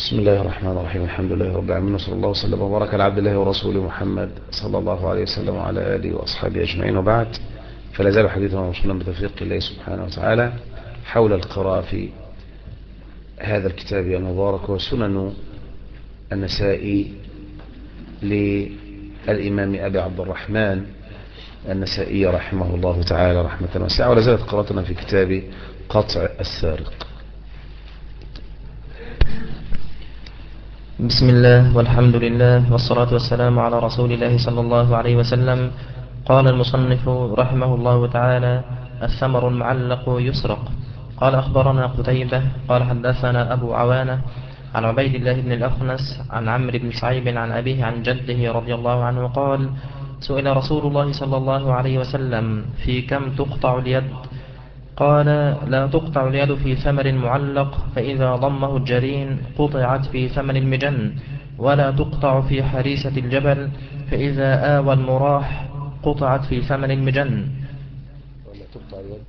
بسم الله الرحمن الرحيم. الحمد لله رب العالمين، وصلى الله وسلم وبارك على عبد الله ورسوله محمد صلى الله عليه وسلم وعلى آله وأصحابه أجمعين، وبعد. فلا زال حديثنا موصولا بتوفيق الله سبحانه وتعالى حول القراءة في هذا الكتاب المبارك وسنن النسائي للإمام أبي عبد الرحمن النسائي رحمه الله تعالى رحمة واسعة. ولا زالت قراءتنا في كتاب قطع السارق. بسم الله والحمد لله والصلاة والسلام على رسول الله صلى الله عليه وسلم. قال المصنف رحمه الله تعالى: الثمر المعلق يسرق. قال أخبرنا قتيبة قال حدثنا أبو عوانة عن عبيد الله بن الأخنس عن عمرو بن شعيب عن أبيه عن جده رضي الله عنه قال: سئل رسول الله صلى الله عليه وسلم: في كم تقطع اليد؟ قال: لا تقطع اليد في ثمر معلق، فإذا ضمه الجرين قطعت في ثمن المجن، ولا تقطع في حريسة الجبل، فإذا آوى المراح قطعت في ثمن المجن. ولا تقطع اليد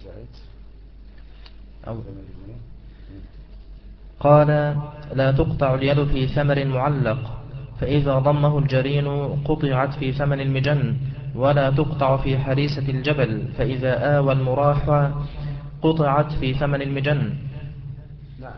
قال: لا تقطع اليد في ثمر معلق، فإذا ضمه الجرين قطعت في ثمن المجن، ولا تقطع في حريسة الجبل، فإذا آوى المراح قطعت في ثمن المجن. نعم،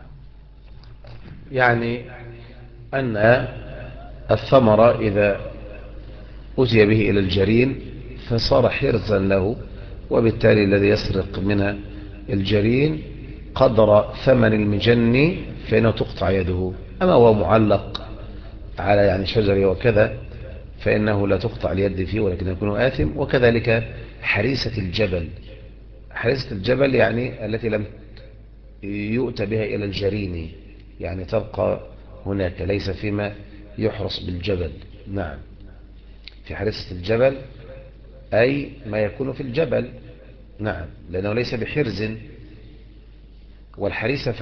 يعني أن الثمر إذا أتي به إلى الجرين فصار حرزا له، وبالتالي الذي يسرق من الجرين قدر ثمن المجن فإنه تقطع يده. أما هو معلق على يعني شجره وكذا فإنه لا تقطع اليد فيه ولكن يكون آثم. وكذلك حريسة الجبل، حريسة الجبل يعني التي لم يؤتى بها إلى الجرين، يعني تبقى هناك ليس فيما يحرس بالجبل. نعم، في حريسة الجبل أي ما يكون في الجبل. نعم، لأنه ليس بحرز. والحريسة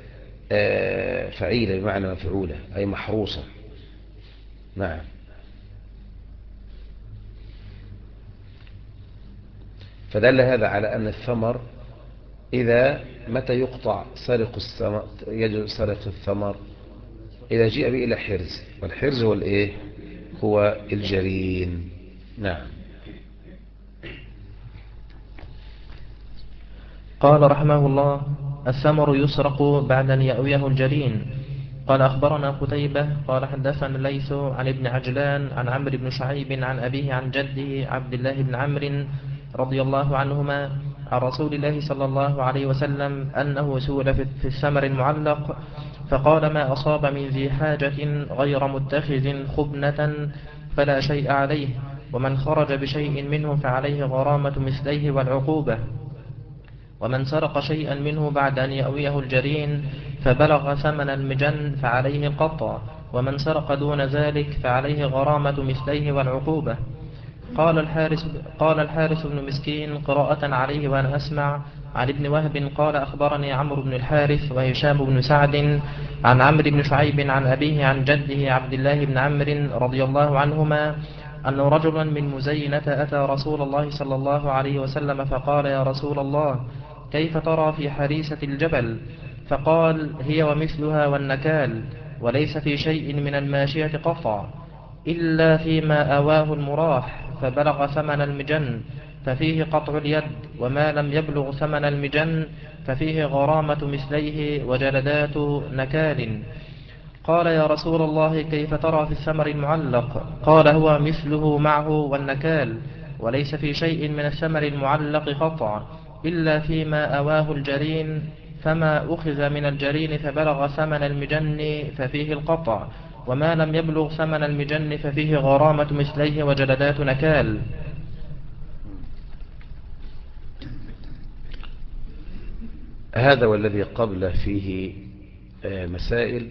فعيلة بمعنى مفعولة أي محروسة. نعم، فدل هذا على أن الثمر متى يقطع يد سرق الثمر إذا جيء به إلى حرز، والحرز هو الإيه؟ هو الجرين. نعم. قال رحمه الله: الثمر يسرق بعد أن يأويه الجرين. قال أخبرنا قتيبة قال حدثنا الليث عن ابن عجلان عن عمرو بن شعيب عن أبيه عن جده عبد الله بن عمرو رضي الله عنهما عن رسول الله صلى الله عليه وسلم أنه سئل في الثمر المعلق فقال: ما أصاب من ذي حاجة غير متخذ خبنة فلا شيء عليه، ومن خرج بشيء منه فعليه غرامة مثليه والعقوبة، ومن سرق شيئا منه بعد أن يأويه الجرين فبلغ ثمن المجن فعليه القطع، ومن سرق دون ذلك فعليه غرامة مثليه والعقوبة. قال الحارث بن مسكين قراءة عليه وأنا أسمع عن ابن وهب قال أخبرني عمرو بن الحارث وهشام بن سعد عن عمرو بن شعيب عن أبيه عن جده عبد الله بن عمرو رضي الله عنهما أن رجلا من مزينة أتى رسول الله صلى الله عليه وسلم فقال: يا رسول الله، كيف ترى في حريسة الجبل؟ فقال: هي ومثلها والنكال، وليس في شيء من الماشية قطع إلا فيما آواه المراح فبلغ ثمن المجن ففيه قطع اليد، وما لم يبلغ ثمن المجن ففيه غرامة مثليه وجلدات نكال. قال: يا رسول الله، كيف ترى في الثمر المعلق؟ قال: هو مثله معه والنكال، وليس في شيء من الثمر المعلق قطع إلا فيما أواه الجرين، فما أخذ من الجرين فبلغ ثمن المجن ففيه القطع، وما لم يبلغ ثمن المجن ففيه غرامة مثليه وجلدات نكال. هذا والذي قبل فيه مسائل.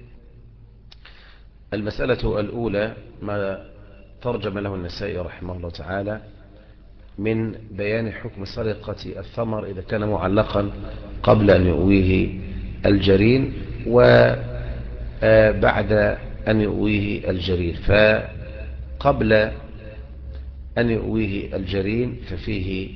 المسألة الأولى ما ترجم له النسائي رحمه الله تعالى من بيان حكم سرقة الثمر إذا كان معلقا قبل أن يؤويه الجرين وبعد أن يؤويه الجرين. فقبل أن يؤويه الجرين ففيه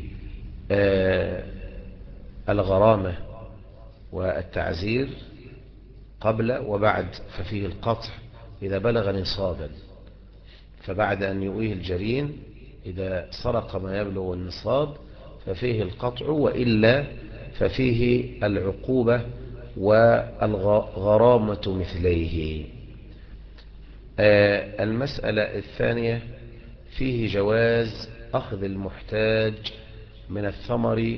الغرامة والتعزير قبل وبعد، ففيه القطع إذا بلغ نصابا، فبعد أن يؤيه الجرين إذا سرق ما يبلغ النصاب ففيه القطع، وإلا ففيه العقوبة والغرامة مثليه. المسألة الثانية فيه جواز أخذ المحتاج من الثمر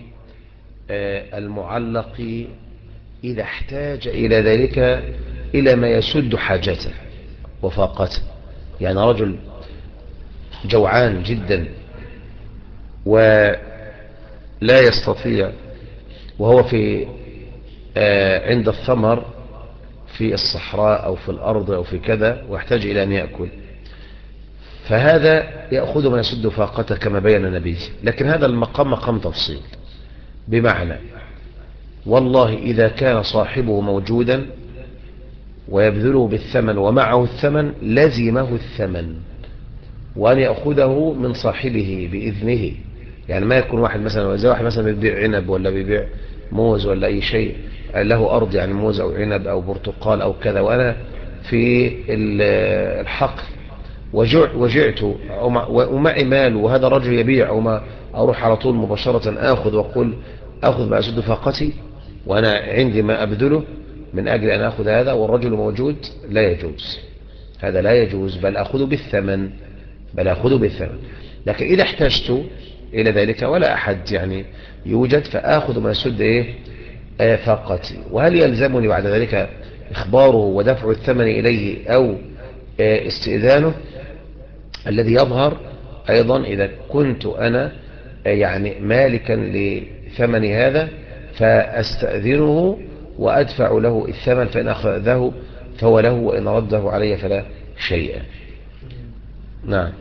المعلق إذا احتاج إلى ذلك إلى ما يسد حاجته وفاقته. يعني رجل جوعان جدا ولا يستطيع، وهو في عند الثمر في الصحراء أو في الأرض أو في كذا، واحتاج إلى أن يأكل، فهذا يأخذ ما يسد فاقته كما بين النبي. لكن هذا المقام مقام تفصيل، بمعنى والله إذا كان صاحبه موجودا ويبذله بالثمن ومعه الثمن لزمه الثمن، وأن يأخذه من صاحبه بإذنه. يعني ما يكون واحد مثلا، زي واحد مثلا بيبيع عنب ولا بيبيع موز ولا أي شيء، له أرض يعني موز أو عنب أو برتقال أو كذا، وأنا في الحقل وجعت ومعي مال، وهذا رجل يبيع، أو ما أروح على طول مباشرة أخذ وأقول أخذ ما أسد فاقتي وأنا عندي ما أبذله من أجل أن أخذ هذا والرجل موجود؟ لا يجوز، هذا لا يجوز، بل أخذ بالثمن. لكن إذا احتجت إلى ذلك ولا أحد يعني يوجد، فآخذ ما يسد فاقتي. وهل يلزمني بعد ذلك إخباره ودفع الثمن إليه أو استئذانه؟ الذي يظهر أيضا إذا كنت أنا يعني مالكا لثمن هذا فأستأذنه وأدفع له الثمن، فإن أخذه فهو له، وإن رده علي فلا شيء. نعم.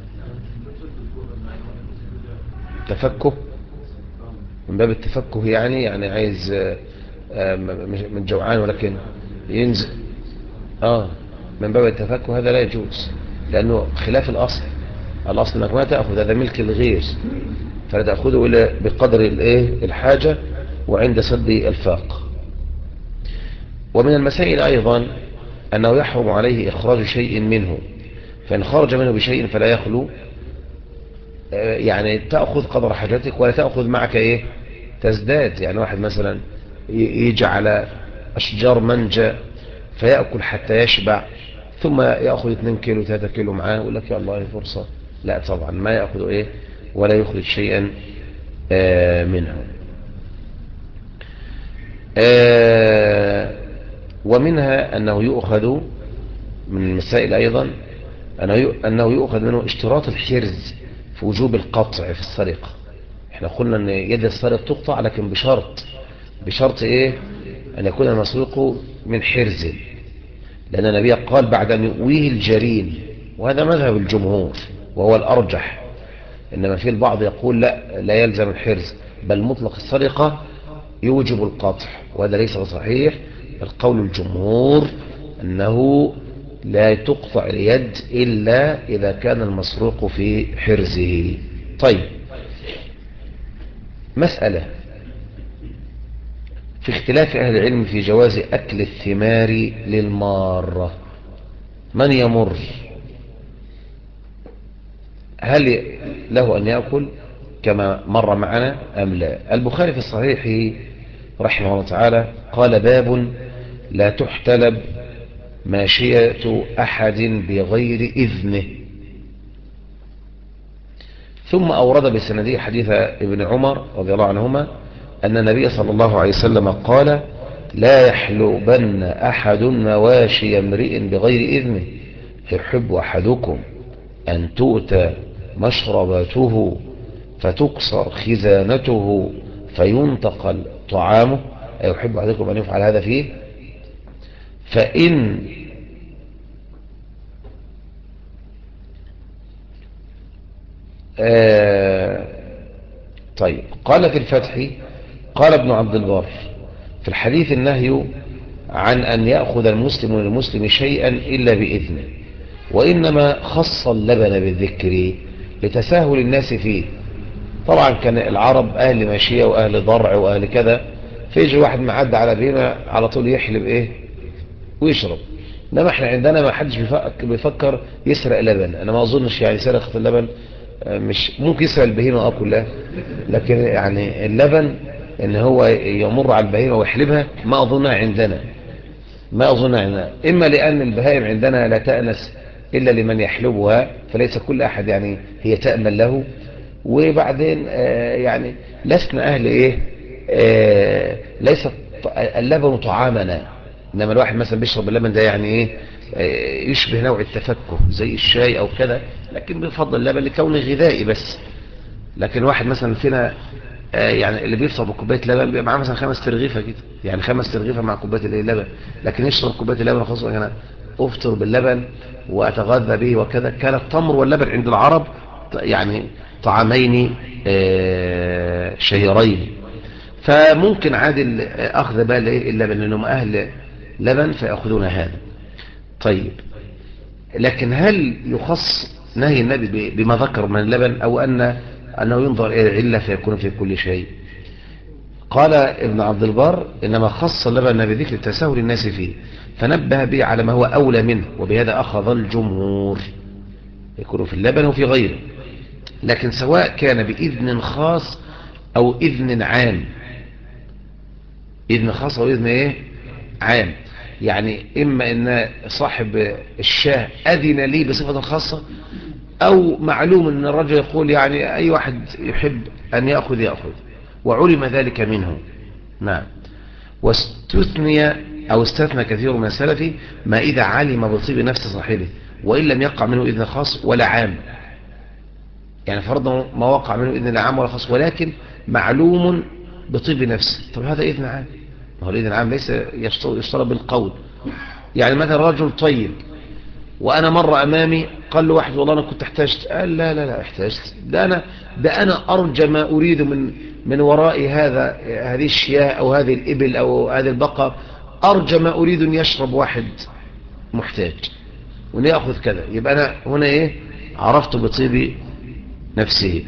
تفكه من باب التفكه، يعني عايز من جوعان ولكن ينزل من باب التفكه، هذا لا يجوز، لأنه خلاف الأصل أنك ما تأخذ، هذا ملك الغير، فلا تأخذه إلا بقدر الحاجة وعند سد الفاق. ومن المسائل أيضا أنه يحرم عليه إخراج شيء منه، فإن خرج منه بشيء فلا يخلو، يعني تأخذ قدر حاجتك ولا تأخذ معك تزداد. يعني واحد مثلا يجي على أشجار منجا فيأكل حتى يشبع، ثم يأخذ 2 كيلو 3 كيلو معاه، يقول لك يا الله فرصة. لا طبعا، ما يأخذ ولا يخرج شيئا منه. ومنها أنه يؤخذ من المسائل أيضا أنه يؤخذ منه اشتراط الحرز في وجوب القطع في السرقة. احنا قلنا أن يد السرق تقطع، لكن بشرط أن يكون المسروق من حرز، لأن النبي قال بعد أن يؤويه الجرين، وهذا مذهب الجمهور وهو الأرجح. إنما في البعض يقول لا يلزم الحرز، بل مطلق السرقة يوجب القطع، وهذا ليس صحيح. القول الجمهور أنه لا تقطع اليد إلا إذا كان المسروق في حرزه. طيب، مسألة في اختلاف أهل العلم في جواز أكل الثمار للمارة. من يمر هل له أن يأكل كما مر معنا أم لا؟ البخاري في الصحيح رحمه الله تعالى قال باب لا تحتلب ماشية أحد بغير إذنه، ثم أورد بسنده حديث ابن عمر رضي الله عنهما أن النبي صلى الله عليه وسلم قال لا يحلبن أحد مواشي امرئ بغير إذنه، يحب أحدكم أن تؤتى مشربته فتكسر خزانته فينتقل طعامه، أيحب أحدكم أن يفعل هذا فيه؟ فإن طيب، قال في الفتح قال ابن عبد البر في الحديث النهي عن أن يأخذ المسلم من المسلم شيئا إلا بإذنه، وإنما خص اللبن بالذكر لتساهل الناس فيه. طبعا كان العرب أهل ماشية وأهل ضرع وأهل كذا، فيجي واحد معدى على بينا على طول يحلب ويشرب. انما احنا عندنا ما حدش بيفكر يسرق لبن. انا ما اظنش يعني سرقة اللبن مش ممكن يسرق البهيمة كلها، لكن يعني اللبن ان هو يمر على البهيمة ويحلبها ما اظنها عندنا. ما اظنها عندنا، اما لان البهائم عندنا لا تأنس الا لمن يحلبها، فليس كل احد يعني هي تأمل له. وبعدين يعني لسنا اهل ايه، ليس اللبن طعامنا. انما الواحد مثلا بيشرب اللبن ده يعني ايه، يشبه نوع التفكه زي الشاي او كذا، لكن بيفضل اللبن لكونه غذائي بس. لكن واحد مثلا فينا يعني اللي بيفطر بكوبايه لبن بيبقى معاه مثلا 5 ترغيفه كده، يعني 5 ترغيفه مع كوبايه اللبن، لكن يشرب كوبايه اللبن خاصه. انا افطر باللبن واتغذى به وكذا. كان التمر واللبن عند العرب يعني طعامين شهيرين. فممكن عادل اخذ بال اللبن لانهم اهل لبن فياخذون هذا. طيب، لكن هل يخص نهي النبي بما ذكر من اللبن، او انه ينظر الى العله فيكون في كل شيء؟ قال ابن عبد البر انما خص اللبن بذكر تساهل الناس فيه، فنبه به على ما هو اولى منه، وبهذا اخذ الجمهور، يكون في اللبن وفي غيره. لكن سواء كان باذن خاص او اذن عام، اذن خاص او اذن ايه عام، يعني اما ان صاحب الشاه اذن لي بصفة خاصة، او معلوم ان الرجل يقول يعني اي واحد يحب ان يأخذ وعلم ذلك منه. نعم. واستثني او استثنى كثير من السلف ما اذا علم بطيب نفس صاحبه وان لم يقع منه اذن خاص ولا عام. يعني فرضا ما وقع منه اذن لا عام ولا خاص، ولكن معلوم بطيب نفسه. طب هذا اذن عام، ما هو الاذن العام ليس يشترط بالقول. يعني مثلا رجل طيب وانا مر امامي قال له واحد والله انا كنت احتاجت، قال لا لا لا احتاجت، ده انا ارجى ما اريد من وراء هذه الشياه او هذه الابل او هذه البقر، ارجى ما اريد ان يشرب واحد محتاج وان ياخذ كذا. يبقى انا هنا ايه، عرفت بطيب نفسه.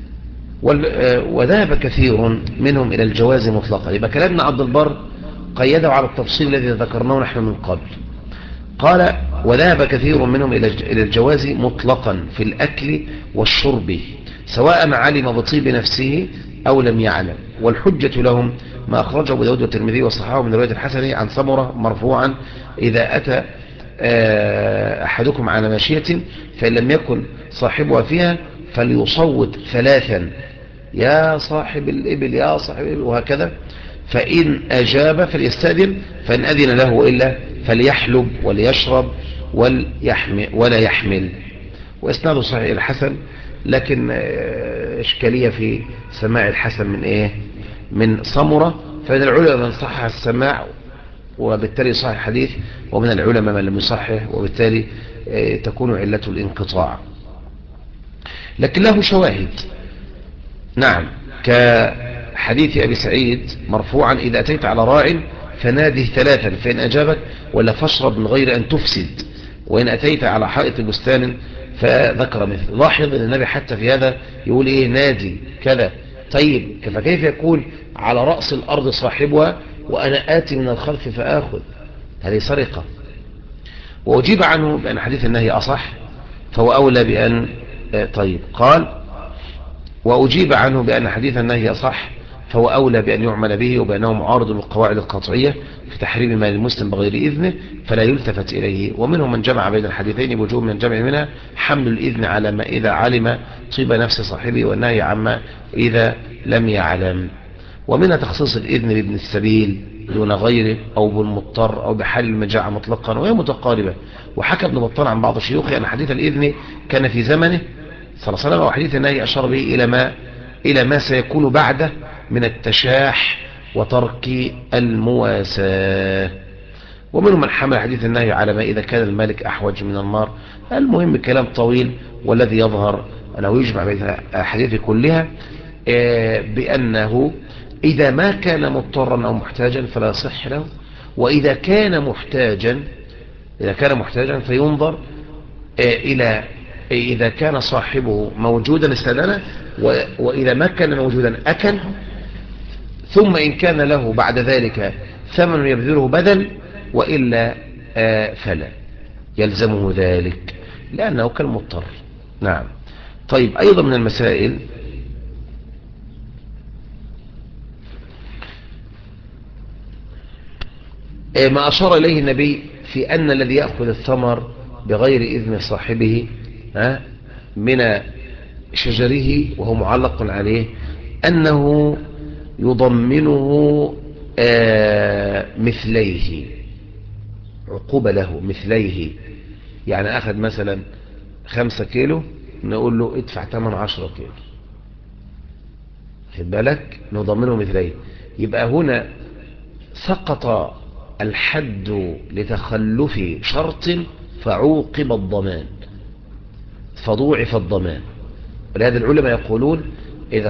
وذهب كثير منهم الى الجواز مطلقا. يبقى كلامنا عبد البر قيده على التفصيل الذي ذكرناه نحن من قبل. قال وذهب كثير منهم إلى الجواز مطلقا في الأكل والشرب سواء علم بطيب نفسه أو لم يعلم. والحجة لهم ما أخرجه أبو داود والترمذي وصححه من رواية الحسن عن سمرة مرفوعا إذا أتى أحدكم على ماشية فإن لم يكن صاحبها فيها فليصوت 3 يا صاحب الإبل يا صاحب الإبل وهكذا، فإن أجاب فليستأذن، فإن أذن له وإلا فليحلب وليشرب ولا يحمل. وإسناده صحيح الحسن، لكن إشكالية في سماع الحسن من إيه، من صمرة. فإن العلماء من صحح السماع وبالتالي صحيح الحديث، ومن العلماء من لم يصحح وبالتالي تكون علة الانقطاع. لكن له شواهد. نعم، كحديث أبي سعيد مرفوعا إذا أتيت على راع فناده 3 فإن أجابك ولا فاشرب من غير أن تفسد، وإن أتيت على حائط بستان فذكر مثل. لاحظ أن النبي حتى في هذا يقول إيه، نادي كذا. طيب فكيف يقول على رأس الأرض صاحبها وأنا آتي من الخلف فآخذ؟ هذه سرقة. وأجيب عنه بأن حديث النهي أصح فهو أولى بأن طيب قال وأجيب عنه بأن حديث النهي صح فهو أولى بأن يعمل به، وبأنه معارض للقواعد القطعية في تحريم مال المسلم بغير إذنه فلا يلتفت إليه. ومنهم من جمع بين الحديثين بوجوه من الجمع منها حمل الإذن على ما إذا علم طيب نفس صاحبه والنهي عما إذا لم يعلم. ومنها تخصيص الإذن لابن السبيل دون غيره أو بالمضطر أو بحال المجاعة مطلقا، وهي متقاربة. وحكى ابن بطال عن بعض شيوخه أن حديث الإذن كان في زمنه صلى الله عليه وسلم، وحديث النهي أشار به إلى ما سيكون بعده من التشاح وترك المواساة. ومنهم من حمل حديث النهي على ما إذا كان المالك أحوج من النار. المهم كلام طويل، والذي يظهر أنه يجمع بين الحديث كلها بأنه إذا ما كان مضطرا أو محتاجا فلا يصح له، وإذا كان محتاجا فينظر إلى إذا كان صاحبه موجودا استدنى، وإذا ما كان موجودا أكل، ثم إن كان له بعد ذلك ثمن يبذله بدل وإلا فلا يلزمه ذلك لأنه كالمضطر. نعم. طيب أيضا من المسائل ما أشار إليه النبي في أن الذي يأخذ الثمر بغير إذن صاحبه من شجره وهو معلق عليه أنه يضمنه مثليه، عقوبة له مثليه. يعني أخذ مثلا 5 كيلو، نقول له ادفع 8 10 كيلو، خد بالك، نضمنه مثليه. يبقى هنا سقط الحد لتخلف شرط فعوقب الضمان، فضوعف الضمان. ولهذا العلماء يقولون إذا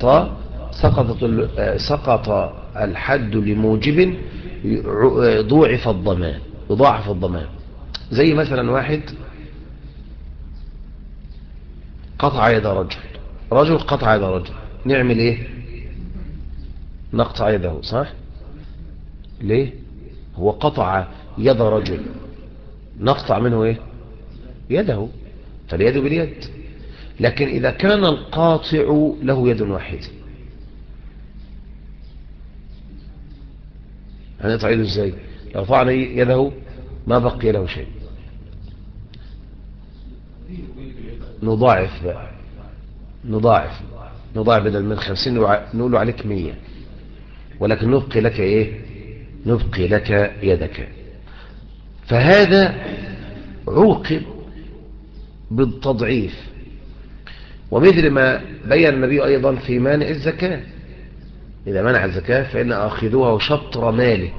سقط الحد لموجب ضوعف الضمان، يضاعف الضمان. زي مثلا واحد قطع يد رجل قطع يد رجل، نعمل ايه؟ نقطع يده، صح؟ ليه؟ هو قطع يد رجل، نقطع منه ايه؟ يده، فاليد باليد. لكن إذا كان القاطع له يد واحدة، هنقطع يده ازاي؟ لو قطعنا يده ما بقي له شيء. نضاعف بقى، نضاعف بدل من 50 نقول عليك 100، ولكن نبقي لك ايه؟ نبقي لك يدك. فهذا عوقب بالتضعيف. ومثل ما بين النبي أيضا في مانع الزكاة، إذا منع الزكاة فإن أخذوها وشطر ماله.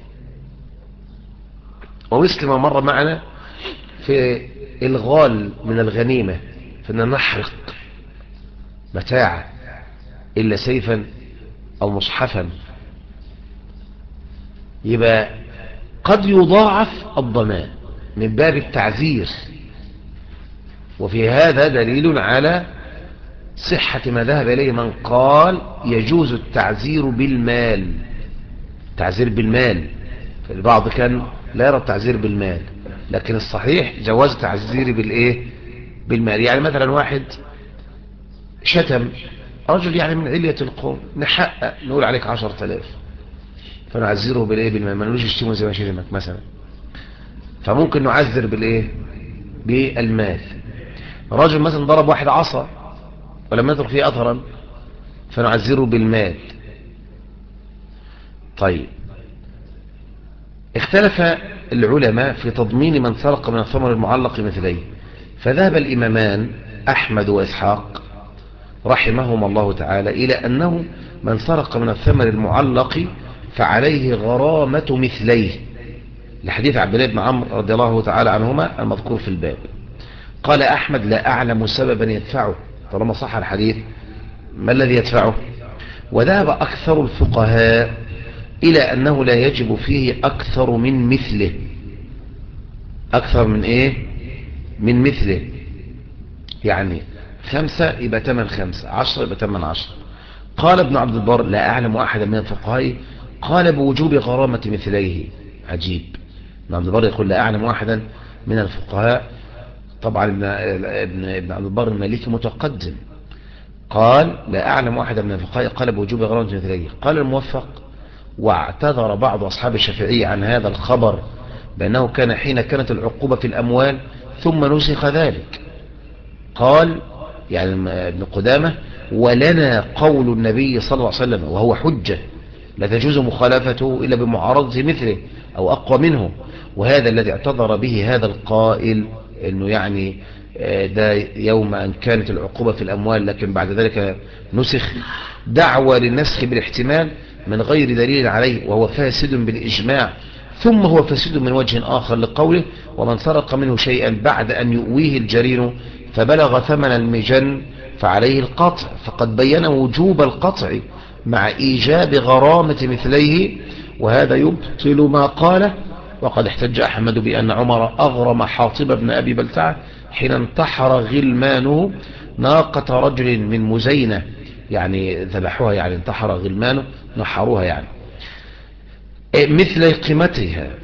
ومثل ما مر معنا في الغال من الغنيمة، فإن نحرق متاعا إلا سيفا أو مصحفا. يبقى قد يضاعف الضمان من باب التعزير. وفي هذا دليل على صحة ما ذهب إليه من قال يجوز التعزير بالمال. تعزير بالمال، فالبعض كان لا يرى التعزير بالمال، لكن الصحيح جواز التعزير بالإيه؟ بالمال. يعني مثلا واحد شتم رجل يعني من علية القوم، نحقق نقول عليك 10,000، فنعزره بالإيه؟ بالمال. ما نقولوش اشتمه زي ما شتمك مثلا، فممكن نعزر بالإيه؟ بالمال. رجل مثلا ضرب واحد عصا ولم يترك فيه أثرا، فنعزره بالمال. طيب، اختلف العلماء في تضمين من سرق من الثمر المعلق مثليه، فذهب الإمامان أحمد وإسحاق رحمهما الله تعالى إلى أنه من سرق من الثمر المعلق فعليه غرامة مثليه، لحديث عبد الله بن عمرو رضي الله تعالى عنهما المذكور في الباب. قال أحمد لا أعلم سببا يدفعه، طالما صح الحديث ما الذي يدفعه؟ وذهب أكثر الفقهاء إلى أنه لا يجب فيه أكثر من مثله. أكثر من إيه؟ من مثله. يعني 5 يبقى 8 5، 10 يبقى 8 10. قال ابن عبد البر لا أعلم أحدا من الفقهاء قال بوجوب غرامة مثليه. عجيب، ابن عبد البر يقول لا أعلم أحدا من الفقهاء. طبعا ابن عبد البر المالكي متقدم، قال لا أعلم أحدا من الفقهاء قال بوجوب غرامة مثليه. قال الموفق واعتذر بعض أصحاب الشافعية عن هذا الخبر بأنه كان حين كانت العقوبة في الأموال ثم نسخ ذلك. قال يعني ابن قدامة ولنا قول النبي صلى الله عليه وسلم وهو حجة لا تجوز مخالفته إلا بمعارضة مثله أو أقوى منه. وهذا الذي اعتذر به هذا القائل أنه يعني ده يوم أن كانت العقوبة في الأموال لكن بعد ذلك نسخ، دعوى للنسخ بالاحتمال من غير دليل عليه، وهو فاسد بالإجماع. ثم هو فاسد من وجه آخر لقوله ومن سرق منه شيئا بعد أن يؤويه الجرين فبلغ ثمن المجن فعليه القطع، فقد بين وجوب القطع مع إيجاب غرامة مثليه، وهذا يبطل ما قاله. وقد احتج أحمد بأن عمر أغرم حاطب بن أبي بلتعة حين انتحر غلمانه ناقة رجل من مزينة، يعني ذبحوها، يعني انتحر غلمانه نحروها يعني مثل قيمتها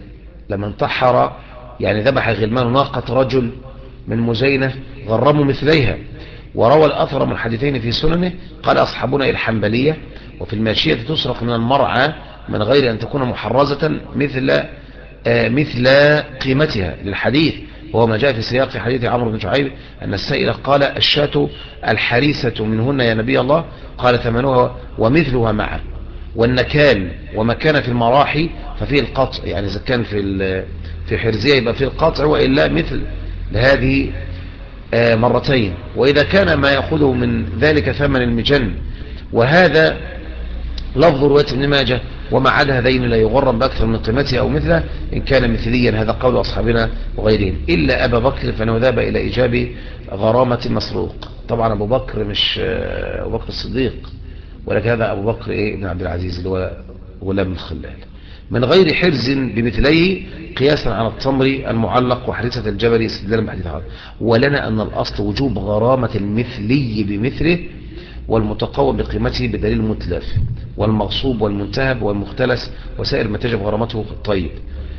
لما انتحر يعني ذبح غلمان ناقة رجل من مزينة غرموا مثليها. وروى الأثر من حديثين في سننه. قال أصحابنا الحنبلية وفي الماشية تسرق من المرعى من غير أن تكون محرزة مثل قيمتها للحديث، وهو ما جاء في سياق حديث عمرو بن شعيب أن السائل قال الشاة الحريسة منهن يا نبي الله؟ قال ثمنها ومثلها معه. والنكال وما كان في المراحي ففيه القطع، يعني إذا كان في حرزية يبقى فيه القطع، وإلا مثل لهذه مرتين. وإذا كان ما يأخذه من ذلك ثمن المجن، وهذا لفظ رواية ابن ماجه، وما عدا هذين لا يغرم بأكثر من قيمته أو مثله إن كان مثليا. هذا قول أصحابنا وغيرهم إلا أبا بكر فإنه ذهب إلى إيجاب غرامة المسروق. طبعا أبو بكر مش أبو بكر الصديق، ولكن هذا أبو بكر ابن عبد العزيز اللي هو غلام الخلال، من غير حرز بمثليه قياسا على التمر المعلق وحريسة الجبل استدلالا بحديث هذا. ولنا أن الأصل وجوب غرامة المثلي بمثله والمتقوم بقيمته بدليل المتلف والمغصوب والمنتهب والمختلس وسائر ما تجب غرامته. طيب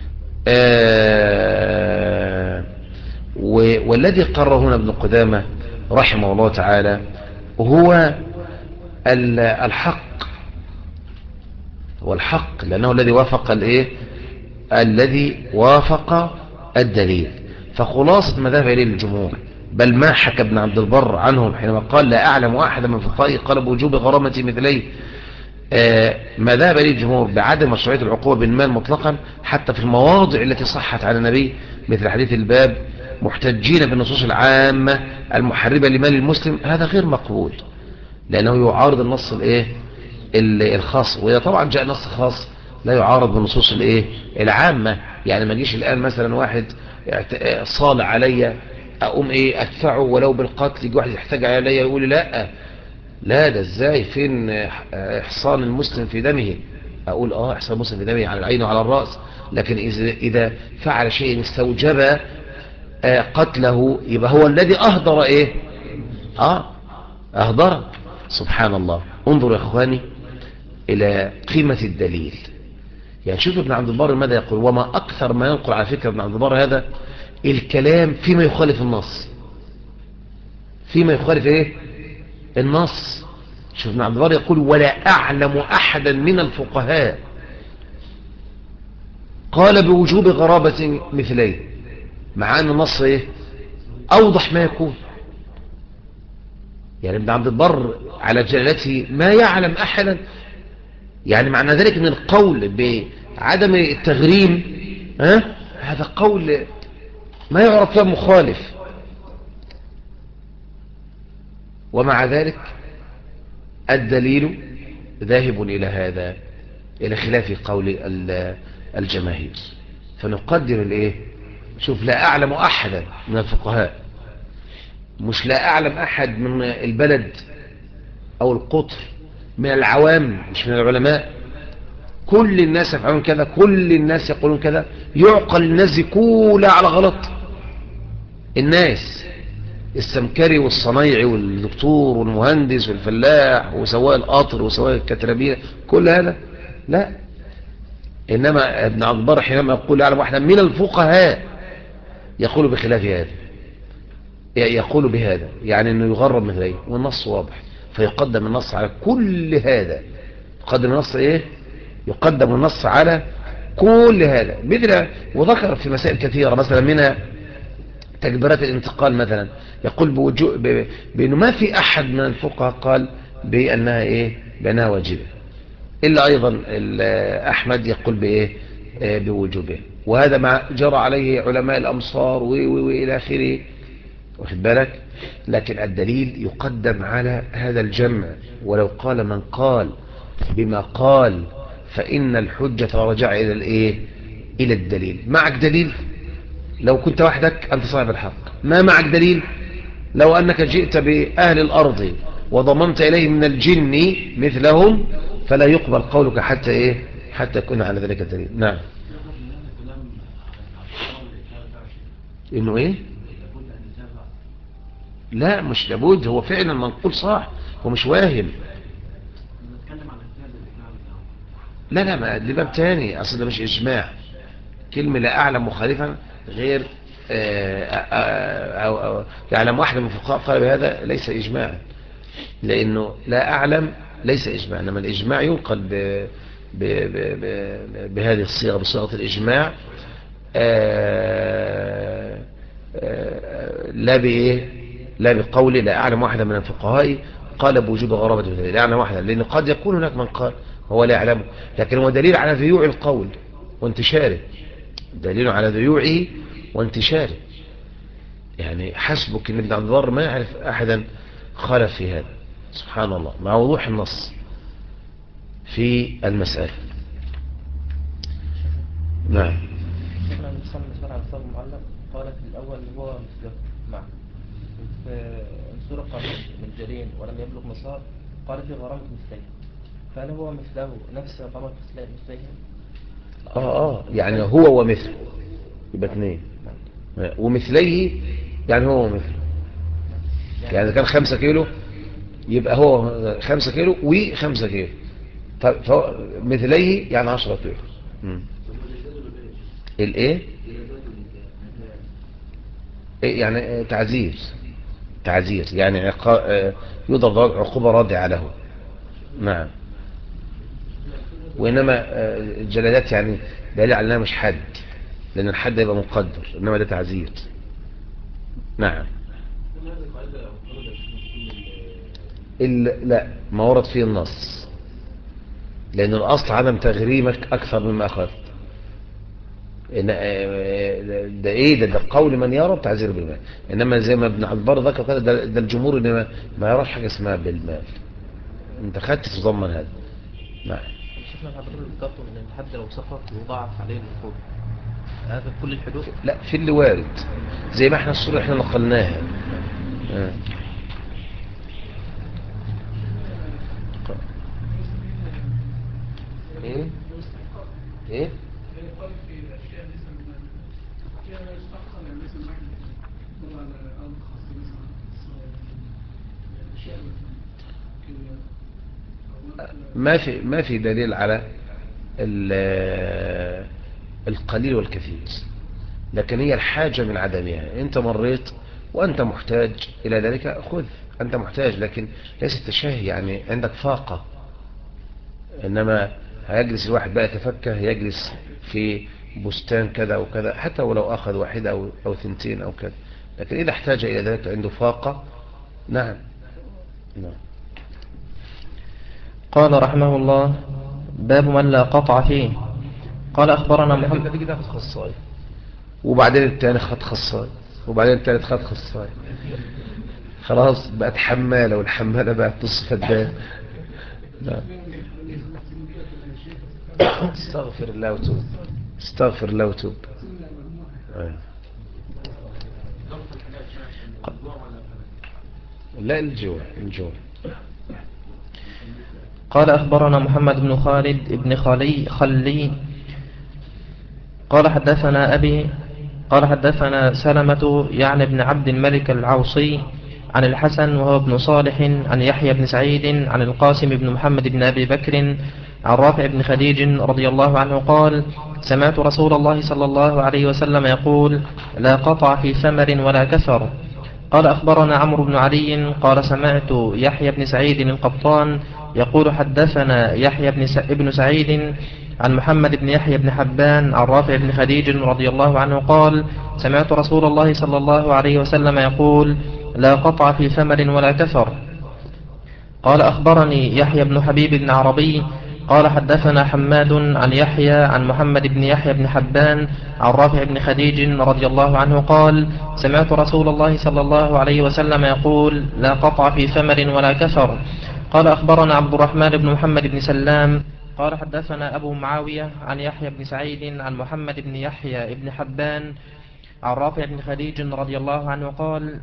والذي قرر هنا ابن قدامة رحمه الله تعالى هو الحق، والحق لأنه الذي وافق الذي وافق الدليل. فخلاصة ما ذهب إليه الجمهور، بل ما حكى ابن عبد البر عنهم حينما قال لا أعلم أحدا من فقهاء قال بوجوب غرامة مثليه، ما ذهب إليه الجمهور بعدم مشروعية العقوبة بالمال مطلقا حتى في المواضع التي صحت عن النبي مثل حديث الباب، محتجين بالنصوص العامة المحربة لمال المسلم. هذا غير مقبول لأنه يعارض النص الخاص، وإذا طبعا جاء نص خاص لا يعارض بالنصوص العامة. يعني ما جيش الآن مثلا واحد صال علي أقوم أدفعه ولو بالقتل، يجي واحد يحتاج علي يقول لا لا ده ازاي، فين إحصان المسلم في دمه؟ أقول إحصان المسلم في دمه على العين وعلى الرأس، لكن إذا فعل شيء استوجب قتله يبقى هو الذي أهدر أهدر. سبحان الله. انظروا يا إخواني إلى قيمة الدليل. يعني شوف ابن عبد البر ماذا يقول، وما أكثر ما ينقل على فكرة ابن عبد البر هذا الكلام فيما يخالف النص، فيما يخالف النص. شوف ابن عبد البر يقول ولا أعلم أحدا من الفقهاء قال بوجوب غرابة مثليه، مع أن النص أوضح ما يكون. يعني ابن عبد البر على جلالته ما يعلم أحدا، يعني معنى ذلك ان القول بعدم التغريم هذا قول ما يعرف له مخالف، ومع ذلك الدليل ذاهب إلى هذا، إلى خلاف قول الجماهير. فنقدر شوف لا أعلم أحدا من الفقهاء، مش لا أعلم أحد من البلد أو القطر، من العوام مش من العلماء. كل الناس يفعلون كذا، كل الناس يقولون كذا، يعقل الناس كلها على غلط. الناس السمكري والصنايعي والدكتور والمهندس والفلاح وسواق القطر وسواق الكتربية كل هذا لا. إنما ابن عبد البر حينما يقول يعلم واحدا من الفقهاء يقول بخلاف هذا، يقول بهذا يعني أنه يغرب مثليه، والنص واضح فيقدم النص على كل هذا. يقدم النص يقدم النص على كل هذا. مثل وذكر في مسائل كثيرة مثلا منها تكبيرات الانتقال مثلا، يقول بأنه ما في أحد من الفقهاء قال بأنها واجبة، إلا أيضا أحمد يقول بوجوبه. وهذا ما جرى عليه علماء الأمصار وإلى آخره، واخد بالك. لكن الدليل يقدم على هذا الجمع، ولو قال من قال بما قال فإن الحجة رجع إلى الدليل. معك دليل لو كنت وحدك أنت صاحب الحق، ما معك دليل لو أنك جئت بأهل الأرض وضممت إليه من الجن مثلهم فلا يقبل قولك حتى يكون على ذلك الدليل. نعم. إنه لا مش لابد، هو فعلا منقول صح، هو مش واهم. لا ما دي باب تاني، أصل ده مش إجماع، كلمة لا أعلم مخالفا غير أو يعلم واحد من الفقهاء قال بهذا ليس إجماعا، لأنه لا أعلم ليس إجماع، إنما الإجماع ينقل بهذه الصيغة، بصيغة الإجماع، لا بإيه، لا بقول لا أعلم واحدا من الفقهاء قال بوجوب غرابة مثله، لا أعلم واحدا، لأنه قد يكون هناك من قال هو لا يعلمه، لكن هو دليل على ذيوع القول وانتشاره، دليل على ذيوعه وانتشاره. يعني حسبك ان ابن عبد البر ما يعرف احدا خالف في هذا، سبحان الله، مع وضوح النص في المسألة. نعم. شيخنا المصنف مسؤول عن الصواب المعلق قال في الأول هو مثله معه، وفي انسرق من جرين ولم يبلغ نصاب قال في غرامة مثليه، فهل هو مثله نفس غرامة مثليه؟ يعني هو ومثله يبقى اثنين، ومثليه يعني هو ومثله، يعني إذا كان 5 كيلو يبقى هو 5 كيلو و5 كيلو، فهو مثليه يعني 10 كيلو. الايه؟ يعني تعزير، تعزير يعني يضرب عقوبة رادعة له. نعم. وإنما الجلالات يعني دليل على أنها مش حد، لأن الحد يبقى مقدر، إنما ده تعزير. نعم. لا، ما ورد فيه النص، لأن الأصل عدم تغريمك أكثر مما أخذت. ده إيه؟ ده قول من يرى بتعزير بالمال، إنما زي ما ابن عبد البر ذكر قال ده الجمهور إنما ما يراش حاجة اسمها بالمال. أنت خدت تضمن هذا. نعم. شيخنا حضرتك ذكرتم ان الحد لو سقط يضاعف عليه العقوبة، هذا في كل الحدود؟ لا، في اللي وارد زي ما احنا الصورة احنا نقلناها. ايه ايه ما في دليل على القليل والكثير، لكن هي الحاجة من عدمها. انت مريت وانت محتاج الى ذلك، خذ، انت محتاج، لكن ليس التشهي يعني عندك فاقة. انما هيجلس الواحد بقى يتفكه، يجلس في بستان كذا او كذا، حتى ولو اخذ واحدة او ثنتين او كذا، لكن اذا احتاج الى ذلك عنده فاقة. نعم. نعم. قال رحمه الله: باب من لا قطع فيه. قال أخبرنا محمد. تيجي تاخد خصاي، وبعدين التاني خد خصاي، وبعدين التالت خد خصاي، خلاص بقت حمالة، والحمالة بقت نص فدان. نعم. استغفر الله وتوب، استغفر الله وتوب. لا، الجوع. قال أخبرنا محمد بن خالد بن خلي قال حدثنا أبي قال حدثنا سلمة يعني بن عبد الملك العوصي عن الحسن وهو ابن صالح عن يحيى بن سعيد عن القاسم بن محمد بن أبي بكر عن رافع بن خديج رضي الله عنه قال: سمعت رسول الله صلى الله عليه وسلم يقول: لا قطع في ثمر ولا كثر. قال أخبرنا عمرو بن علي قال سمعت يحيى بن سعيد القطان يقول: حدثنا يحيى بن سعيد عن محمد بن يحيى بن حبان عن رافع بن خديج رضي الله عنه قال: سمعت رسول الله صلى الله عليه وسلم يقول: لا قطع في ثمر ولا كثر. قال أخبرني يحيى بن حبيب بن عربي قال حدثنا حماد عن يحيى عن محمد بن يحيى بن حبان عن رافع بن خديج رضي الله عنه قال: سمعت رسول الله صلى الله عليه وسلم يقول: لا قطع في ثمر ولا كثر. قال أخبرنا عبد الرحمن بن محمد بن سلام قال حدثنا أبو معاوية عن يحيى بن سعيد عن محمد بن يحيى بن حبان عن رافع بن خديج رضي الله عنه قال: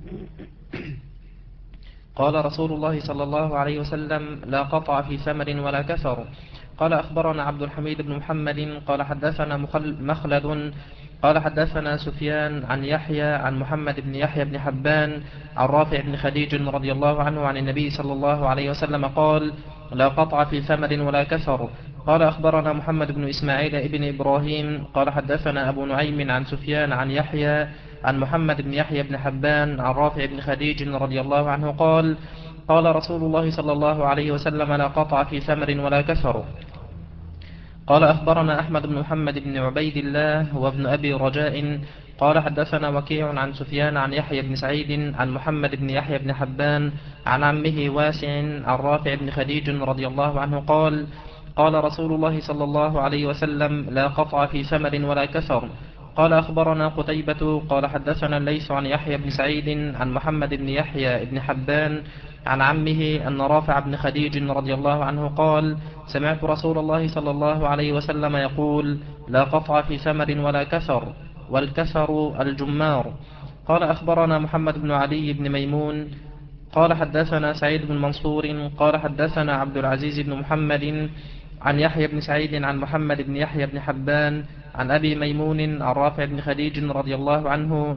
قال رسول الله صلى الله عليه وسلم: لا قطع في ثمر ولا كثر. قال أخبرنا عبد الحميد بن محمد قال حدثنا مخلد قال حدثنا سفيان عن يحيى عن محمد بن يحيى بن حبان عن رافع بن خديج رضي الله عنه عن النبي صلى الله عليه وسلم قال: لا قطع في ثمر ولا كثر. قال أخبرنا محمد بن إسماعيل ابن إبراهيم قال حدثنا أبو نعيم عن سفيان عن يحيى عن محمد بن يحيى بن حبان عن رافع بن خديج رضي الله عنه قال قال رسول الله صلى الله عليه وسلم لا قطع في ثمر ولا كثر. قال أخبرنا أحمد بن محمد بن عبيد الله وابن أبي رجاء قال حدثنا وكيع عن سفيان عن يحيى بن سعيد عن محمد بن يحيى بن حبان عن عمه واسع عن رافع بن خديج رضي الله عنه قال قال رسول الله صلى الله عليه وسلم لا قطع في ثمر ولا كثر. قال أخبرنا قتيبة قال حدثنا الليث عن يحيى بن سعيد عن محمد بن يحيى بن حبان عن عمه أن رافع بن خديج رضي الله عنه قال سمعت رسول الله صلى الله عليه وسلم يقول لا قطع في ثمر ولا كثر والكثر الجمار. قال أخبرنا محمد بن علي بن ميمون قال حدثنا سعيد بن منصور قال حدثنا عبد العزيز بن محمد عن يحيى بن سعيد عن محمد بن يحيى بن حبان عن أبي ميمون عن رافع بن خديج رضي الله عنه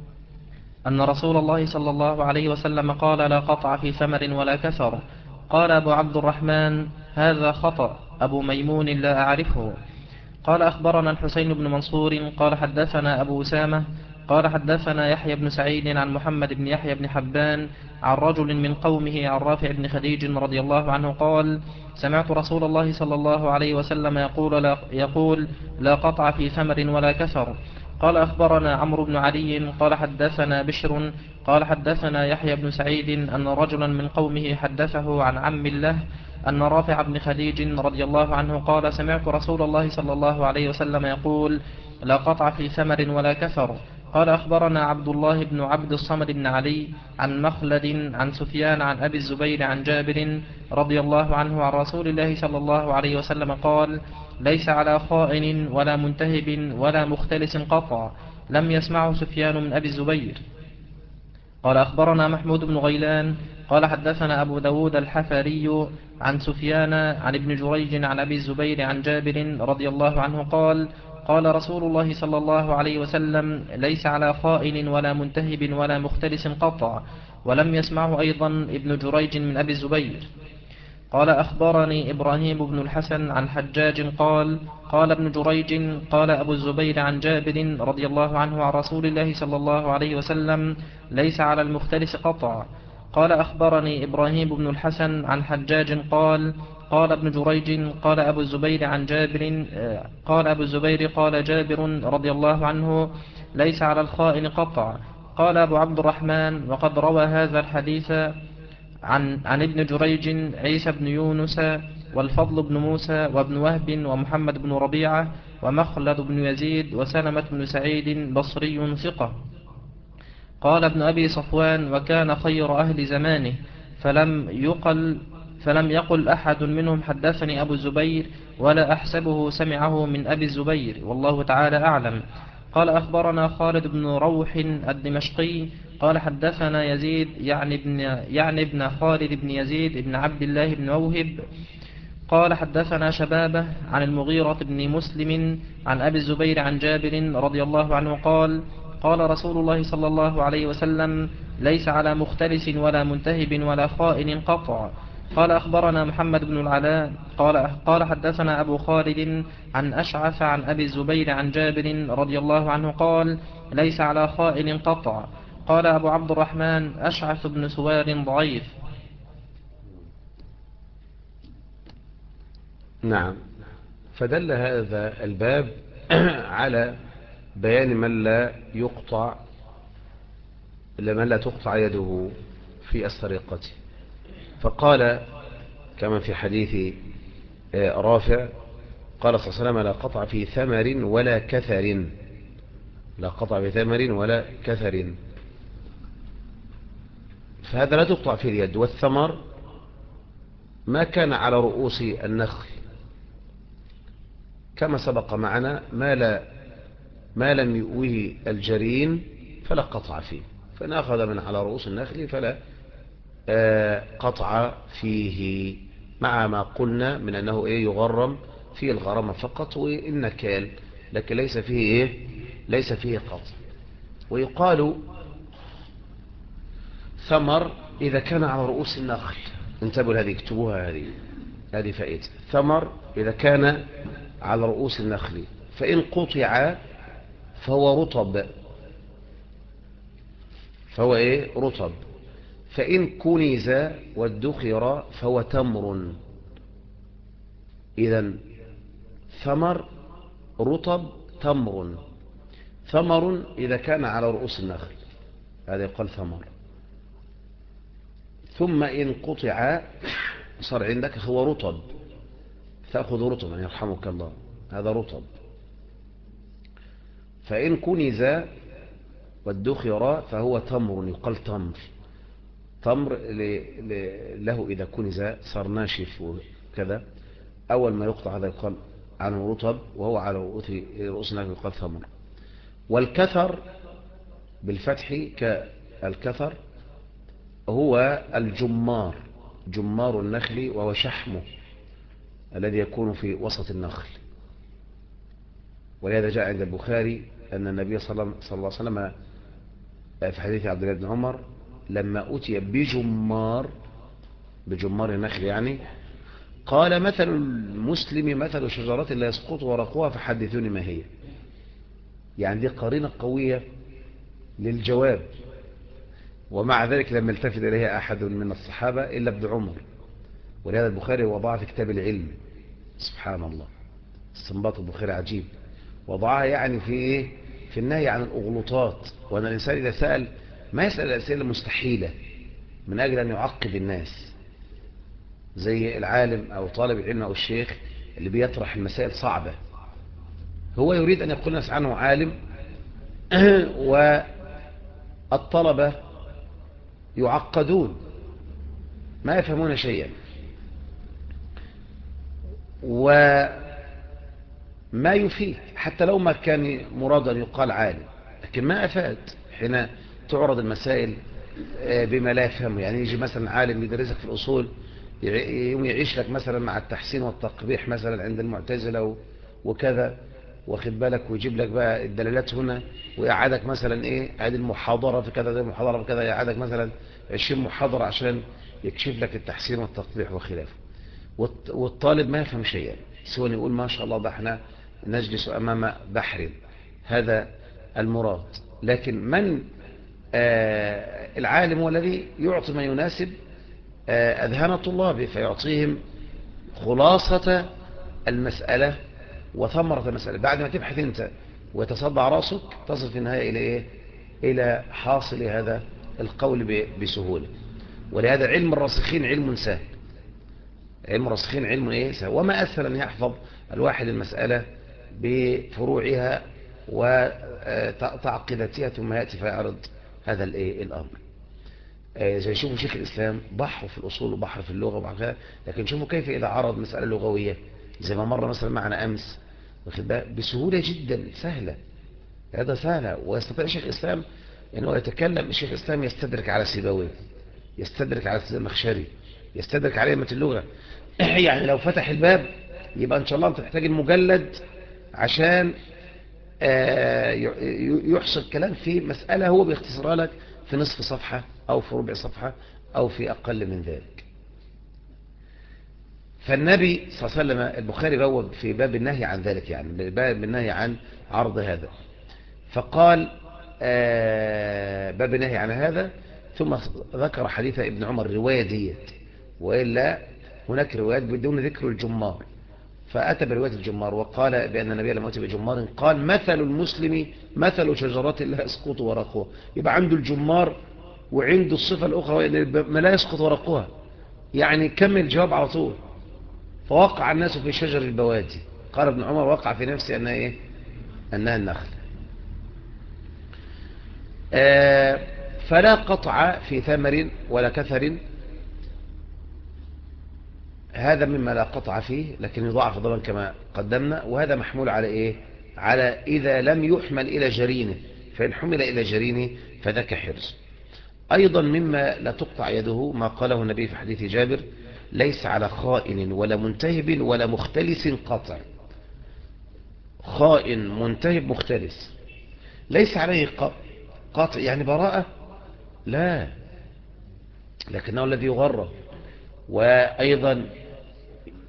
أن رسول الله صلى الله عليه وسلم قال لا قطع في ثمر ولا كثر. قال أبو عبد الرحمن هذا خطأ أبو ميمون لا أعرفه. قال أخبرنا الحسين بن منصور قال حدثنا أبو أسامة قال حدثنا يحيى بن سعيد عن محمد بن يحيى بن حبان عن رجل من قومه عن رافع بن خديج رضي الله عنه قال سمعت رسول الله صلى الله عليه وسلم يقول لا قطع في ثمر ولا كثر. قال أخبرنا عمرو بن علي قال حدثنا بشر قال حدثنا يحيى بن سعيد أن رجلا من قومه حدثه عن عم له أن رافع بن خديج رضي الله عنه قال سمعت رسول الله صلى الله عليه وسلم يقول لا قطع في ثمر ولا كثر. قال أخبرنا عبد الله بن عبد الصمد بن علي عن مخلد عن سفيان عن أبي الزبير عن جابر رضي الله عنه عن رسول الله صلى الله عليه وسلم قال ليس على خائن ولا منتهب ولا مختلس قطع. لم يسمعه سفيان من أبي الزبير. قال أخبرنا محمود بن غيلان قال حدثنا أبو داود الحفري عن سفيان عن ابن جريج عن أبي الزبير عن جابر رضي الله عنه قال قال رسول الله صلى الله عليه وسلم ليس على خائن ولا منتهب ولا مختلس قطع. ولم يسمعه أيضا ابن جريج من أبي الزبير. قال أخبرني إبراهيم بن الحسن عن حجاج قال قال ابن جريج قال أبو الزبير عن جابر رضي الله عنه عن رسول الله صلى الله عليه وسلم ليس على المختلس قطع. قال أخبرني إبراهيم بن الحسن عن حجاج قال قال ابن جريج قال أبو الزبير عن جابر قال أبو الزبير قال جابر رضي الله عنه ليس على الخائن قطع. قال أبو عبد الرحمن وقد روى هذا الحديث عن ابن جريج عيسى بن يونس والفضل بن موسى وابن وهب ومحمد بن ربيعة ومخلد بن يزيد وسلمة بن سعيد بصري ثقة. قال ابن أبي صفوان وكان خير أهل زمانه فلم يقل أحد منهم حدثني أبو الزبير ولا أحسبه سمعه من أبي الزبير والله تعالى أعلم. قال أخبرنا خالد بن روح الدمشقي قال حدثنا يزيد يعني ابن خالد بن يزيد بن عبد الله بن موهب قال حدثنا شبابه عن المغيرة بن مسلم عن أبي الزبير عن جابر رضي الله عنه قال قال رسول الله صلى الله عليه وسلم ليس على مختلس ولا منتهب ولا خائن قطع. قال أخبرنا محمد بن العلاء قال حدثنا أبو خالد عن أشعث عن أبي الزبير عن جابر رضي الله عنه قال ليس على خائن قطع. قال أبو عبد الرحمن أشعث بن سوار ضعيف. نعم. فدل هذا الباب على بيان من لا تقطع يده في السرقة. فقال كما في حديث رافع قال صلى الله عليه وسلم لا قطع في ثمر ولا كثر. لا قطع في ثمر ولا كثر. فهذا لا تقطع في اليد. والثمر ما كان على رؤوس النخل كما سبق معنا ما لم يؤوه الجرين فلا قطع فيه. فنأخذ من على رؤوس النخل فلا قطع فيه، مع ما قلنا من أنه يغرم فيه الغرامة فقط والنكال، لكن ليس فيه قطع. ويقال ثمر إذا كان على رؤوس النخل. انتبهوا هذه، اكتبوها هذه. هذه فائدة. ثمر إذا كان على رؤوس النخل، فإن قطع فهو رطب، فهو إيه؟ رطب. فإن كنز وادخر فهو تمر. إذن ثمر، رطب، تمر. ثمر إذا كان على رؤوس النخل، هذا يقال ثمر. ثم إن قطع صار عندك هو رطب، تأخذ رطبا يرحمك الله، هذا رطب. فإن كنز وادخر فهو تمر، يقال تمر. تمر له إذا كنز صار ناشف وكذا، أول ما يقطع هذا يقال عنه رطب، وهو على رؤوس النخل يقال ثمر. والكثر بالفتح كالكثر هو الجمار، جمار النخل، وهو شحمه الذي يكون في وسط النخل. ولهذا جاء عند البخاري أن النبي صلى الله عليه وسلم في حديث عبد الله بن عمر لما أتي بجمار النخل يعني، قال مثل المسلم مثل شجرة لا يسقط ورقها فحدثوني ما هي. يعني دي قرينة قوية للجواب. ومع ذلك لم يلتفت إليها أحد من الصحابة إلا ابن عمر. ولهذا البخاري وضعها في كتاب العلم. سبحان الله، استنباط البخاري عجيب. وضعها يعني في إيه؟ في النهي عن الأغلوطات، وأن الإنسان إذا سأل ما يسأل الأسئلة المستحيلة من أجل أن يعقد الناس، زي العالم أو طالب العلم أو الشيخ اللي بيطرح المسائل صعبة. هو يريد أن يقول الناس عنه عالم والطلبة يعقدون ما يفهمون شيئا، وما يفيد حتى لو ما كان مرادا يقال عالم، لكن ما أفاد حين تعرض المسائل بما لا يفهمه. يعني يجي مثلا عالم يدرسك في الأصول، يوم يعيش لك مثلا مع التحسين والتقبيح مثلا عند المعتزلة وكذا، واخد بالك، ويجيب لك بقى الدلالات هنا، ويقعدك مثلا ايه، هذه المحاضرة في كذا، زي المحاضرة في كذا، يقعدك مثلا 20 محاضرة عشان يكشف لك التحسين والتقبيح وخلافه. والطالب ما يفهم شيئا سوى يقول ما شاء الله ده احنا نجلس امام بحر. هذا المراد. لكن من العالم هو الذي يعطي ما يناسب أذهان طلابه، فيعطيهم خلاصة المسألة وثمرة المسألة. بعد ما تبحث انت ويتصدع راسك، تصل في النهاية إلى إيه؟ إلى حاصل هذا القول بسهولة. ولهذا علم الراسخين علم سهل. علم الراسخين علم إيه؟ سهل. وما أسهل أن يحفظ الواحد المسألة بفروعها وتعقيداتها، ثم يأتي فيعرض هذا الأمر. زي شوفوا شيخ الإسلام بحر في الأصول وبحر في اللغة وبحر فيها، لكن شوفوا كيف إذا عرض مسألة لغوية زي ما مر مثلا معنا أمس، بسهولة جدا سهلة. هذا سهلة. ويستطيع شيخ الإسلام أنه يتكلم. الشيخ الإسلام يستدرك على سيبويه، يستدرك على الزمخشري، يستدرك على أئمة اللغة. يعني لو فتح الباب يبقى إن شاء الله أنت تحتاج المجلد عشان يحصل كلام في مسألة هو بيختصرها لك في نصف صفحة أو في ربع صفحة أو في أقل من ذلك. فالنبي صلى الله عليه وسلم، البخاري بوب في باب النهي عن ذلك، يعني باب النهي عن عرض هذا، فقال باب النهي عن هذا، ثم ذكر حديث ابن عمر رواية ديت، وإلا هناك روايات بدون ذكر الجمار، فأتى برواية الجمار وقال بأن النبي لما أتى بجمار قال مثل المسلم مثل شجرات لا يسقط ورقها. يبقى عنده الجمار وعنده الصفة الأخرى ما لا يسقط ورقها، يعني كمل الجواب على طول. فوقع الناس في شجر البوادي. قال ابن عمر وقع في نفسي أنها إيه؟ أنها النخل. فلا قطع في ثمر ولا كثر، هذا مما لا قطع فيه، لكن يضاعف ضربا كما قدمنا. وهذا محمول على إيه؟ على إذا لم يحمل إلى جرينه، فإن حمل إلى جرينه فذاك حرز. أيضا مما لا تقطع يده ما قاله النبي في حديث جابر: ليس على خائن ولا منتهب ولا مختلس قطع. خائن، منتهب، مختلس، ليس عليه قطع يعني براءة، لا، لكنه الذي يغرب. وأيضا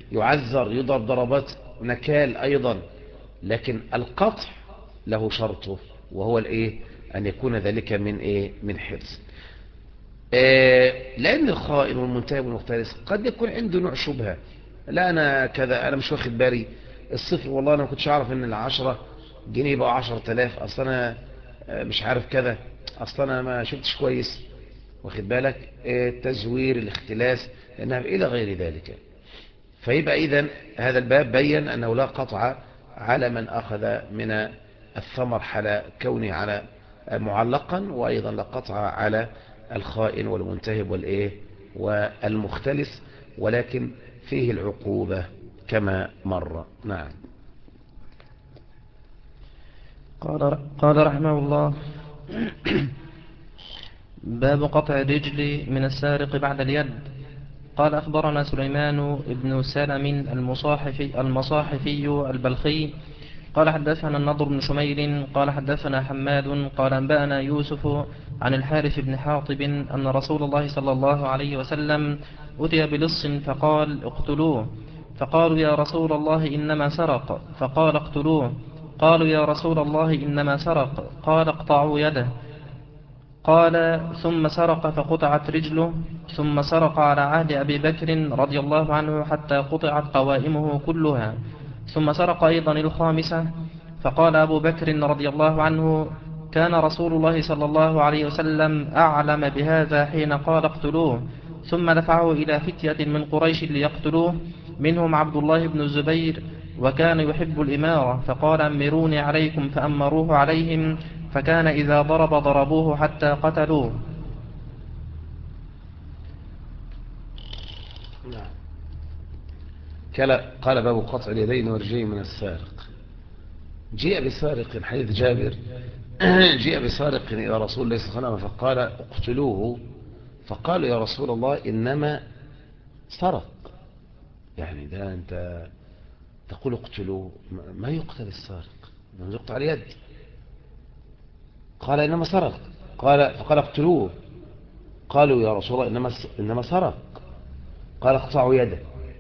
يعذر، يضرب ضربات نكال أيضا، لكن القطع له شرطه، وهو الايه، أن يكون ذلك من ايه، من حرص. لأن الخائن والمنتهب والمختلس قد يكون عنده نوع شبهة، لا أنا كذا، أنا مش واخد بالي الصفر، والله أنا ما كنتش أعرف إن 10 جنيه بقى 10,000، أصلا أنا مش عارف كذا، أصلا أنا ما شفتش كويس، واخد بالك، التزوير، الاختلاس، لأنها إلى غير ذلك. فيبقى إذن هذا الباب بين أنه لا قطع على من أخذ من الثمر حال كونه على معلقا، وأيضا لا قطع على الخائن والمنتهب والإيه والمختلس، ولكن فيه العقوبة كما مر. نعم. قال رحمه الله: باب قطع الرجل من السارق بعد اليد. قال أخبرنا سليمان بن سلم المصاحفي البلخي قال حدثنا النضر بن شميل قال حدثنا حماد قال أنبأنا يوسف عن الحارث بن حاطب أن رسول الله صلى الله عليه وسلم أتي بلص فقال: اقتلوه. فقالوا: يا رسول الله إنما سرق. فقال: اقتلوه. قالوا: يا رسول الله إنما سرق. قال: اقطعوا يده. قال: ثم سرق فقطعت رجله. ثم سرق على عهد أبي بكر رضي الله عنه حتى قطعت قوائمه كلها. ثم سرق أيضا الخامسة. فقال أبو بكر رضي الله عنه: كان رسول الله صلى الله عليه وسلم أعلم بهذا حين قال: اقتلوه. ثم دفعه إلى فتية من قريش ليقتلوه، منهم عبد الله بن الزبير، وكان يحب الإمارة، فقال: أمروني عليكم، فأمروه عليهم، فكان إذا ضرب ضربوه حتى قتلوه. نعم. قال باب قطع اليدين والرجلين من السارق. جيء بسارق، حديث جابر، جيء بسارق إلى رسول الله صلى الله عليه وسلم فقال: اقتلوه. فقالوا: يا رسول الله إنما سرق. يعني ده أنت تقول اقتلوه، ما يقتل السارق، ما يقطع اليد. قال: إنما سرق. فقال: اقتلوه. قالوا: يا رسول الله إنما سرق. قال: اقطعوا يده.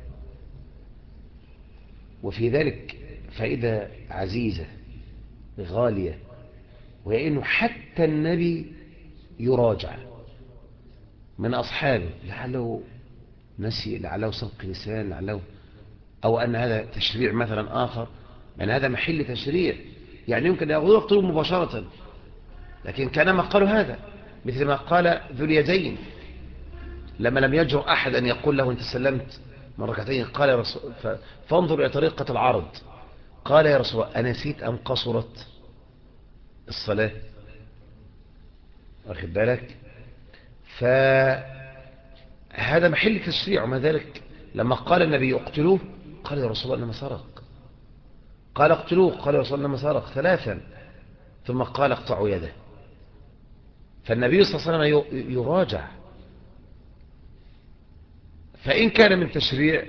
وفي ذلك فائدة عزيزة غالية، وهي إنه حتى النبي يراجع من أصحابه، لعله نسي، لعله سبق لسان، لعله، أو أن هذا تشريع مثلا آخر، يعني هذا محل تشريع، يعني يمكن أن يقتلوا مباشرة، لكن كانما قالوا هذا، مثل ما قال ذو اليدين لما لم يجرؤ أحد أن يقول له: أنت سلمت من ركعتين، قال: يا رسول، فانظر إلى طريقة العرض، قال: يا رسول الله أنسيت أم قصرت الصلاة؟ واخد بالك؟ فهذا محل تشريع. وما ذلك لما قال النبي: اقتلوه، قال: يا رسول الله إنما سرق. قال: اقتلوه. قال: يا رسول الله إنما سرق 3. ثم قال: اقطعوا يده. فالنبي صلى الله عليه وسلم يراجع، فإن كان من تشريع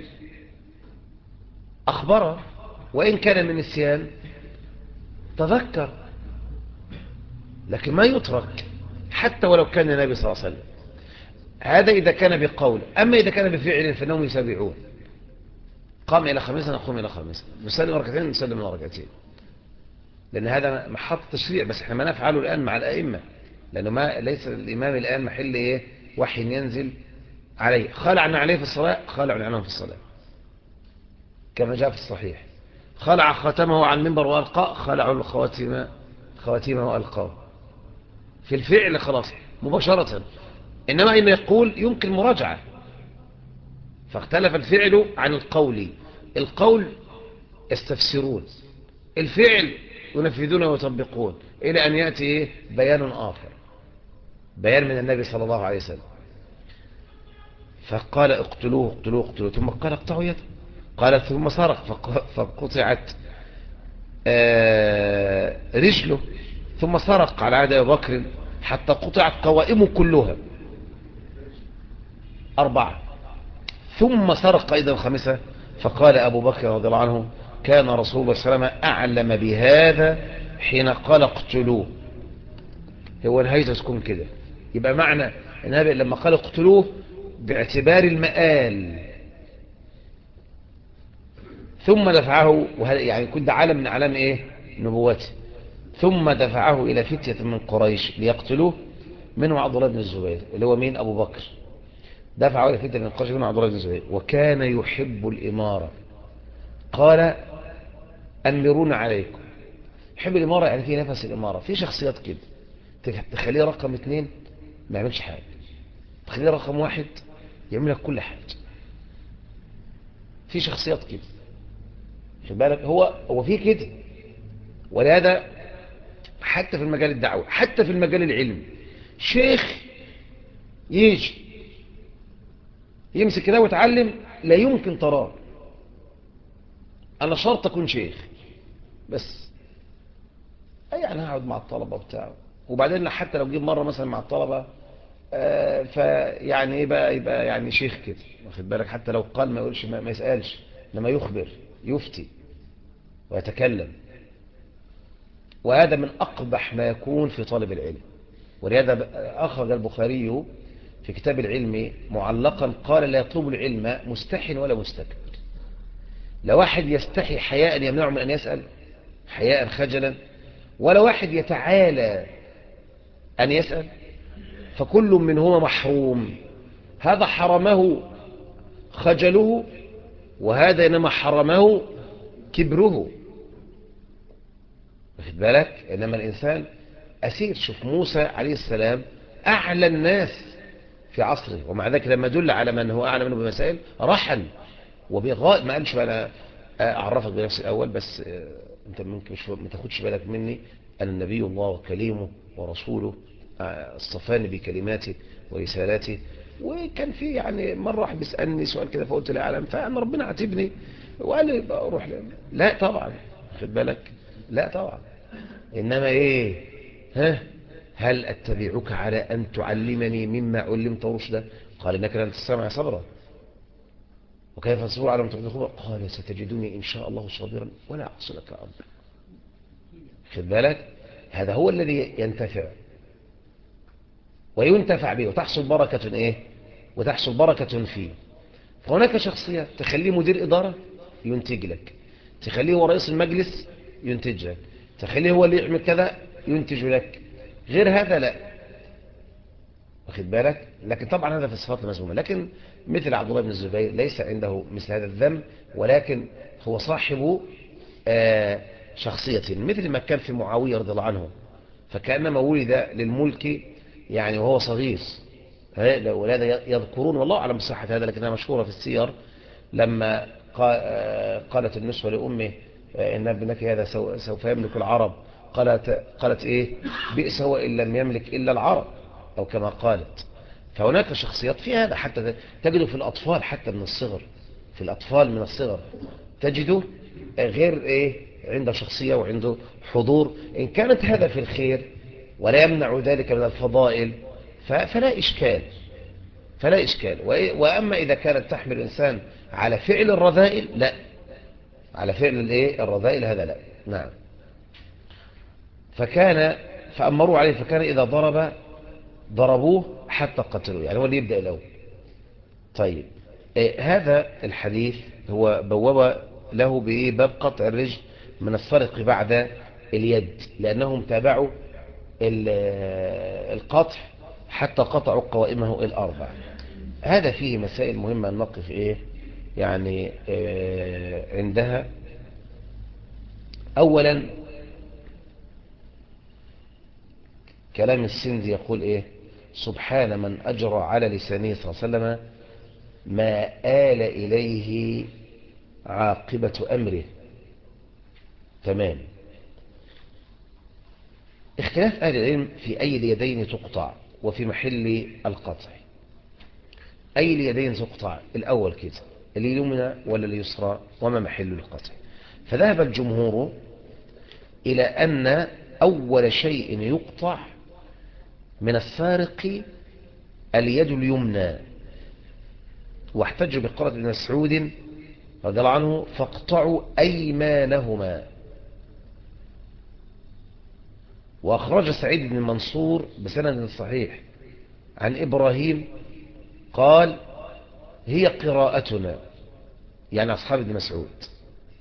أخبره، وإن كان من نسيان تذكر، لكن ما يترك حتى ولو كان النبي صلى الله عليه وسلم. هذا إذا كان بقول. أما إذا كان بفعل فإنهم يسابعون، قام إلى 5 نقوم إلى 5، نسلم ركعتين نسلم ركعتين، لأن هذا محط تشريع، بس احنا ما نفعله الآن مع الأئمة، لأنه ليس الإمام الآن محل إيه وحي ينزل عليه. خلعنا عليه في الصلاة، خلعنا عنهم في الصلاة كما جاء في الصحيح. خلع ختمه عن المنبر وألقى، خلعوا خواتيمه وألقاه. في الفعل خلاص مباشرة. إنما إن يقول يمكن مراجعة، فاختلف الفعل عن القول. القول يستفسرون، الفعل ينفذون ويطبقون، إلى أن يأتي بيان آخر، بيان من النبي صلى الله عليه وسلم. فقال: اقتلوه اقتلوه اقتلوه. ثم قال: اقطعوا يده. قال: ثم سرق فقطعت رجله. ثم سرق على عهد أبي بكر حتى قطعت قوائمه كلها 4. ثم سرق أيضا 5. فقال أبو بكر رضي الله عنه: كان رسول الله صلى الله عليه وسلم أعلم بهذا حين قال: اقتلوه. هو الهيجة تكون كده، يبقى معنى النبي لما قال: اقتلوه باعتبار المآل، ثم دفعه، وهذا يعني كل ده علم من علام إيه؟ نبوته. ثم دفعه إلى فتية من قريش ليقتلوه، منهم عبد الله بن الزبير اللي هو مين؟ أبو بكر. دفعه إلى فتية من قريش منهم عبد الله بن الزبير، وكان يحب الإمارة. قال أمرون عليكم. يحب الإمارة يعني في نفس الإمارة، في شخصيات كده تخليه رقم 2 ما يعملش حاجة، تخليه رقم 1 يعمل لك كل حاجة. في شخصيات كده، خد بالك، هو في كده. ولهذا حتى في المجال الدعوي، حتى في المجال العلمي، شيخ يجي يمسك كده ويتعلم لا يمكن تراه. انا شرط اكون شيخ بس، يعني هقعد مع الطلبه بتاعه، وبعدين حتى لو جيب مره مثلا مع الطلبه فيعني ايه بقى، يبقى يعني شيخ كده، واخد بالك، حتى لو قال ما يقولش، ما يسالش، لما يخبر يفتي ويتكلم. وهذا من اقبح ما يكون في طالب العلم. ولهذا اخرج البخاري في كتاب العلم معلقا قال لا يطلب العلم مستح ولا مستكبر. لا واحد يستحي حياء يمنعه من أن يسأل، حياء خجلا، ولا واحد يتعالى أن يسأل، فكل منهما محروم. هذا حرمه خجله، وهذا إنما حرمه كبره، واخد بالك. إنما الإنسان أسير. شوف موسى عليه السلام أعلى الناس في عصره، ومع ذلك لما دل على من هو أعلى منه بمسائل رحل وبغاء. ما قالش بقى أنا أعرفك بنفسي الأول بس، أنت ممكن ما تاخدش بالك مني، أنا النبي الله وكليمه ورسوله، اصطفاني بكلماته ورسالاته. وكان في يعني مرة واحد بيسألني سؤال كده فقلت لا أعلم، فأنا ربنا عاتبني وقال لي بقى أروح لا طبعا، خد بالك، لا طبعا. إنما إيه؟ ها؟ هل أتبعك على أن تعلمني مما علمت رشدا؟ قال إنك لن تستمع صبرا، وكيف تصبر على ما تحدثون؟ قال ستجدني إن شاء الله صابرا ولا أعصي لك أمرا. خد بالك، هذا هو الذي ينتفع وينتفع به، وتحصل بركة إيه؟ وتحصل بركة فيه. فهناك شخصية تخليه مدير إدارة ينتج لك، تخليه هو رئيس المجلس ينتج لك، تخليه هو اللي يعمل كذا ينتج لك، غير هذا لا، واخد بالك. لكن طبعا هذا في الصفات المذمومه. لكن مثل عبد الله بن الزبير ليس عنده مثل هذا الذم، ولكن هو صاحب شخصية، مثل ما كان في معاوية رضي الله عنه، فكأنما ولد للملك يعني وهو صغير. ولهذا يذكرون، والله أعلم بصحة هذا لكنها مشهورة في السير، لما قالت النسوة لأمه إن ابنك هذا سوف يملك العرب، قالت إيه؟ بئس هو إن لم يملك إلا العرب، أو كما قالت. فهناك شخصيات في هذا، حتى تجده في الأطفال حتى من الصغر، في الأطفال من الصغر تجده غير إيه؟ عنده شخصية وعنده حضور، إن كانت هذا في الخير ولا يمنع ذلك من الفضائل فلا إشكال، فلا إشكال. وأما إذا كانت تحمل الإنسان على فعل الرذائل لا، على فعل الإيه؟ الرذائل هذا لا. نعم. فأمروا عليه، فكان إذا ضربوه حتى قتلوه، يعني هو اللي يبدأ الأول. طيب، هذا الحديث هو بواب له بإيه؟ باب قطع الرجل من السرق بعد اليد، لأنهم تابعوا القطع حتى قطعوا قوائمه الأربع. هذا فيه مسائل مهمة نقف إيه يعني عندها. أولا، كلام السندي يقول إيه؟ سبحان من أجرى على لسانه صلى الله عليه وسلم ما آل إليه عاقبة أمره. تمام. اختلاف أهل العلم في أي اليدين تقطع وفي محل القطع. أي اليدين تقطع الأول كده، اليمنى ولا اليسرى، وما محل القطع؟ فذهب الجمهور إلى أن أول شيء يقطع من السارق اليد اليمنى، واحتجوا بقولة ابن مسعود رضي الله عنه فاقطعوا أيمانهما. وأخرج سعيد بن منصور بسند صحيح عن إبراهيم قال هي قراءتنا، يعني أصحاب ابن مسعود،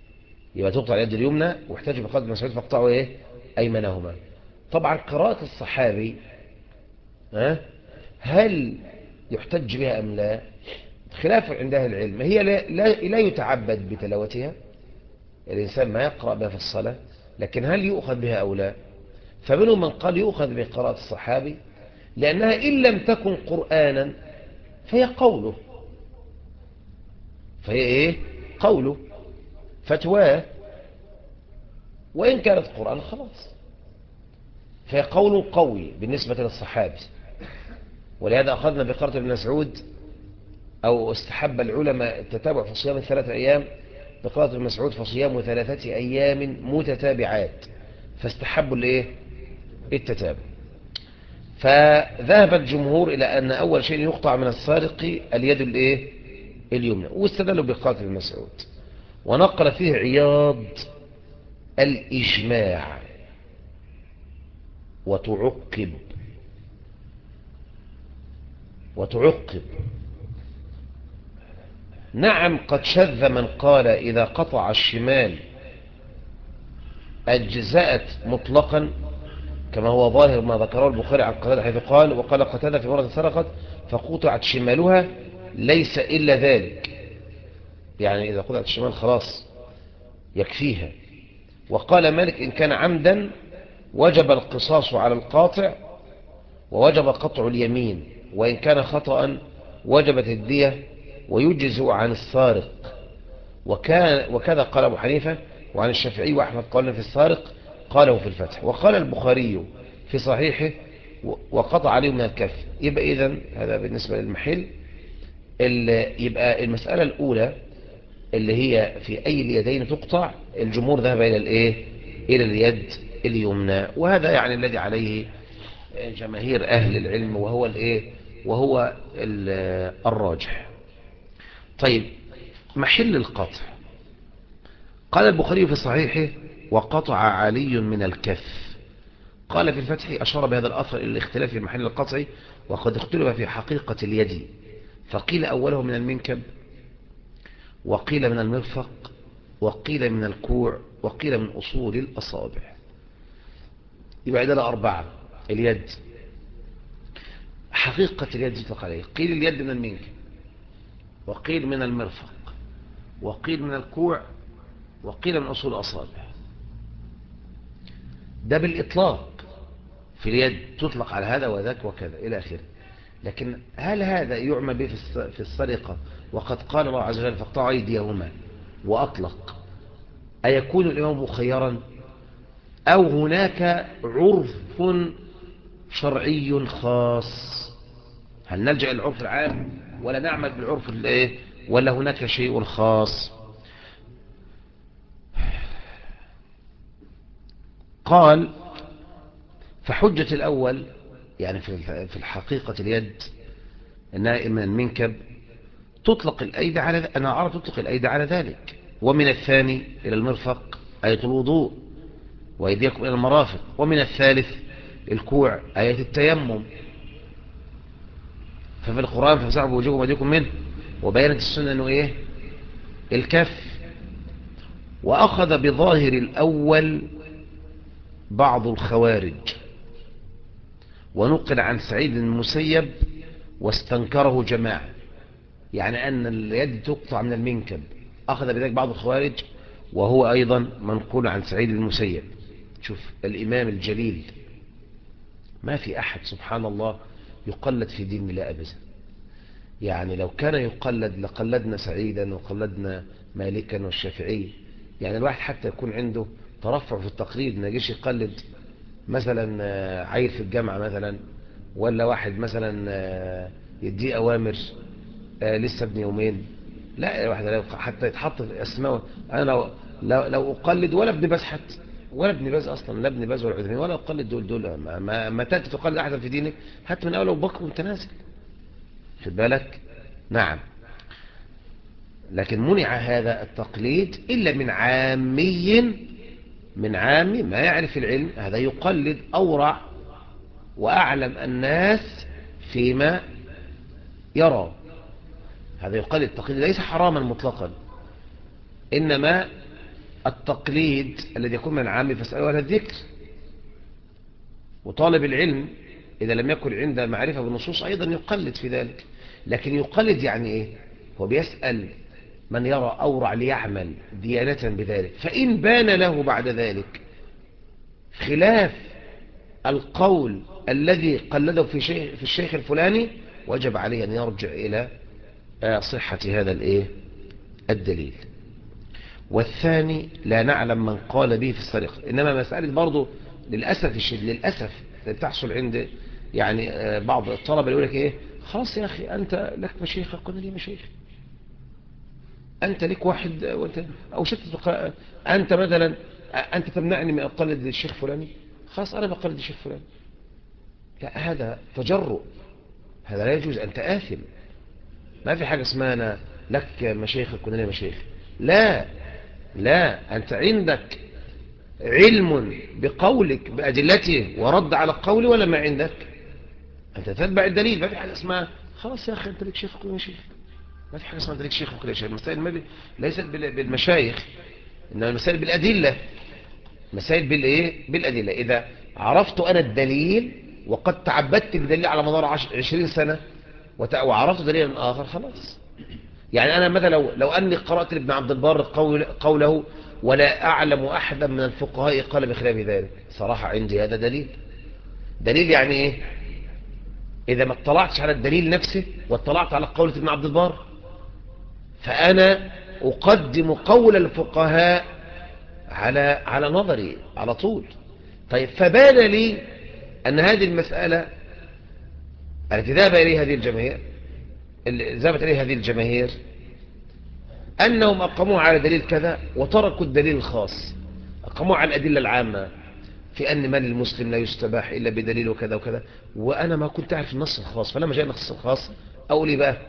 يبقى تقطع اليد اليمنى، واحتج بقول ابن مسعود فاقطعوا ايه ايمنهما. طبعا قراءة الصحابي هل يحتج بها ام لا؟ خلاف عند اهل العلم. هي لا يتعبد بتلاوتها، الانسان ما يقرأ بها في الصلاة، لكن هل يؤخذ بها او لا؟ فمنهم من قال يؤخذ بقراءة الصحابي، لأنها إن لم تكن قرآنا فهي قوله، فهي إيه؟ قوله، فتواه، وإن كانت قرآن خلاص، فهي قول قوي بالنسبة للصحابي. ولهذا أخذنا بقراءة ابن مسعود، أو استحب العلماء التتابع في صيام 3 أيام بقراءة ابن مسعود، فصيام 3 أيام متتابعات، فاستحبوا الإيه؟ التتابع. فذهب الجمهور إلى أن أول شيء يقطع من السارق اليد الإيه؟ اليمنى، واستدلوا بقراءة ابن مسعود، ونقل فيه عياض الإجماع. وتعقب نعم، قد شذ من قال إذا قطع الشمال أجزأت مطلقا، كما هو ظاهر ما ذكره البخاري عن قتادة، حيث قال: وقال قتادة في مرة سرقت فقطعت شمالها ليس إلا ذلك، يعني إذا قطعت الشمال خلاص يكفيها. وقال مالك: إن كان عمدا وجب القصاص على القاطع، ووجب قطع اليمين، وإن كان خطأ وجبت الدية، ويجزئ عن السارق. وكذا قال أبو حنيفة، وعن الشافعي وأحمد قال في السارق قاله في الفتح. وقال البخاري في صحيحه: وقطع عليه من الكف. يبقى إذن هذا بالنسبة للمحل. يبقى المسألة الأولى اللي هي في أي اليدين تقطع، الجمهور ذهب إلى الإيه؟ إلى اليد اليمنى، وهذا يعني الذي عليه جماهير أهل العلم، وهو الإيه؟ وهو الراجح. طيب، محل القطع. قال البخاري في صحيحه: وقطع علي من الكف. قال في الفتح: أشار بهذا الأثر إلى الاختلاف في محل القطع، وقد اختلف في حقيقة اليد، فقيل أوله من المنكب، وقيل من المرفق، وقيل من الكوع، وقيل من أصول الأصابع. يبقى عندنا 4. اليد، حقيقة اليد يطلق عليه، قيل اليد من المنكب، وقيل من المرفق، وقيل من الكوع، وقيل من أصول الأصابع. ده بالإطلاق، في اليد تطلق على هذا وذاك وكذا إلى آخره. لكن هل هذا يعمى به في السرقة، وقد قال الله عز وجل: فاقطعوا أيديهما، وأطلق؟ أيكون الإمام مخيرا، أو هناك عرف شرعي خاص؟ هل نلجأ العرف العام، ولا نعمل بالعرف الايه، ولا هناك شيء خاص؟ قال: فحجة الأول، يعني في الحقيقة اليد إنها من المنكب، تطلق الأيدي على أنا أعرف تطلق الأيدي على ذلك. ومن الثاني إلى المرفق آية الوضوء، وأيديكم إلى المرافق. ومن الثالث الكوع آية التيمم. ففي القرآن: فامسحوا بوجوهكم وأيديكم منه. وبيانت السنة أنه إيه؟ الكف. وأخذ بظاهر الأول بعض الخوارج، ونقل عن سعيد بن المسيب واستنكره جماعة، يعني أن اليد تقطع من المنكب، أخذ بذلك بعض الخوارج، وهو أيضا منقول عن سعيد بن المسيب. شوف الإمام الجليل، ما في أحد سبحان الله يقلد في دين الله أبدا. يعني لو كان يقلد لقلدنا سعيدا، وقلدنا مالكا والشافعي. يعني الواحد حتى يكون عنده ترفع في التقليد، ما يجيش يقلد مثلا عيل في الجامعة مثلا، ولا واحد مثلا يديه أوامر لسه ابن يومين. لا، الواحد حتى يتحط في اسماء. انا لو اقلد ولا ابن باز، حتى ولا ابن باز اصلا، لا ابن باز ولا عثيمين، ولا اقلد دول ما تاتي تقلد احدا في دينك، حتى من اول ابو بكر وانت نازل، خد بالك. نعم. لكن منع هذا التقليد الا من عامي ما يعرف العلم، هذا يقلد اورع واعلم الناس فيما يرى. هذا يقلد التقليد ليس حراما مطلقا، إنما التقليد الذي يكون من العام فاسألوا أهل الذكر. وطالب العلم إذا لم يكن عنده معرفة بالنصوص أيضا يقلد في ذلك. لكن يقلد يعني إيه؟ هو بيسأل من يرى أورع ليعمل ديانة بذلك، فإن بان له بعد ذلك خلاف القول الذي قلده في الشيخ الفلاني، وجب عليه أن يرجع إلى صحة هذا الدليل. والثاني لا نعلم من قال به في السرقة. إنما مسألة برضو للأسف الشديد، للأسف بتحصل عند يعني بعض الطلبة يقول لك إيه، خلاص يا أخي أنت لك مشيخة قلنا لي مشيخ، أنت لك واحد وأنت أو أنت مثلا أنت تمنعني من أقلد الشيخ فلاني، خلاص أنا بقلد الشيخ فلاني. لا، هذا تجرؤ، هذا لا يجوز، أنت آثم. ما في حاجة اسمها أنا لك مشيخ قلنا لي مشيخ. لا لا، أنت عندك علم بقولك بأدلته ورد على قولي ولا ما عندك؟ أنت تتبع الدليل. ما في حاجة اسمها خلاص يا أخي أنت لك شيخ وكل شيخ. ما في حاجة اسمها أنت لك شيخ وكل شيخ. المسائل ليست بالمشايخ، إنما المسائل بالأدلة. مسائل بالأدلة. إذا عرفت أنا الدليل وقد تعبدت بدليل على مدار 20 سنة وعرفت دليلا آخر، خلاص. يعني أنا مثلا لو أني قرأت لابن عبد البر قوله ولا أعلم أحدا من الفقهاء قال بخلاف ذلك، صراحة عندي هذا دليل يعني إيه؟ إذا ما اطلعتش على الدليل نفسه واطلعت على قولة ابن عبد البر، فأنا أقدم قول الفقهاء على نظري على طول. طيب، فبان لي أن هذه المسألة التي ذهب إليها هذه الجماهير، ذهبت إليها هذه الجماهير، أنهم أقاموا على دليل كذا وتركوا الدليل الخاص، أقاموا على الأدلة العامة في أن مال المسلم لا يستباح إلا بدليل وكذا وكذا، وأنا ما كنت أعرف النص الخاص. فلما جاء النص الخاص أقول إيه بقى؟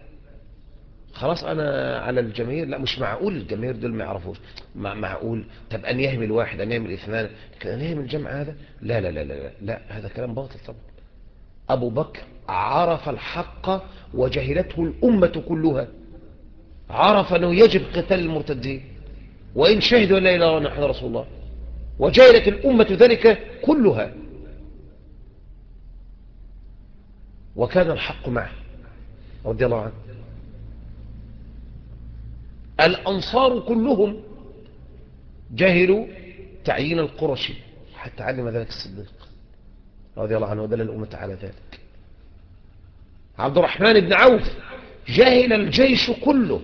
خلاص أنا على الجماهير. لا، مش معقول الجماهير دول ما يعرفوش. معقول؟ طب أن يهمل واحد، أن يهمل اثنان، أن يهمل الجمع هذا؟ لا لا لا لا لا, لا. هذا كلام باطل طبعا. أبو بكر عرف الحق وجهلته الأمة كلها، عرف أنه يجب قتال المرتدين وإن شهدوا لا إله إلا الله محمد رسول الله، وجهلت الأمة ذلك كلها، وكان الحق معه رضي الله عنه. الأنصار كلهم جهلوا تعيين القرشي حتى علم ذلك الصديق رضي الله عنه ودل الأمة على ذلك. عبد الرحمن بن عوف جهل الجيش كله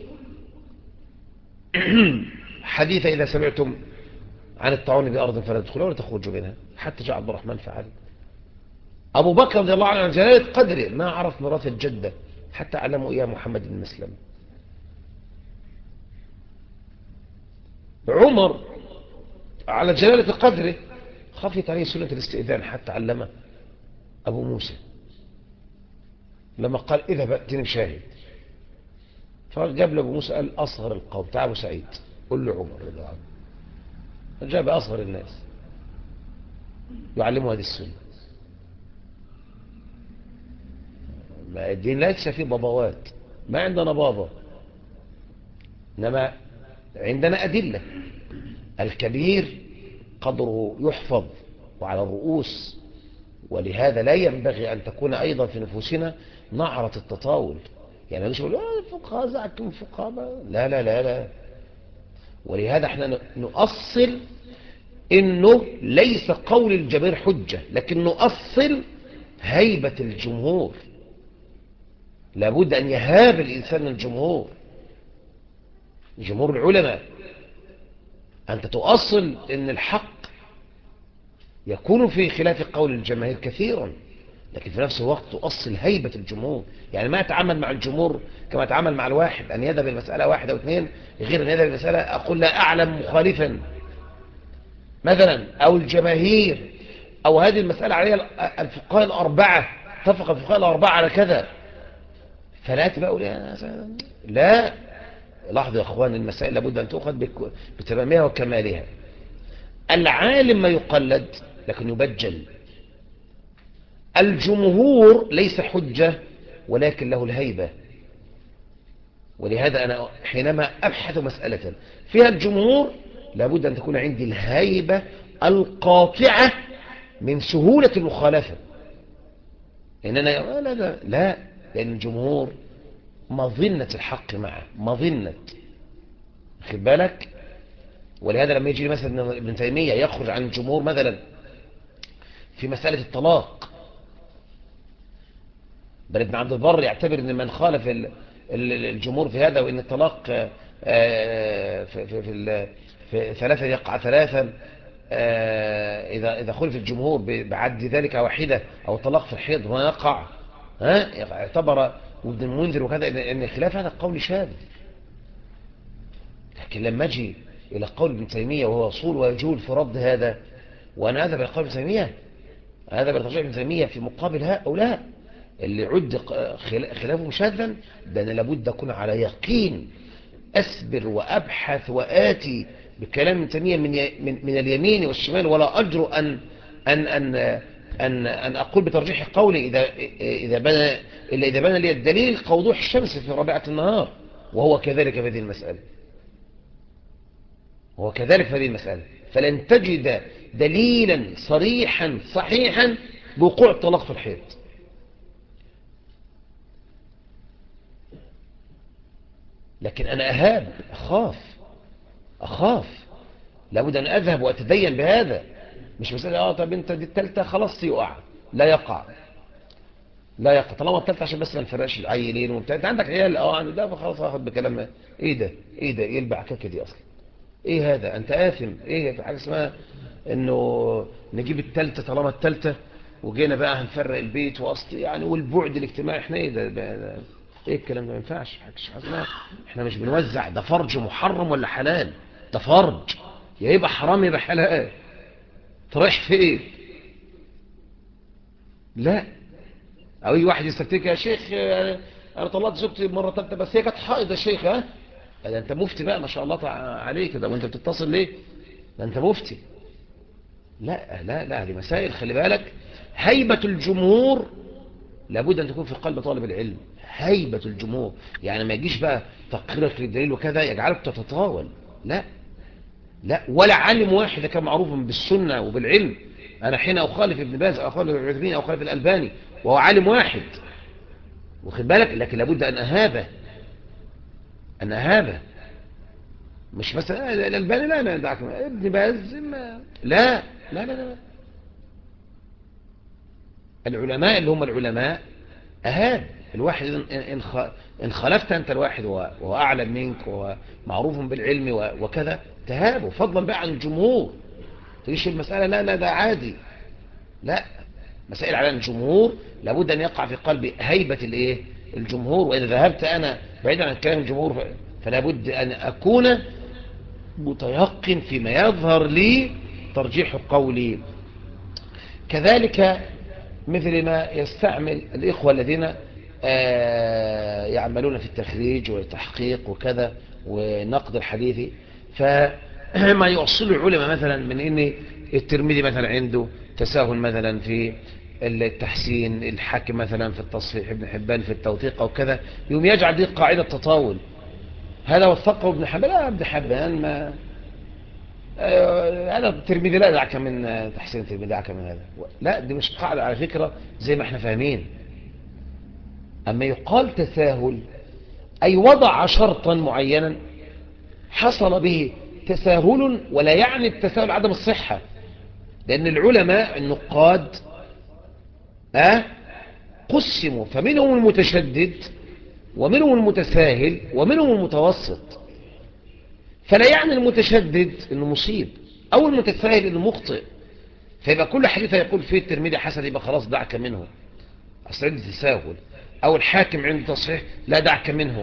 حديث إذا سمعتم عن الطاعون بأرض فلا تدخلوا ولا تخرجوا منها، حتى جاء عبد الرحمن فعل. أبو بكر رضي الله عنه عن جلالة قدره ما عرف ميراث الجدة حتى علموا إياه محمد بن مسلم. عمر على جلالة قدره خفيت عليه سنة الاستئذان حتى علمه أبو موسى لما قال اذهب ائتني بشاهد، فجاب له أبو موسى قال أصغر القوم، تعال أبو سعيد قل له عمر رضي الله عنه، جاب أصغر الناس يعلمه هذه السنة. ما الدين لا يكسى فيه بابوات، ما عندنا بابا، إنما عندنا أدلة. الكبير قدره يحفظ وعلى الرؤوس، ولهذا لا ينبغي أن تكون أيضا في نفوسنا نعرة التطاول. يعني مش يقول الفقهاء زعتم الفقهاء، لا لا لا لا. ولهذا احنا نؤصل انه ليس قول الجماهير حجة، لكن نؤصل هيبة الجمهور. لابد أن يهاب الإنسان الجمهور، جمهور العلماء. أنت تؤصل أن الحق يكون في خلاف قول الجماهير كثيرا، لكن في نفس الوقت تؤصل هيبة الجمهور. يعني ما أتعامل مع الجمهور كما أتعامل مع الواحد، أن يذهب المسألة واحد أو اثنين، غير أن يذهب المسألة أقول لا أعلم مخالفا مثلا، أو الجماهير، أو هذه المسألة عليها الفقهاء الأربعة، اتفق الفقهاء الأربعة على كذا، فلا تبقى أقول لا. لاحظوا يا أخوان، المسائل لابد أن تؤخذ بتمامها وكمالها. العالم ما يقلد لكن يبجل. الجمهور ليس حجة ولكن له الهيبة. ولهذا أنا حينما أبحث مسألة فيها الجمهور لابد أن تكون عندي الهيبة القاطعة من سهولة المخالفة. إن أنا لا، لأن الجمهور مظنة الحق معه، مظنة، خد بالك. ولهذا لما يجي مثلا ابن تيمية يخرج عن الجمهور مثلا في مسألة الطلاق، بل ابن عبد البر يعتبر ان من خالف الجمهور في هذا، وان الطلاق في ثلاثة يقع ثلاثا، إذا خلف الجمهور بعد ذلك واحدة، أو الطلاق في الحيض هنا يقع، اعتبر وابن المنذر وكذا أن خلاف هذا القول شاذ. لكن لما أجي إلى قول ابن تيمية وهو أصول ويجول في رد هذا، وأنا هذا بقول ابن تيمية، هذا برتجع ابن تيمية في مقابل هؤلاء اللي عد خلافهم شاذا، ده أنا لابد أكون على يقين، أسبر وأبحث وآتي بكلام ابن تيمية من اليمين والشمال، ولا أجر أن أقول بترجيح قولي إذا بنى لي الدليل كوضوح الشمس في رابعة النهار. وهو كذلك في هذه المسألة، فلن تجد دليلا صريحا صحيحا بوقوع الطلاق في الحيض. لكن أنا أهاب، أخاف، لابد أن أذهب وأتدين بهذا. مش مسألة طب أنت دي التالتة خلاص يقع، لا يقع طالما التالتة، عشان بس ما نفرقش العيلين وبتاع. انت عندك عيال عندي ده، خلاص هاخد بكلام. ايه ده ايه البعكاكه دي اصلا؟ ايه هذا؟ انت آثم. ايه في حاجه اسمها انه نجيب التالتة طالما التالتة، وجينا بقى هنفرق البيت واصل يعني والبعد الاجتماعي؟ احنا ايه ده ايه الكلام ده؟ ما ينفعش. احنا مش بنوزع، ده فرج محرم ولا حلال؟ ده فرج، يا يبقى حرام يبقى حلال. تروح فين؟ لا. او اي واحد يستفتيك يا شيخ انا طلعت زوجتي مره ثالثه بس هي كانت حائض يا شيخ. ده انت مفتي بقى، ما شاء الله عليك ده، وانت بتتصل ليه؟ ده انت مفتي. لا دي مسائل، خلي بالك. هيبة الجمهور لابد ان تكون في قلب طالب العلم. هيبة الجمهور يعني ما يجيش بقى تقريرك للدليل وكذا يجعلك تتطاول. لا، ولا عالم واحد كان معروف بالسنة وبالعلم. انا حين اخالف ابن باز او اخالف ابن عثيمين او اخالف الالباني وهو عالم واحد، واخد بالك، لكن لابد ان اهابه. مش مثلا الالباني لا دعك، ابن باز لا. العلماء اللي هم العلماء اهاب الواحد. ان خالفت انت الواحد وهو اعلم منك وهو معروف بالعلم وكذا، تهابه، فضلا بقى عن الجمهور. تجيش المسألة لا ده عادي. لا، مسائل على الجمهور لابد ان يقع في قلبي هيبة الايه؟ الجمهور. واذا ذهبت انا بعيدا عن كلام الجمهور فلا بد ان اكون متيقن فيما يظهر لي ترجيح قولي. كذلك مثل ما يستعمل الإخوة الذين يعملون في التخريج والتحقيق وكذا ونقد الحديث، فما يوصل العلماء مثلا من ان الترمذي مثلا عنده تساهل مثلا في التحسين، الحاكم مثلا في التصحيح، ابن حبان في التوثيق او كذا، يوم يجعل دي قاعدة تطاول. هذا وثقه ابن حبان، لا ابن حبان ما هذا الترمذي لا دعك من تحسين الترمذي، دعك من هذا. لا، دي مش قاعدة على فكرة زي ما احنا فاهمين. اما يقال تساهل اي وضع شرطا معينا حصل به تساهل، ولا يعني التساهل عدم الصحة. لان العلماء النقاد قسموا، فمنهم المتشدد ومنهم المتساهل ومنهم المتوسط. فلا يعني المتشدد انه مصيب او المتساهل انه مخطئ، فيبقى كل حديث يقول فيه الترمذي حسن يبقى خلاص دعك منه، اصل عنده تساهل. او الحاكم عنده تصحيح، لا دعك منه.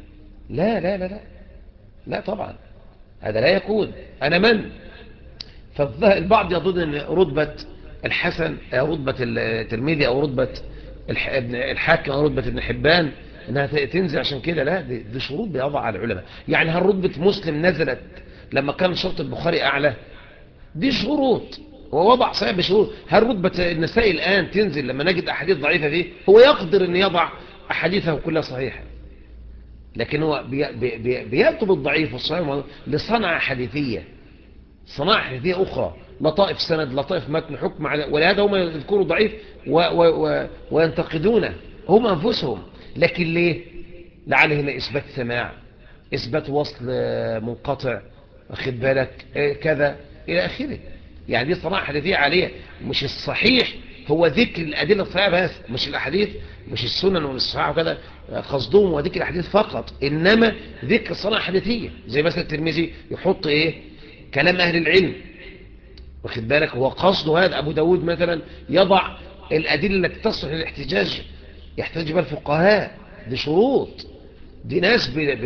لا طبعا، هذا لا يكون. انا من فالبعض يظن ان رتبة الحسن أو رتبة الترمذي او رتبة الحاكم او رتبة ابن حبان انها تنزل عشان كده. لا، دي شروط بيضع على العلماء. يعني هل رتبة مسلم نزلت لما كان شرط البخاري اعلى؟ دي شروط ووضع صحيح بشروط. هل رتبة النسائي الآن تنزل لما نجد أحاديث ضعيفة فيه؟ هو يقدر أن يضع أحاديثه كلها صحيحة، لكن هو بيكتب الضعيف والصحيح لصنعة حديثية. صناعة حديثية أخرى، لطائف سند، لطائف متن، حكم على، ولهذا هم يذكروا ضعيف وينتقدونه هم أنفسهم. لكن ليه؟ لعل هنا إثبات سماع، إثبات وصل منقطع، واخد بالك كذا إلى آخره. يعني دي صناعة حديثية عالية. مش الصحيح هو ذكر الأدلة الصحيحة بس، مش الأحاديث، مش السنن والصحاح وكذا قصدهم وذكر الأحاديث فقط، إنما ذكر صناعة حديثية. زي مثلا الترمذي يحط إيه؟ كلام أهل العلم، واخد بالك، هو قصده هذا. أبو داود مثلا يضع الأدلة التي تصلح للاحتجاج، يحتج بها الفقهاء. دي شروط، دي ناس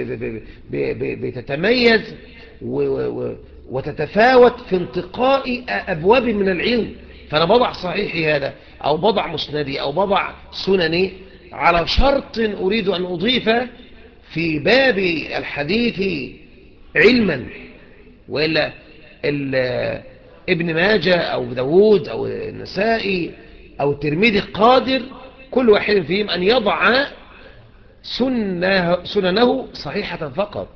بتتميز وتتفاوت في انتقاء أبواب من العلم. فأنا بضع صحيحي هذا، أو بضع مسندي، أو بضع سنني على شرط أريد أن أضيف في باب الحديث علما. وإلا ابن ماجه أو داود أو النسائي أو الترمذي قادر كل واحد فيهم أن يضع سننه صحيحة فقط.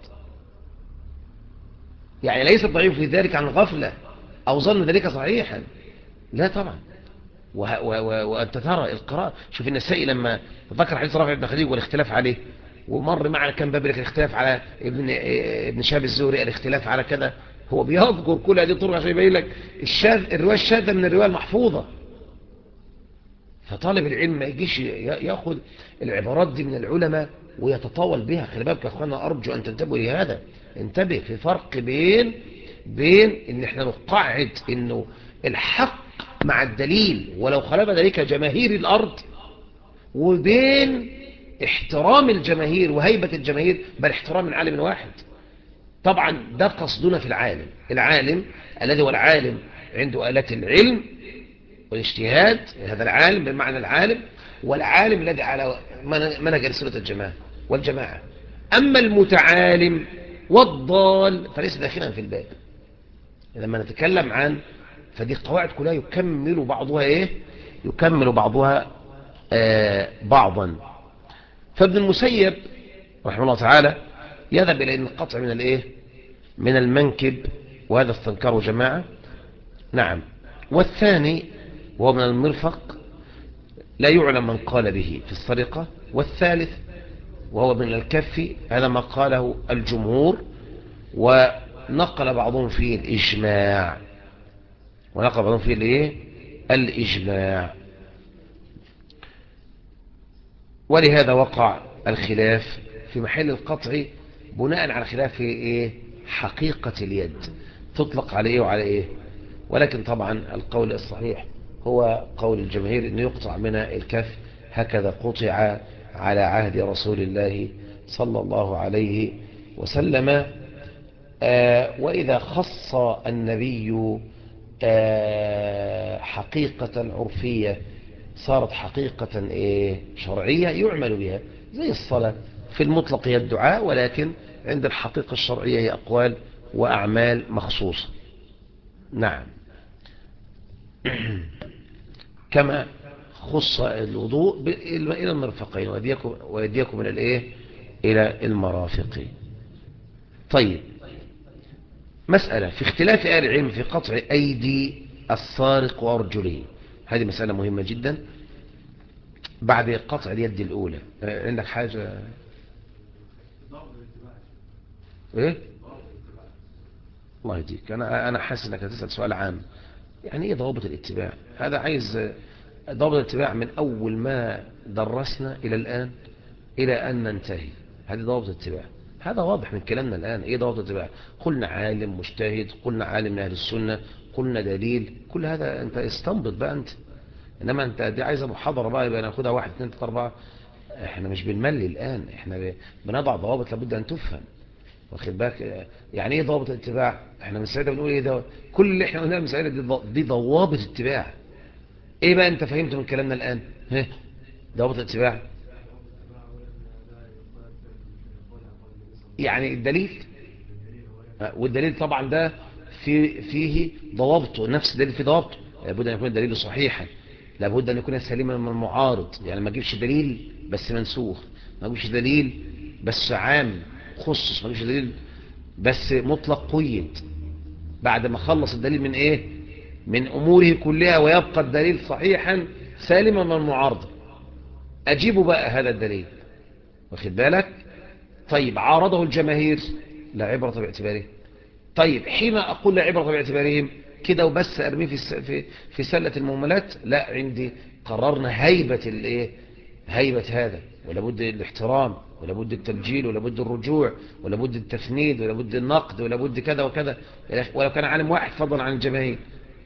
يعني ليس الضعيف في ذلك عن غفلة أو ظن ذلك صحيحا، لا طبعا. وأنت ترى القراءة. شوف النسائي لما ذكر حديث رافع بن خديج والاختلاف عليه، ومر معنا كم باب لك الاختلاف على ابن شهاب الزهري، الاختلاف على كذا، هو بيذكر كل هذه الطرق عشان يبين لك الرواية الشاذة من الرواية المحفوظة. فطالب العلم ما يجيش ياخذ العبارات دي من العلماء ويتطاول بها. خلي بالك يا اخوانا، ارجو ان تنتبهوا لهذا. انتبه، في فرق بين ان احنا نقعد انه الحق مع الدليل ولو خالف ذلك جماهير الارض، وبين احترام الجماهير وهيبة الجماهير، بل احترام العالم واحد. طبعا ده قصدنا في العالم الذي هو العالم عنده آلات العلم والاجتهاد، هذا العالم بمعنى العالم، والعالم الذي على منهج رسالة الجماعة والجماعة. أما المتعالم والضال فليس داخلا في الباب. لما نتكلم عن، فدي قواعد كلها يكمل بعضها ايه؟ يكمل بعضها بعضا. فابن المسيب رحمه الله تعالى يذهب إلى أن القطع من الايه؟ من المنكب، وهذا استنكره جماعة. نعم. والثاني وهو من المرفق لا يعلم من قال به في السرقة. والثالث وهو من الكف، هذا ما قاله الجمهور، ونقل بعضهم فيه الإجماع، ونقل بعضهم فيه الايه؟ الإجماع. ولهذا وقع الخلاف في محل القطع بناء على خلاف في ايه؟ حقيقة اليد تطلق على ايه وعلى ايه. ولكن طبعا القول الصحيح هو قول الجماهير انه يقطع من الكف، هكذا قطع على عهد رسول الله صلى الله عليه وسلم. وإذا خص النبي حقيقة عرفية صارت حقيقة إيه؟ شرعية يعمل بها، زي الصلاة في المطلق هي الدعاء، ولكن عند الحقيقة الشرعية هي أقوال وأعمال مخصوصة. نعم. كما خص الوضوء إلى المرفقين، ويديكم إلى الإيه؟ إلى المرافق. طيب، مسألة في اختلاف أهل العلم في قطع أيدي السارق وأرجله. هذه مسألة مهمة جدا بعد قطع اليد الأولى. عندك حاجة؟ إيه؟ الله يهديك. أنا حاسس أنك هتسأل سؤال عام. يعني إيه ضوابط الاتباع؟ هذا عايز ضوابط الاتباع من أول ما درسنا إلى الآن إلى أن ننتهي. هذه ضوابط الاتباع. هذا واضح من كلامنا الآن. إيه ضوابط الاتباع؟ قلنا عالم مجتهد، قلنا عالم من أهل السنة، قلنا دليل. كل هذا أنت استنبط بقى أنت. إنما أنت دي عايزة محاضرة بقى، يبقى ناخدها 1 2 3 4. احنا مش بنملي الآن، احنا بنضع ضوابط لابد أن تفهم. واخد بالك؟ يعني ايه ضوابط الاتباع؟ احنا من ساعتها بنقول ايه ده؟ كل اللي احنا قلناه من ساعتها دي ضوابط اتباع. ايه بقى انت فهمت من كلامنا الآن؟ ها، ضوابط الاتباع يعني الدليل. والدليل طبعا ده فيه ضوابطه، نفس الدليل فيه ضوابطه. لابد أن يكون الدليل صحيحا، لابد أن يكون سليما من المعارض. يعني ما تجيبش دليل بس منسوخ، ما تجيبش دليل بس عام خصص، ما تجيبش دليل بس مطلق قيد. بعد ما خلص الدليل من ايه؟ من اموره كلها، ويبقى الدليل صحيحا سالما من المعارضة، اجيبه بقى هذا الدليل، واخد بالك؟ طيب عارضه الجماهير، لا عبرة باعتباره. طيب حين اقول لا عبرة باعتبارهم كده وبس ارميه في سلة المهملات؟ لا، عندي قررنا هيبة الايه، هيبة هذا، ولا بد الاحترام، ولا بد التبجيل، ولا بد الرجوع، ولا بد التفنيد، ولا بد النقد، ولا بد كذا وكذا، ولو كان عالم واحد فضلا عن الجماهير.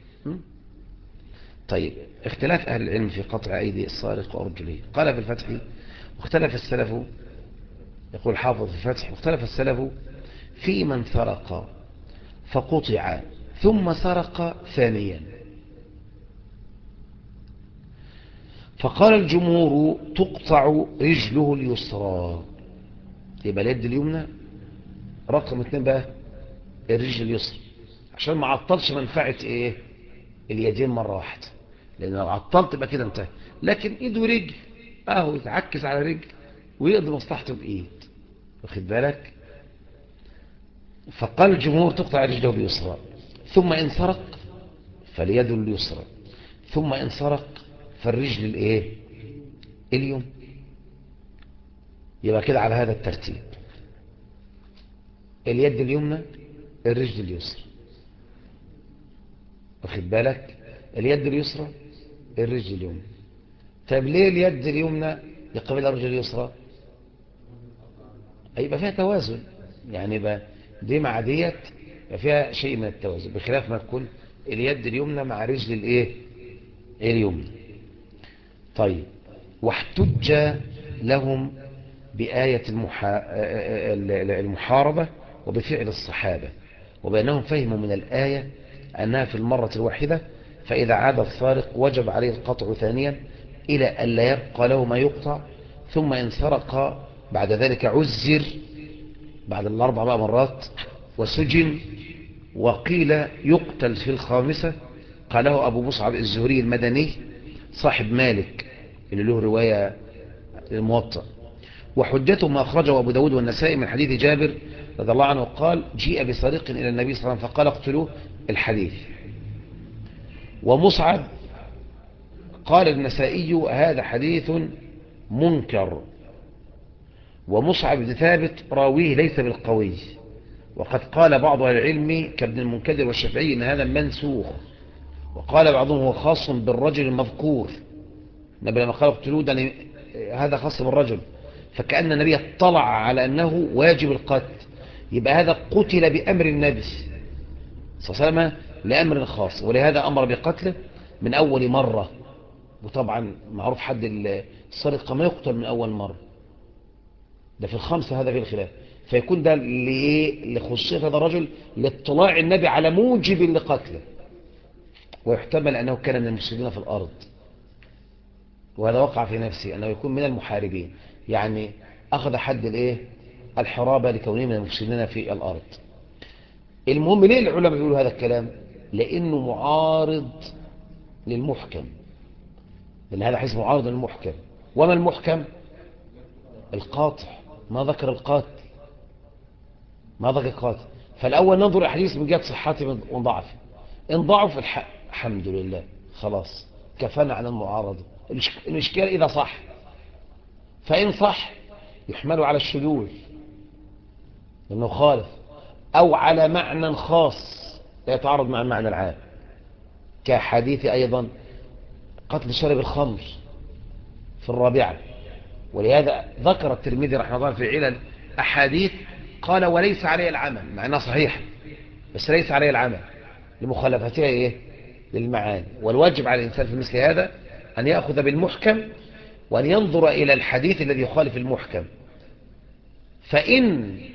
طيب اختلاف أهل العلم في قطع أيدي السارق وأرجله. قال في الفتح: واختلف السلف، يقول حافظ في الفتح: واختلف السلف في من سرق فقطع ثم سرق ثانيا. فقال الجمهور: تقطع رجله اليسرى، يبقى اليد اليمنى، رقم 2 بقى الرجل اليسرى، عشان ما عطلش منفعة ايه اليدين مرة واحدة، لان لو عطلت يبقى كده انتهى. لكن ايد ورجل اهو يتعكس على رجل ويقضي مصلحته بايد، واخد بالك؟ فقال الجمهور: تقطع رجله اليسرى، ثم ان سرق فاليد اليسرى، ثم ان سرق فالرجل الايه اليوم. يبقى كده على هذا الترتيب: اليد اليمنى، الرجل اليسرى، واخد بالك؟ اليد اليسرى، الرجل اليمنى. طيب ليه اليد اليمنى يقابلها الرجل اليسرى؟ يبقى فيها توازن، يعني يبقى دي مع ديت يبقى فيها شيء من التوازن، بخلاف ما تكون اليد اليمنى مع رجل الايه اليمنى. طيب واحتج لهم بآية المحاربة وبفعل الصحابة، وبأنهم فهموا من الآية أنها في المرة الواحدة، فإذا عاد السارق وجب عليه القطع ثانيا إلى أن لا يبقى له ما يقطع، ثم إن سرق بعد ذلك عزر بعد الأربع مرات وسجن، وقيل يقتل في الخامسة. قاله أبو مصعب الزهري المدني صاحب مالك اللي له رواية الموطأ. وحجته ما أخرجه أبو داود والنسائي من حديث جابر رضي الله عنه قال: جيء بسريق إلى النبي صلى الله عليه وسلم فقال: اقتلوه، الحديث. ومصعب قال النسائي: هذا حديث منكر. ومصعب بن ثابت راويه ليس بالقوي، وقد قال بعض أهل العلم كابن المنكدر والشافعي إن هذا منسوخ، وقال بعضهم هو خاص بالرجل المذكور. النبي لما قال اقتلوه ده هذا خاص بالرجل، فكأن النبي اطلع على أنه واجب القتل، يبقى هذا قتل بأمر النبي صلى الله عليه وسلم لأمر خاص، ولهذا أمر بقتله من أول مرة. وطبعا معروف حد السرقة ما يقتل من أول مرة، ده في الخمسة، هذا في الخلاف. فيكون ده لخصوصية هذا الرجل لاطلاع النبي على موجب لقتله، ويحتمل أنه كان من المفسدين في الأرض، وهذا وقع في نفسه أنه يكون من المحاربين، يعني أخذ حد الحرابة لكونه من المفسدين في الأرض. المهم ليه العلماء بيقولوا هذا الكلام؟ لأنه معارض للمحكم، لأن هذا حيث معارض للمحكم. وما المحكم؟ القاطع، ما ذكر القاتل، ما ذكر القاتل. فالأول ننظر الحديث من جهة صحته وضعفه. إن ضعف الحمد لله خلاص كفانا عن المعارضة. الإشكال إذا صح، فإن صح يحمل على الشذوذ لأنه خالف، أو على معنى خاص لا يتعارض مع المعنى العام، كحديث أيضا قتل شارب الخمر في الرابعة. ولهذا ذكر الترمذي رحمه الله في علل أحاديث قال: وليس عليه العمل، مع أنها صحيحة بس ليس عليه العمل لمخالفتها للمعاني. والواجب على الإنسان في مثل هذا أن يأخذ بالمحكم، وأن ينظر إلى الحديث الذي يخالف المحكم، فإن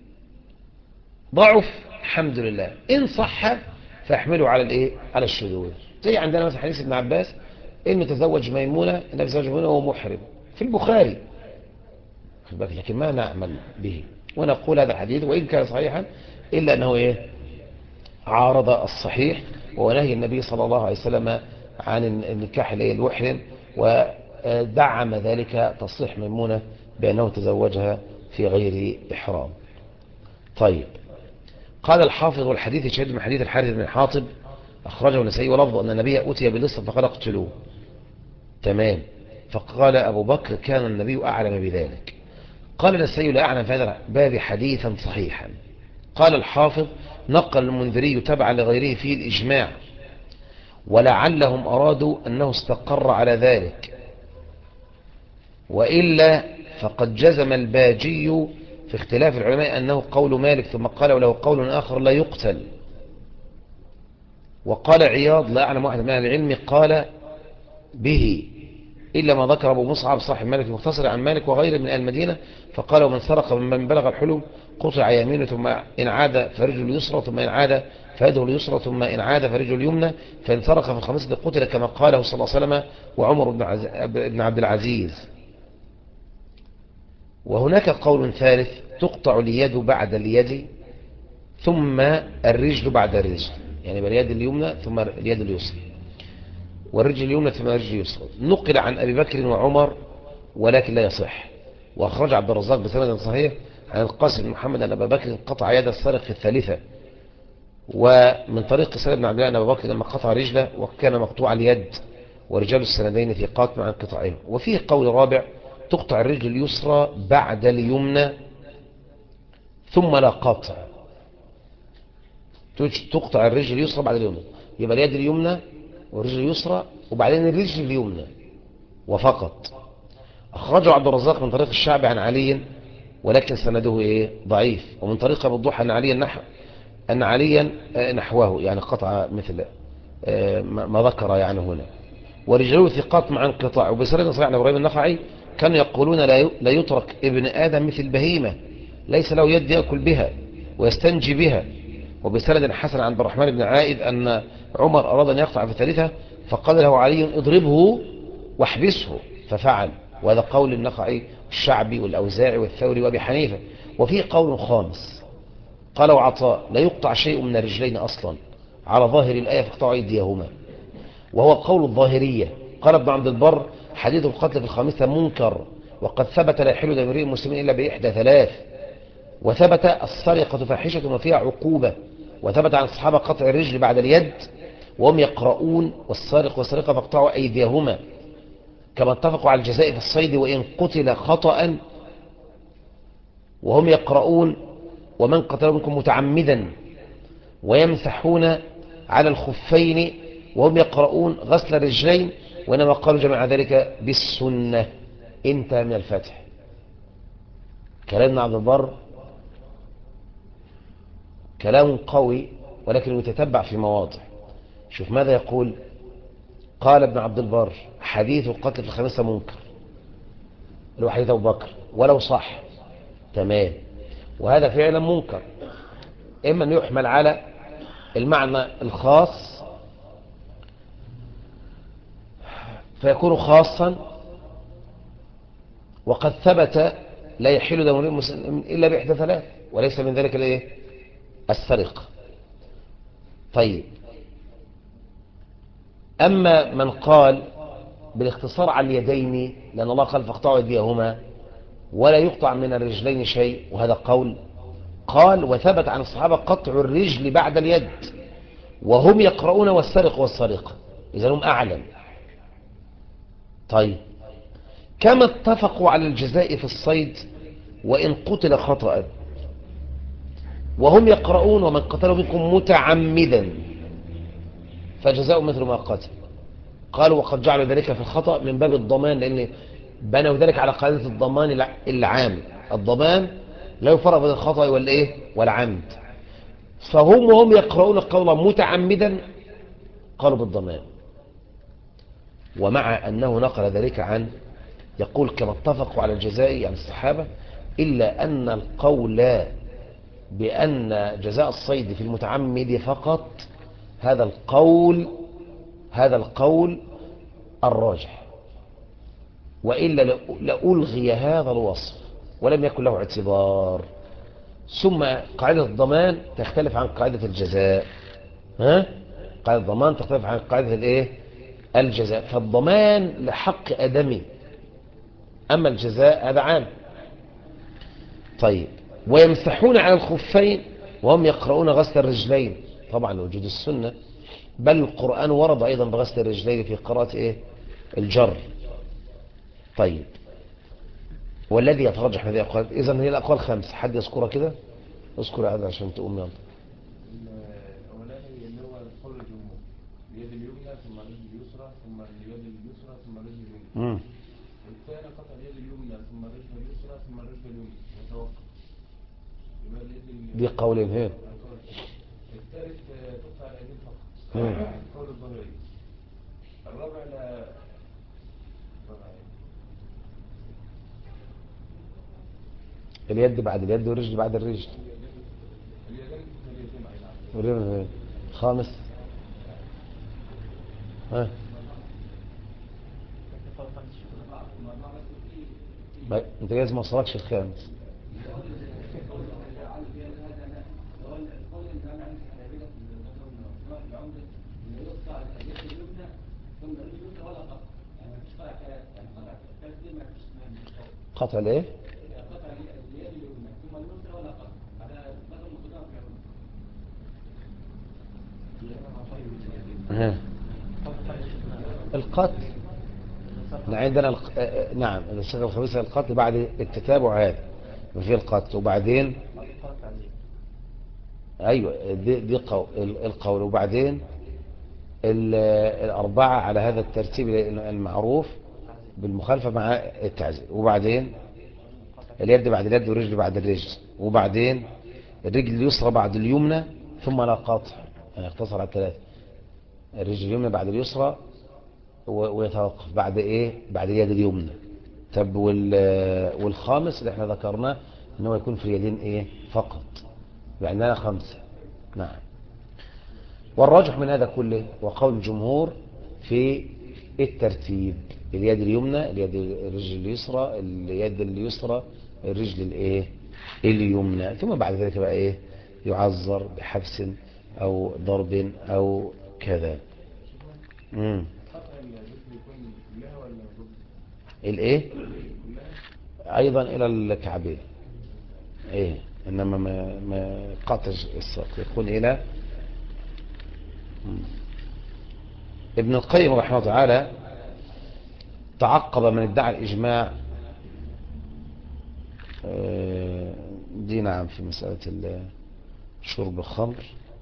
ضعف الحمد لله، إن صح فيحمله على الشذوذ. زي عندنا مثلا حديث ابن عباس إنه تزوج ميمونة، النبي تزوج ميمونة وهو محرم في البخاري، لكن ما نعمل به، ونقول هذا الحديث وإن كان صحيحا إلا أنه عارض الصحيح، ونهي النبي صلى الله عليه وسلم عن النكاح المحرم، ودعم ذلك تصريح ميمونة بأنه تزوجها في غير إحرام. طيب قال الحافظ والحديث شهد من حديث الحارث بن حاطب أخرجه النسائي ولفظ أن النبي أتي باللص فقال اقتلوه. تمام. فقال أبو بكر كان النبي أعلم بذلك. قال النسائي لا أعلم في هذا الباب حديثا صحيحا. قال الحافظ نقل المنذري تبعا لغيره فيه الإجماع، ولعلهم أرادوا أنه استقر على ذلك، وإلا فقد جزم الباجي في اختلاف العلماء أنه قول مالك، ثم قال وله قول آخر لا يقتل. وقال عياض لا أعلم واحد من العلم قال به إلا ما ذكر أبو مصعب صاحب مالك المختصر عن مالك وغيره من المدينة، فقال ومن سرق من بلغ الحلم قطع يمينه، ثم إن عاد فرجل اليسرى، ثم إن عاد فيده اليسرى، ثم إن عاد فرجل اليمنى، فإن سرق في الخامسة قتل كما قاله صلى الله عليه وسلم وعمر بن عبد العزيز. وهناك قول ثالث تقطع اليد بعد اليد ثم الرجل بعد الرجل، يعني باليد اليمنى ثم اليد اليسرى، والرجل اليمنى ثم الرجل اليسرى. نقل عن أبي بكر وعمر ولكن لا يصح. وأخرج عبد الرزاق بسند صحيح عن القاسم بن محمد أن أبا بكر قطع يد السارق في الثالثة، ومن طريق سالم بن عبد الله أن أبا بكر لما قطع رجله وكان مقطوع اليد، ورجال السندين ثقات مع انقطاعهم. وفيه قول رابع تقطع الرجل اليسرى بعد اليمنى ثم لا قطع، تقطع الرجل اليسرى بعد اليمنى، يبقى اليد اليمنى والرجل اليسرى وبعدين الرجل اليمنى وفقط. أخرجه عبد الرزاق من طريق الشعبي عن علي ولكن سنده إيه ضعيف، ومن طريق أبو الضحى أن عليا أن عليا نحوه، يعني قطع مثل ما ذكر يعني هنا، ورجاله ثقات مع انقطاع. وبسند صحيح عن ابراهيم النخعي كانوا يقولون لا يترك ابن آدم مثل بهيمة ليس له يد يأكل بها ويستنجي بها. وبسند حسن عن عبد الرحمن بن عائد أن عمر أراد أن يقطع في الثالثة فقال له علي اضربه واحبسه ففعل. وهذا قول النخعي الشعبي والأوزاعي والثوري وأبي حنيفة. وفيه قول خامس قالوا عطاء لا يقطع شيء من الرجلين أصلا على ظاهر الآية فاقطعوا أيديهما، وهو قول الظاهرية. قال ابن عبد البر حديث القتل في الخامسة منكر، وقد ثبت لا يحل دم امرئ مسلم إلا بإحدى ثلاث، وثبت السرقة فاحشة وفيها عقوبة، وثبت عن الصحابة قطع الرجل بعد اليد وهم يقرؤون والسارق والسرقة فاقطعوا أيديهما، كما اتفقوا على الجزاء في الصيد وإن قتل خطأ وهم يقرؤون ومن قتل منكم متعمدا، ويمسحون على الخفين وهم يقرؤون غسل الرجلين، وإنما قالوا جمع ذلك بالسنة. انتهى من الفتح. كلامنا عبد البر كلام قوي ولكن يتتبع في مواضع. شوف ماذا يقول. قال ابن عبد البر حديث القتل في الخامسة منكر، اللي هو حديث أبو بكر، ولو صح تمام، وهذا فعلا منكر، إما أن يحمل على المعنى الخاص فيكون خاصا، وقد ثبت لا يحل دم امرئ مسلم إلا بإحدى ثلاث، وليس من ذلك الايه السرقة. طيب، أما من قال بالاختصار على اليدين لأن الله قال فاقطعوا أيديهما ولا يقطع من الرجلين شيء، وهذا قول. قال وثبت عن الصحابة قطع الرجل بعد اليد وهم يقرؤون والسرق والسرقة، إذا هم أعلم. طيب، كما اتفقوا على الجزاء في الصيد وإن قتل خطأ وهم يقرؤون ومن قتلوا منكم متعمدا فجزاء مثل ما قتل. قالوا وقد جعلوا ذلك في الخطأ من باب الضمان، لأن بنوا ذلك على قاعدة الضمان العام. الضمان لا يفرق بين الخطأ والإيه والعمد، فهم وهم يقرؤون قولا متعمدا قالوا بالضمان. ومع أنه نقل ذلك عن يقول كما اتفقوا على الجزاء عن الصحابة، إلا أن القول بأن جزاء الصيد في المتعمد فقط هذا القول الراجح، وإلا لألغي هذا الوصف ولم يكن له اعتبار. ثم قاعدة الضمان تختلف عن قاعدة الجزاء. قاعدة الضمان تختلف عن قاعدة الايه الجزاء، فالضمان لحق آدمي، أما الجزاء هذا عام. طيب، ويمسحون على الخفين وهم يقرؤون غسل الرجلين طبعا لوجود السنة، بل القرآن ورد أيضا بغسل الرجلين في قراءة إيه؟ الجر. طيب، والذي يترجح هذه الأقوال، إذن هي الأقوال خمس، حد يذكرها كده؟ اذكر هذا عشان تقوم يلا. الأولاني اللي هو قول الجمهور، اليد اليمنى ثم الرجل اليسرى ثم اليد اليسرى ثم الرجل اليمنى. والثاني قطع اليد اليمنى ثم الرجل اليسرى ثم الرجل اليمنى وتوقف. يبقى دي قولين هين. الثالث تقطع اليدين فقط، قول الظهري. الرابع لا اليد بعد اليد والرجل بعد الرجل. اليدين خامس. ها انت جايز ما وصلكش الخامس. قطع الايه؟ القتل عندنا نعم الصيغه الخامسه القتل بعد التتابع هذا وفي القتل وبعدين ايوه دي القول وبعدين الاربعه على هذا الترتيب المعروف بالمخالفه مع التعزير، وبعدين اليد بعد اليد والرجل بعد الرجل، وبعدين الرجل اليسرى بعد اليمنى ثم لا قاطع، يعني اختصر على الثلاثه، الرجل اليمنى بعد اليسرى ويتوقف بعد ايه؟ بعد اليد اليمنى. طب والخامس اللي احنا ذكرناه ان هو يكون في اليدين ايه فقط، لانها خمسه. نعم. والراجح من هذا كله وقول الجمهور في الترتيب، اليد اليمنى الرجل اليسرى، اليد اليسرى الرجل الايه اليمنى، ثم بعد ذلك بقى ايه يعذر بحبس او ضرب او كذا. الايه ايضا الى الكعبين، ايه انما ما قطع الساق يكون الى. ابن القيم رحمه الله تعالى تعقب من ادعى الاجماع دي نعم في مسألة شرب الخمر.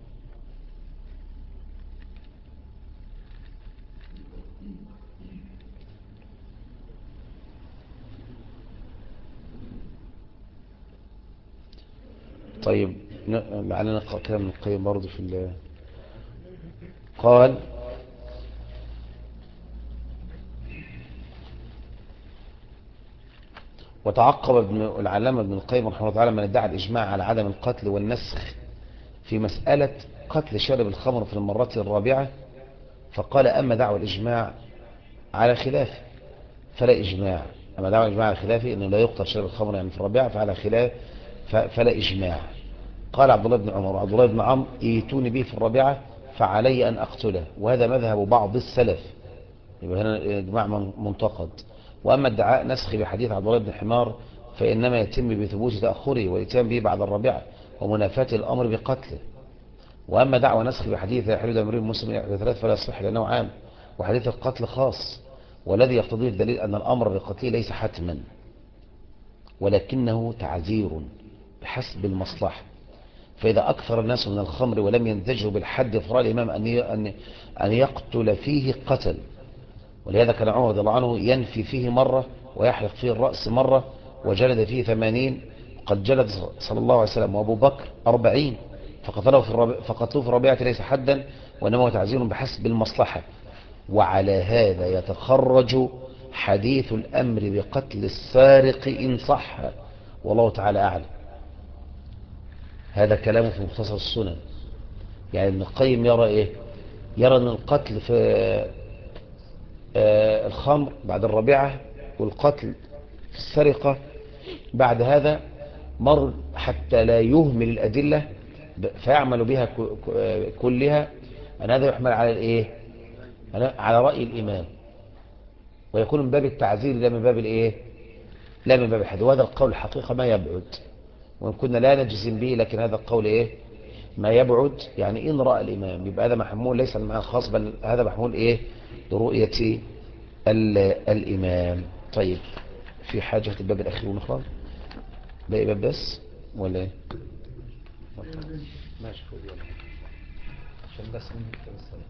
طيب لعلنا نقرأ كلام ابن القيم برضه في قال وتعقب العلامة ابن القيم رحمه الله تعالى من ادعى الإجماع على عدم القتل والنسخ في مسألة قتل شارب الخمر في المرة الرابعة، فقال أما دعوى الإجماع على خلافه فلا إجماع، أما دعوى الإجماع على خلافه أنه لا يقتل شارب الخمر يعني في الرابعة فعلى خلاف فلا إجماع. قال عبد الله بن عمر وعبد الله بن عمرو ائتوني به في الرابعة فعلي أن أقتله، وهذا مذهب بعض السلف، يبقى هنا إجماع منتقد. وأما ادعاء نسخ بحديث عبد الله بن حمار فإنما يتم بثبوت تأخره والإتيان به بعد الرابعة ومنافاة الأمر بقتله. وأما دعوى نسخ بحديث يحل دم امرئ مسلم بثلاث فلا يصح لأنه عام، وحديث القتل خاص، والذي يقتضيه الدليل أن الأمر بقتله ليس حتما ولكنه تعزير بحسب المصلحة، فإذا أكثر الناس من الخمر ولم ينتجه بالحد فرأى الإمام أن يقتل فيه قتل. ولهذا كان عمر رضي الله عنه ينفي فيه مرة ويحلق فيه الرأس مرة وجلد فيه 80، قد جلد صلى الله عليه وسلم وأبو بكر 40، فقتلوه في الرابعة ليس حدا وإنما هو تعزير بحسب المصلحة. وعلى هذا يتخرج حديث الأمر بقتل السارق إن صح، والله تعالى أعلم. هذا كلامه في مختصر السنن. يعني ابن القيم يرى إيه؟ يرى أن القتل في الخمر بعد الرابعة والقتل في السرقة بعد هذا مر حتى لا يهمل الأدلة فيعمل بها كلها، أن هذا يحمل على الإيه؟ على رأي الإمام ويكون من باب التعزير لا من باب الإيه؟ لا من باب الحد. وهذا القول الحقيقة ما يبعد وإن كنا لا نجزم به، لكن هذا القول إيه؟ ما يبعد، يعني إن رأى الإمام يبقى هذا محمول ليس المعنى الخاص، بل هذا محمول إيه لرؤية الإمام. طيب في حاجة في الباب الأخير ونخلص باقي باب بس ولا إيه؟ ماشي خذ يلا عشان بس نكتب الصلاة.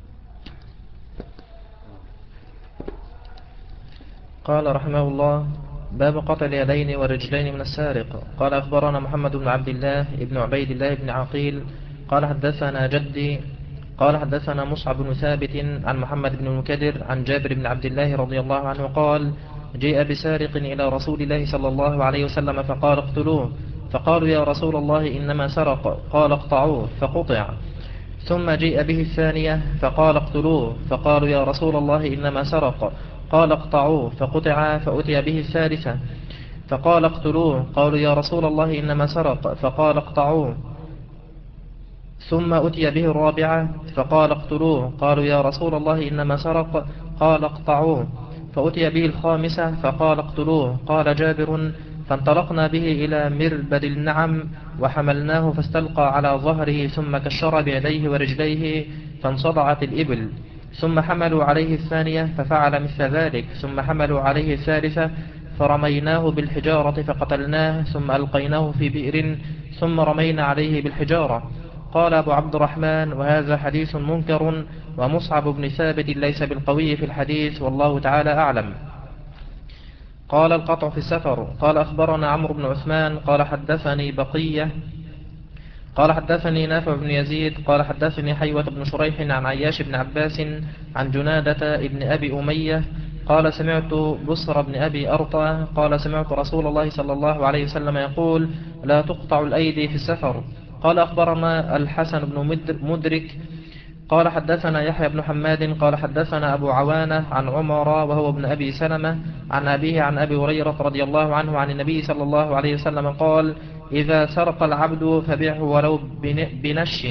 قال رحمه الله: باب قطع اليدين والرجلين من السارق. قال أخبرنا محمد بن عبد الله ابن عبيد الله بن عقيل قال حدثنا جدي قال حدثنا مصعب بن ثابت عن محمد بن المكدر عن جابر بن عبد الله رضي الله عنه قال: جيء بسارق إلى رسول الله صلى الله عليه وسلم فقال: اقتلوه. فقالوا: يا رسول الله إنما سرق. قال: اقطعوه. فقطع. ثم جيء به الثانية فقال: اقتلوه. فقالوا: يا رسول الله إنما سرق. قال: اقطعوه. فقطع. فأتي به الثالثة فقال: اقتلوه. قالوا: يا رسول الله إنما سرق. فقال: اقطعوه. ثم أتي به الرابعة فقال: اقتلوه. قالوا: يا رسول الله إنما سرق. قال: اقطعوه. فأتي به الخامسة فقال: اقتلوه. قال جابر: فانطلقنا به إلى مربد النعم وحملناه فاستلقى على ظهره ثم كشر بيديه ورجليه فانصدعت الإبل. ثم حملوا عليه الثانية ففعل مثل ذلك. ثم حملوا عليه الثالثة فرميناه بالحجارة فقتلناه. ثم ألقيناه في بئر ثم رمينا عليه بالحجارة. قال أبو عبد الرحمن: وهذا حديث منكر، ومصعب بن ثابت ليس بالقوي في الحديث، والله تعالى أعلم. قال القطع في السفر. قال أخبرنا عمرو بن عثمان قال حدثني بقية قال حدثني نافع بن يزيد قال حدثني حيوة بن شريح عن عياش بن عباس عن جنادة ابن أبي أمية قال: سمعت بصر بن أبي أرطى قال: سمعت رسول الله صلى الله عليه وسلم يقول: لا تقطع الأيدي في السفر. قال أخبرنا الحسن بن مدرك قال حدثنا يحيى بن حماد قال حدثنا أبو عوانة عن عمر وهو ابن أبي سلمة عن أبيه عن أبي هريرة رضي الله عنه عن النبي صلى الله عليه وسلم قال: إذا سرق العبد فبيعه ولو بنش.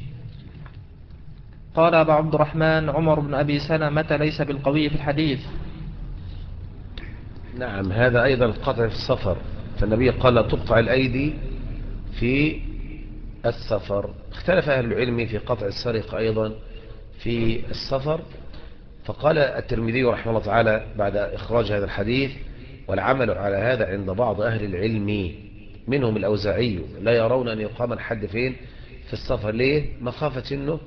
قال أبو عبد الرحمن: عمر بن أبي سلمة ليس بالقوي في الحديث. نعم هذا أيضا قطع في السفر، فالنبي قال لا تقطع الأيدي في السفر. اختلف أهل العلم في قطع السرقة أيضا في السفر، فقال الترمذي رحمه الله تعالى بعد إخراج هذا الحديث: والعمل على هذا عند بعض أهل العلم منهم الأوزاعي لا يرون أن يقام الحد فين في السفر. ليه؟ مخافة أنه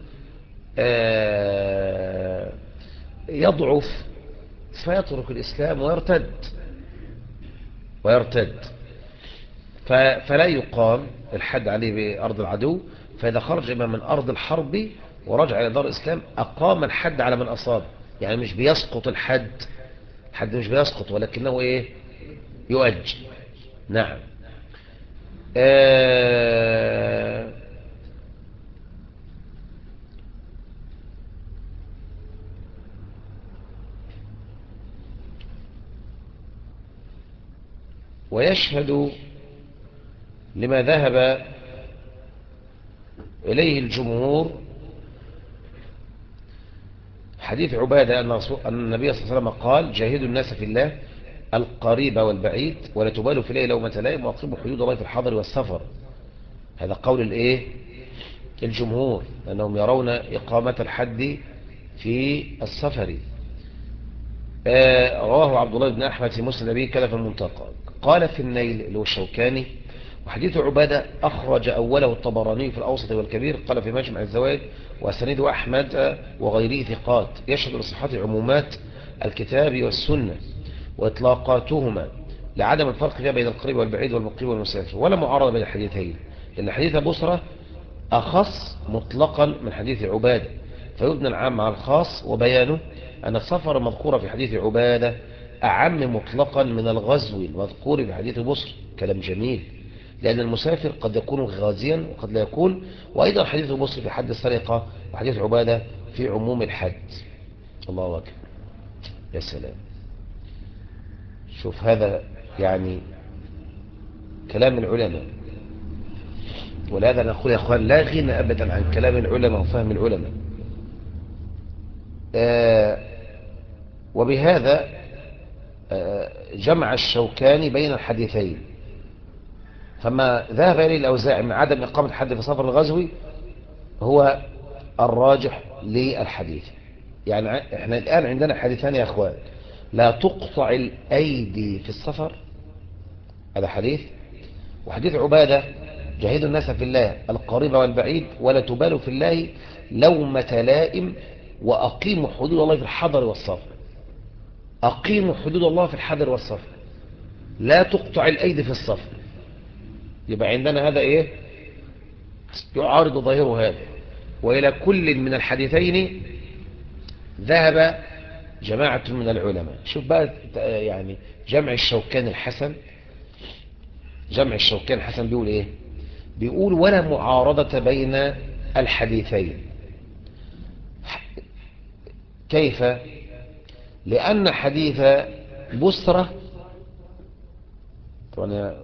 يضعف فيترك الإسلام ويرتد فلا يقام الحد عليه بأرض العدو. فإذا خرج إما من أرض الحرب ورجع إلى دار الإسلام أقام الحد على من أصاب، يعني مش بيسقط الحد مش بيسقط ولكنه إيه يؤجل. نعم. ويشهد لما ذهب إليه الجمهور حديث عبادة أن النبي صلى الله عليه وسلم قال: جاهدوا الناس في الله القريب والبعيد ولا تبالوا في الله لومة لائم وأقيموا حدود الله في الحضر والسفر. هذا قول الايه الجمهور، أنهم يرون إقامة الحد في السفر. رواه عبد الله بن أحمد في مسند به كذا في المنتقى. قال في النيل اللي هو الشوكاني: وحديث عبادة أخرج أوله الطبراني في الأوسط والكبير، قال في مجمع الزوائد وأسانيد أحمد وغيره ثقات، يشهد لصحة عمومات الكتاب والسنة وإطلاقاتهما لعدم الفرق فيها بين القريب والبعيد والمقيم والمسافر، ولا معارضة بين الحديثين، لأن حديث بصرة أخص مطلقا من حديث عبادة، فيبنى العام على الخاص، وبيانه أن السفر المذكور في حديث عبادة أعم مطلقا من الغزو المذكور في حديث بصر. كلام جميل، لأن المسافر قد يكون غازيا وقد لا يكون. وأيضا حديث بصر في حد السرقة وحديث عبادة في عموم الحد. الله أكبر، يا سلام. شوف هذا يعني كلام العلماء، ولهذا نقول يا أخوان لا غنى أبدا عن كلام العلماء وفهم العلماء. وبهذا جمع الشوكاني بين الحديثين، فما ذهب إليه الأوزاعي من عدم إقامة الحد في سفر الغزو هو الراجح للحديث. يعني احنا الآن عندنا حديثان يا أخوان: لا تقطع الأيدي في السفر، هذا حديث، وحديث عبادة: جاهدوا الناس في الله القريب والبعيد ولا تبالوا في الله لومة لائم وأقيموا حدود الله في الحضر والسفر. أقيموا حدود الله في الحضر والسفر، لا تقطع الأيدي في السفر. يبقى عندنا هذا إيه؟ يعارض ظاهره هذا. وإلى كل من الحديثين ذهب جماعة من العلماء. شوف بقى يعني جمع الشوكان الحسن، جمع الشوكان الحسن بيقول إيه؟ بيقول: ولا معارضة بين الحديثين. كيف؟ لأن حديث بسرة، طبعا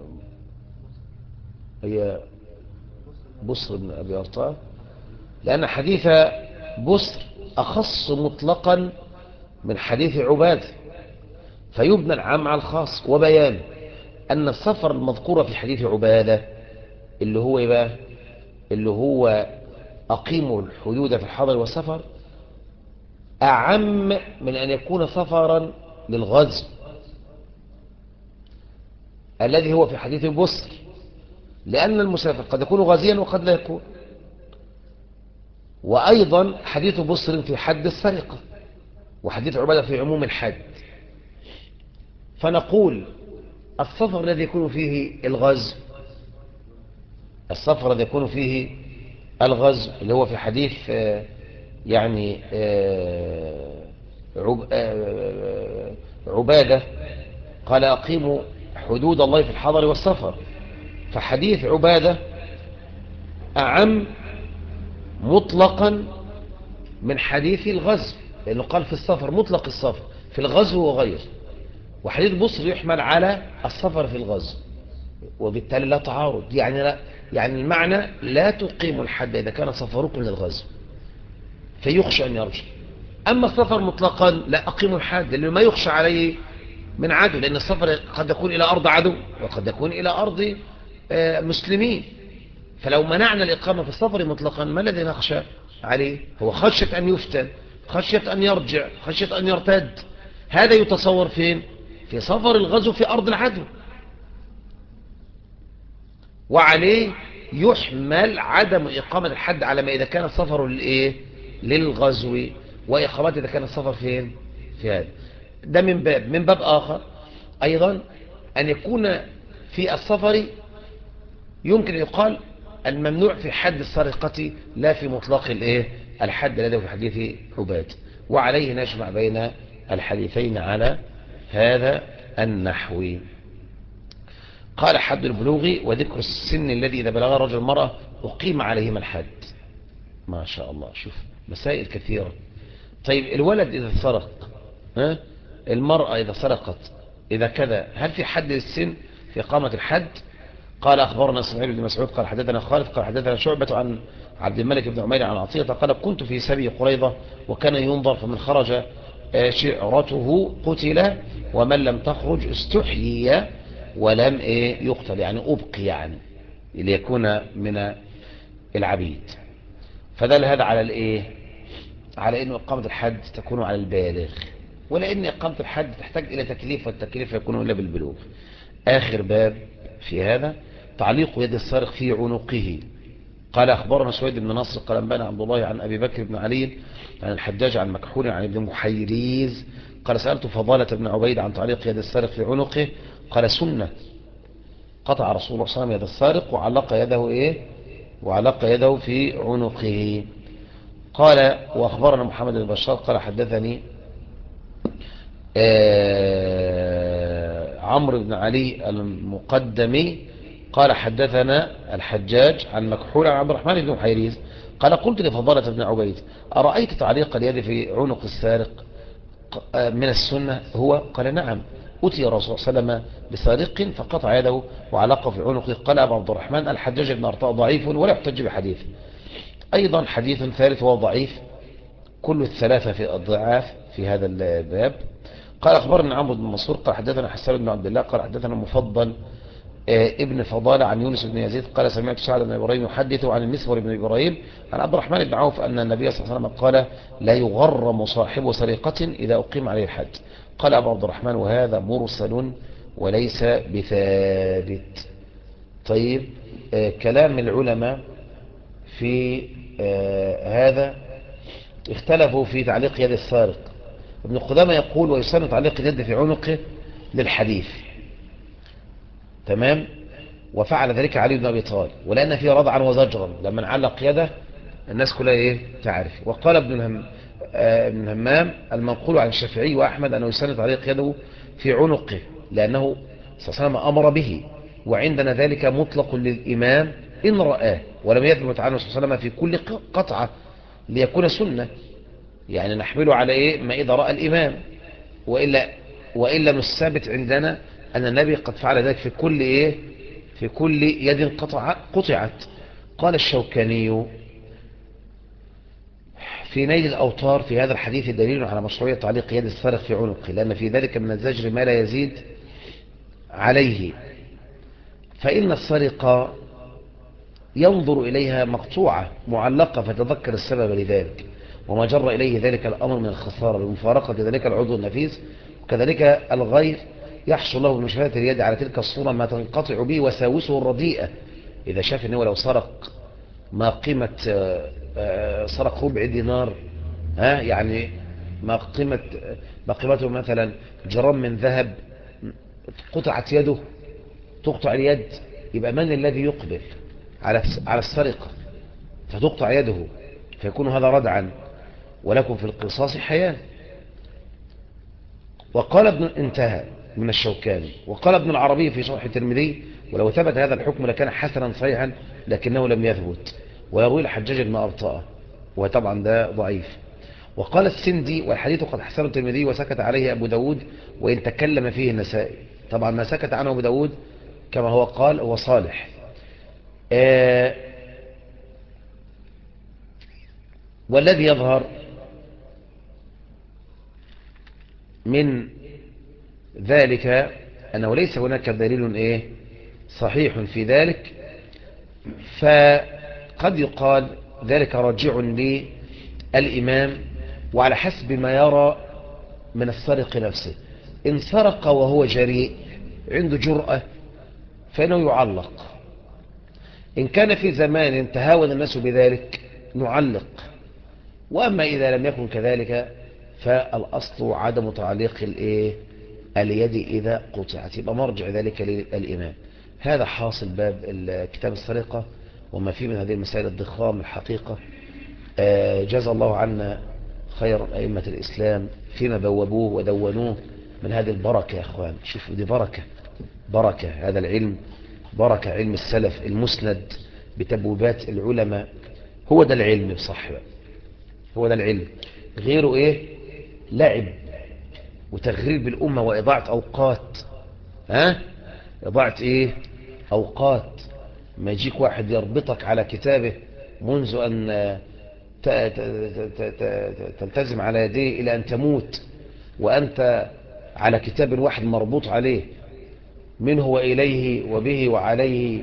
هي بسر بن أبي أرطاه، لأن حديث بسر أخص مطلقا من حديث عباد، فيبنى العام على الخاص. وبيان أن السفر المذكور في حديث عبادة اللي هو بقى اللي هو أقيموا الحدود في الحضر والسفر أعم من أن يكون سفرا للغزو الذي هو في حديث بسر، لأن المسافر قد يكون غازيا وقد لا يكون. وأيضا حديث بسر في حد السرقة، وحديث عبادة في عموم الحد. فنقول السفر الذي يكون فيه الغزو، السفر الذي يكون فيه الغزو اللي هو في حديث يعني عبادة قال: أقيموا حدود الله في الحضر والسفر. فحديث عبادة أعم مطلقا من حديث الغزو، لأنه قال في السفر مطلق السفر في الغزو وغيره، وحديث بصر يحمل على السفر في الغزو، وبالتالي لا تعارض. يعني لا، يعني المعنى لا تقيم الحد إذا كان سفركم للغزو فيخشى أن يرجع. أما السفر مطلقا لا أقيم الحد، لأنه ما يخشى عليه من عدو، لأن السفر قد يكون إلى أرض عدو وقد يكون إلى أرض مسلمين. فلو منعنا الإقامة في السفر مطلقا ما الذي نخشى عليه؟ هو خشية أن يفتن، خشية أن يرجع، خشية أن يرتد. هذا يتصور فين؟ في سفر الغزو في أرض العدو، وعليه يحمل عدم إقامة الحد على ما إذا كان السفر للإيه؟ للغزو، وإقامته إذا كان السفر فين؟ في هذا. ده من باب آخر أيضا أن يكون في السفر يمكن أن يقال الممنوع في حد السرقة لا في مطلق الإيه؟ الحد الذي في حديث عباد. وعليه نجمع بين الحديثين على هذا النحو. قال: حد البلوغ وذكر السن الذي إذا بلغ الرجل المرأة أقيم عليهما الحد. ما شاء الله، شوف مسائل كثيرة. طيب الولد إذا سرق، المرأة إذا سرقت، إذا كذا، هل في حد للسن في إقامة الحد؟ قال: أخبرنا اسماعيل بن مسعود قال حدثنا خالد قال حدثنا شعبة عن عبد الملك بن عمير عن عطية قال: كنت في سبي قريظة وكان ينظر فمن خرج شعرته قتل ومن لم تخرج استحيي ولم يقتل، يعني أبقي، يعني ليكون من العبيد. فدل هذا على الإيه؟ على أن إقامة الحد تكون على البالغ، ولأن إقامة الحد تحتاج إلى تكليف، والتكليف يكون إلا بالبلوغ. آخر باب في هذا: تعليق يد السارق في عنقه. قال: أخبرنا سويد بن نصر قال أنبأنا عبد الله عن أبي بكر بن علي عن الحجاج عن مكحول عن ابن محيريز قال: سألت فضالة بن عبيد عن تعليق يد السارق في عنقه قال: سنة. قطع رسول الله صلى الله عليه وسلم يد السارق وعلق يده وعلق يده في عنقه. قال: وأخبرنا محمد بن بشار قال حدثني عمرو بن علي المقدمي قال حدثنا الحجاج عن مكحول عن عبد الرحمن بن محيريز قال: قلت لفضالة بن عبيد: أرأيت تعليق اليد في عنق السارق من السنة هو؟ قال: نعم، أتي الرسول صلى الله عليه وسلم بسارق فقطع يده وعلقه في عنقه. قال أبو عبد الرحمن: الحجاج بن أرطاء ضعيف ولا يحتج بحديث. أيضا حديث ثالث وهو ضعيف، كل الثلاثة في الضعاف في هذا الباب. قال: أخبرنا عمرو بن منصور قال حدثنا حسان بن عبد الله قال حدثنا مفضل ابن فضالة عن يونس بن يزيد قال سمعت سعد بن إبراهيم يحدث عن المسور بن إبراهيم عن عبد الرحمن بن عوف أن النبي صلى الله عليه وسلم قال لا يغرم صاحب سرقة إذا أقيم عليه الحد. قال أبو عبد الرحمن وهذا مرسل وليس بثابت. طيب كلام العلماء في هذا اختلفوا في تعليق يد السارق. ابن قدامة يقول ويسن تعليق اليد في عنقه للحديث، تمام، وفعل ذلك علي بن أبي طالب، ولأن فيه ردعا وزجرا لما علق يده الناس كلها ايه تعرف. وقال ابن الهمام المنقول عن الشافعي وأحمد أنه يسن تعليق يده في عنقه لأنه صلى الله عليه وسلم أمر به، وعندنا ذلك مطلق للإمام إن رآه، ولم يثبت عنه صلى الله عليه وسلم في كل قطعة ليكون سنة، يعني نحمله على ايه ما إذا رأى الإمام، وإلا مش ثابت عندنا أن النبي قد فعل ذلك في كل ايه في كل يد قطعت. قال الشوكاني في نيل الأوطار في هذا الحديث دليل على مشروعية تعليق يد السارق في عنقه، لأن في ذلك من الزجر ما لا يزيد عليه، فإن السرقة ينظر إليها مقطوعة معلقة فتذكر السبب لذلك وما جر إليه ذلك الأمر من الخسارة بمفارقة ذلك العضو النفيس، وكذلك الغير يحصل له بمشاهدة اليد على تلك الصورة ما تنقطع به وساوسه الرديئة. إذا شاف أنه لو سرق ما قيمة سرق ربع دينار، يعني ما قيمته مثلا جرام من ذهب، قطعت يده، تقطع اليد، يبقى من الذي يقبل على السرقة فتقطع يده، فيكون هذا ردعا ولكم في القصاص حياة. وقال انتهى من الشوكاني. وقال ابن العربي في شرح الترمذي ولو ثبت هذا الحكم لكان حسنا صحيحا لكنه لم يثبت، ويروي الحجاج بن أرطاء وطبعا ده ضعيف. وقال السندي والحديث قد حسن الترمذي وسكت عليه أبو داود وإن تكلم فيه النسائي. طبعا ما سكت عنه أبو داود كما هو قال هو صالح. والذي يظهر من ذلك أنه ليس هناك دليل صحيح في ذلك، فقد يقال ذلك راجع للإمام وعلى حسب ما يرى من السارق نفسه. إن سرق وهو جريء عنده جرأة فإنه يعلق، إن كان في زمان تهاون الناس بذلك نعلق، وأما إذا لم يكن كذلك فالأصل عدم تعليق اليد إذا قطعت، يبقى مرجع ذلك للإمام. هذا حاصل باب كتاب السرقة وما فيه من هذه المسائل الضخام الحقيقة. جزا الله عنا خير أئمة الإسلام فيما بوبوه ودونوه من هذه البركة يا أخوان. شوفوا دي بركة هذا العلم، بركة علم السلف المسند بتبويبات العلماء. هو ده العلم بصح بقى، هو ده العلم، غيره لعب وتغريب بالأمة وإضاعة أوقات. إضاعة أوقات. ما يجيك واحد يربطك على كتابه منذ أن تلتزم على يديه إلى أن تموت وأنت على كتاب واحد مربوط عليه منه وإليه وبه وعليه،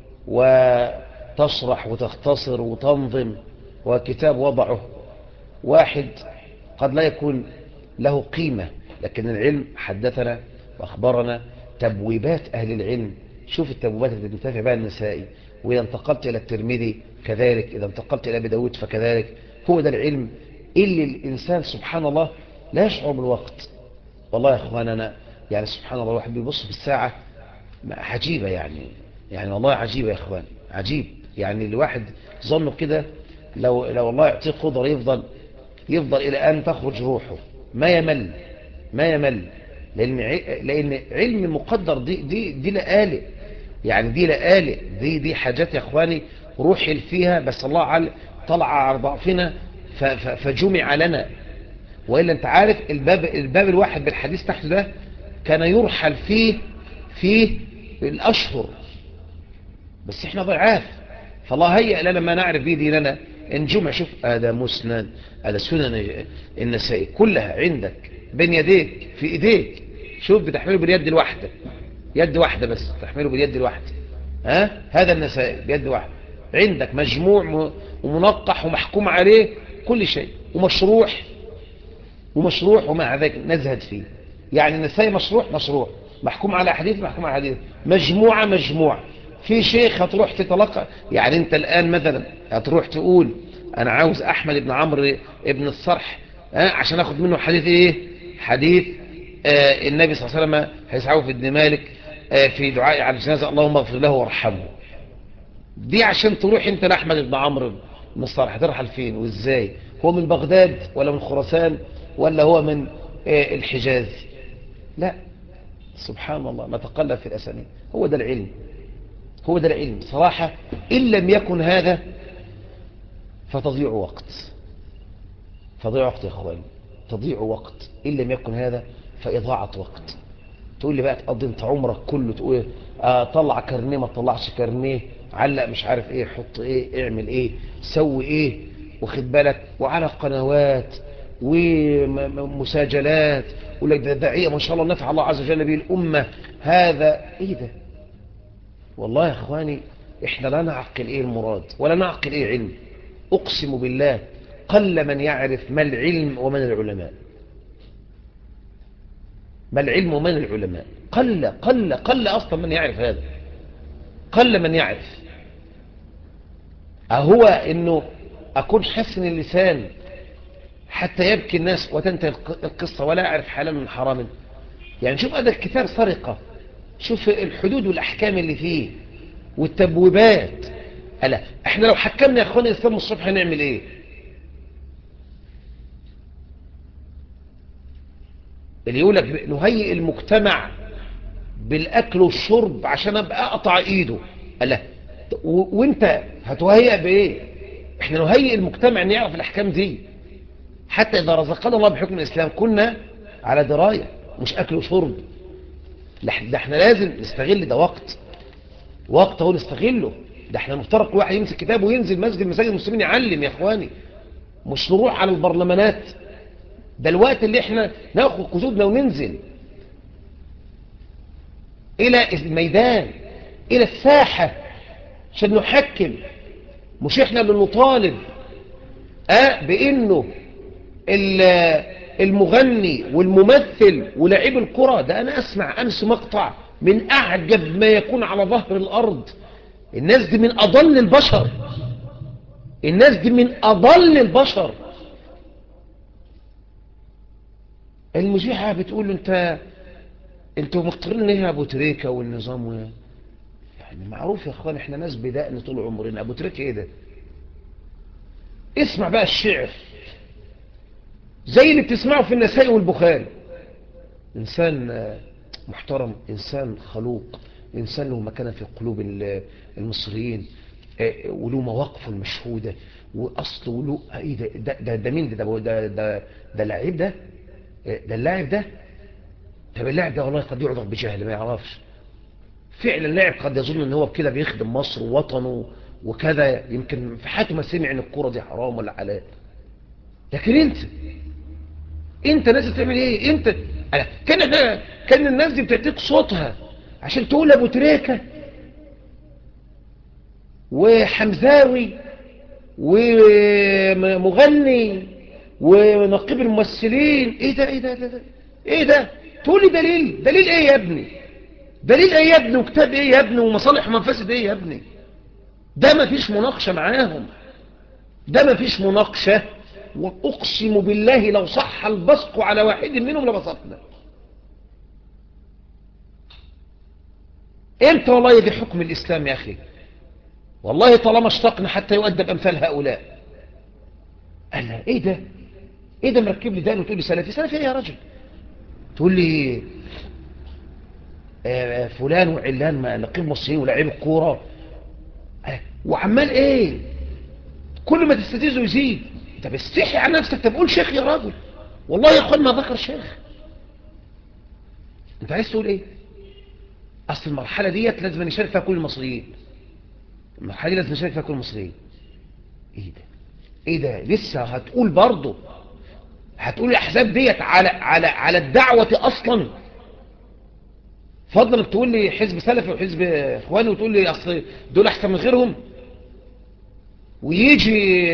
وتشرح وتختصر وتنظم، وكتاب وضعه واحد قد لا يكون له قيمة، لكن العلم حدثنا وأخبرنا تبويبات أهل العلم. شوف التبويبات اللي بنتفع بها النسائي، وإذا انتقلت إلى الترمذي كذلك، إذا انتقلت إلى أبي داود فكذلك. هو ده العلم اللي الإنسان سبحان الله لا يشعر بالوقت. والله يا أخوان أنا يعني سبحان الله الواحد بيبص في الساعة عجيبة، يعني والله عجيبة يا أخوان، عجيب. يعني الواحد ظنه كده لو الله يعطيه قدر يفضل إلى أن تخرج روحه ما يمل، لأن علم مقدر دي لآلئ، يعني دي لآلئ، دي حاجات يا أخواني روحي فيها، بس الله طلع على ضعفنا فجمع لنا. وإلا أنت عارف الباب الواحد بالحديث تحت ده كان يرحل فيه الأشهر، بس احنا ضعاف، فالله هيئ لنا ما نعرف به ديننا ان جمع. شوف هذا مسند، هذا سنن النسائي كلها عندك بين يديك في ايديك، شوف بتحمله باليد الواحدة يد واحدة بس، تحمله باليد الواحدة. هذا النسائي بيد واحدة. عندك مجموع ومنقح ومحكوم عليه كل شيء، ومشروح ومع ذلك نزهد فيه. يعني النسائي مشروع محكوم على حديث، محكوم على حديث، مجموعة. في شيخ هتروح تتلقى، يعني انت الآن مثلا هتروح تقول انا عاوز احمد بن عمرو ابن الصرح عشان اخد منه حديث ايه؟ حديث النبي صلى الله عليه وسلم هيسعه في ابن مالك في دعاء على الجنازة اللهم اغفر له وارحمه. دي عشان تروح انت لاحمد بن عمرو بن الصرح، هترحل فين وازاي؟ هو من بغداد ولا من خراسان ولا هو من الحجاز؟ لا، سبحان الله، ما تقلب في الأسانيد. هو ده العلم صراحة. إن لم يكن هذا فتضيع وقت يا أخواني، تضيع وقت. إن لم يكن هذا فإضاعة وقت. تقول لي بقى تقضي انت عمرك كله تقول طلع كارنيه ما تطلعش كارنيه، علق مش عارف ايه، حط ايه، اعمل ايه، سوي ايه، واخد بالك، وعلى قنوات ومساجلات، يقول لك ده داعيه ما شاء الله نفع الله عز وجل به الامه. هذا ايه ده؟ والله يا اخواني احنا لا نعقل ايه المراد ولا نعقل ايه علم. اقسم بالله قل من يعرف ما العلم ومن العلماء. ما العلم ومن العلماء؟ قل اصلا من يعرف هذا، قل من يعرف. أهو انه اكون حسن اللسان حتى يبكي الناس وتنتهي القصة ولا اعرف حلال من حرام؟ يعني شوف هذا الكتاب سرقة، شوف الحدود والاحكام اللي فيه والتبويبات. ألا احنا لو حكمنا يا اخواني الاسلام الصبح هنعمل ايه؟ اللي يقول لك نهيئ المجتمع بالاكل والشرب عشان ابقى اقطع ايده. ألا وانت هتهيئ بايه؟ احنا نهيئ المجتمع ان يعرف الاحكام دي حتى اذا رزقنا الله بحكم الاسلام كنا على درايه، مش اكل وشرب. ده احنا لازم نستغل ده وقت هو نستغله. ده احنا المفترض كل واحد يمسك كتاب وينزل مساجد المسلمين يعلم يا اخواني، مش نروح على البرلمانات. ده الوقت اللي احنا ناخد كتبنا وننزل الى الميدان، الى الساحة عشان نحكم. مش احنا اللي نطالب بانه المغني والممثل ولاعيب الكرة. ده انا اسمع امس مقطع من اعجب ما يكون على ظهر الارض. الناس دي من اضل البشر، المذيعة بتقول له انتوا مختارين ايه يا ابو تريكة والنظام يعني معروف يا اخوان احنا ناس بدأنا طول عمرنا. ابو تريكة ايه ده؟ اسمع بقى الشعر زي اللي بتسمعه في النسائي والبخاري. انسان محترم، انسان خلوق، انسان له مكانة في قلوب المصريين، وله مواقفه المشهودة واصل وله ايه ده مين ده اللاعب ده، ده اللاعب ده. طب اللاعب ده والله قد يعذر بجهل ما يعرفش فعلا. اللاعب قد يظن ان هو كده بيخدم مصر ووطنه وكذا، يمكن في حياته ما سمع ان الكرة دي حرام ولا حلال. لكن انت ناس تعمل ايه؟ انت كان الناس دي بتعطيك صوتها عشان تقول ابو تريكة وحمزاوي ومغني ونقيب الممثلين. ايه ده تقول لي دليل ايه يا ابني؟ دليل ايه يا ابني؟ وكتاب ايه يا ابني؟ ومصالح ومفاسد ايه يا ابني؟ ده ما فيش مناقشة معاهم، ده ما فيش مناقشة. واقسم بالله لو صح البصق على واحد منهم لبسطنا. امتى؟ والله دي حكم الاسلام يا اخي، والله طالما اشتقنا حتى يؤدب امثال هؤلاء. انا ايه ده مركب لي دان وتقول لي سلفي ايه يا رجل؟ تقول لي فلان وعلان ما نقيب مصريين ولاعيب الكوره وعمال ايه؟ كل ما تستفزه يزيد. طب استحي على نفسك، طب قول شيخ يا راجل. والله يا اخوان ما ذكر شيخ. انت عايز تقول ايه؟ اصل المرحله ديت لازم نشارك فيها كل المصريين. المرحله دي لازم نشارك فيها كل المصريين. ايه ده لسه هتقول برضه؟ هتقول الاحزاب ديت على الدعوه اصلا؟ فضلا انك تقول لي حزب سلفي وحزب اخواني وتقول لي اصل دول احسن من غيرهم، ويجي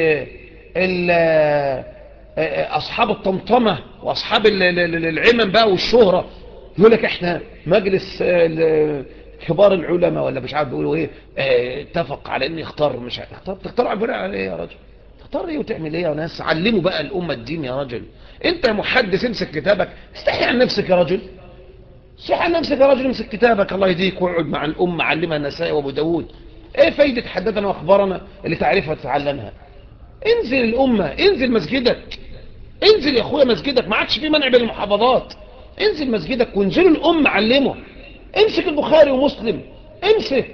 اصحاب الطمطمه واصحاب العمم بقى والشهره يقول لك احنا مجلس كبار العلماء ولا مش عارف بيقولوا ايه، اتفق على ان يختار، مش عارف تختار على ايه يا راجل؟ تختار ايه وتعمل ايه يا ناس؟ علموا بقى الامه الدين يا راجل. انت يا محدث امسك كتابك، استحي عن نفسك يا راجل، استحي عن نفسك يا راجل، امسك كتابك الله يهديك واقعد مع الامه علمها النسائي وابو داود. ايه فايده حدثنا واخبارنا اللي تعرفها تتعلمها؟ انزل الامه، انزل مسجدك، انزل يا اخويا مسجدك، ما عادش في منع بين المحافظات، انزل مسجدك وانزلوا الامه علمه. امسك البخاري ومسلم، امسك،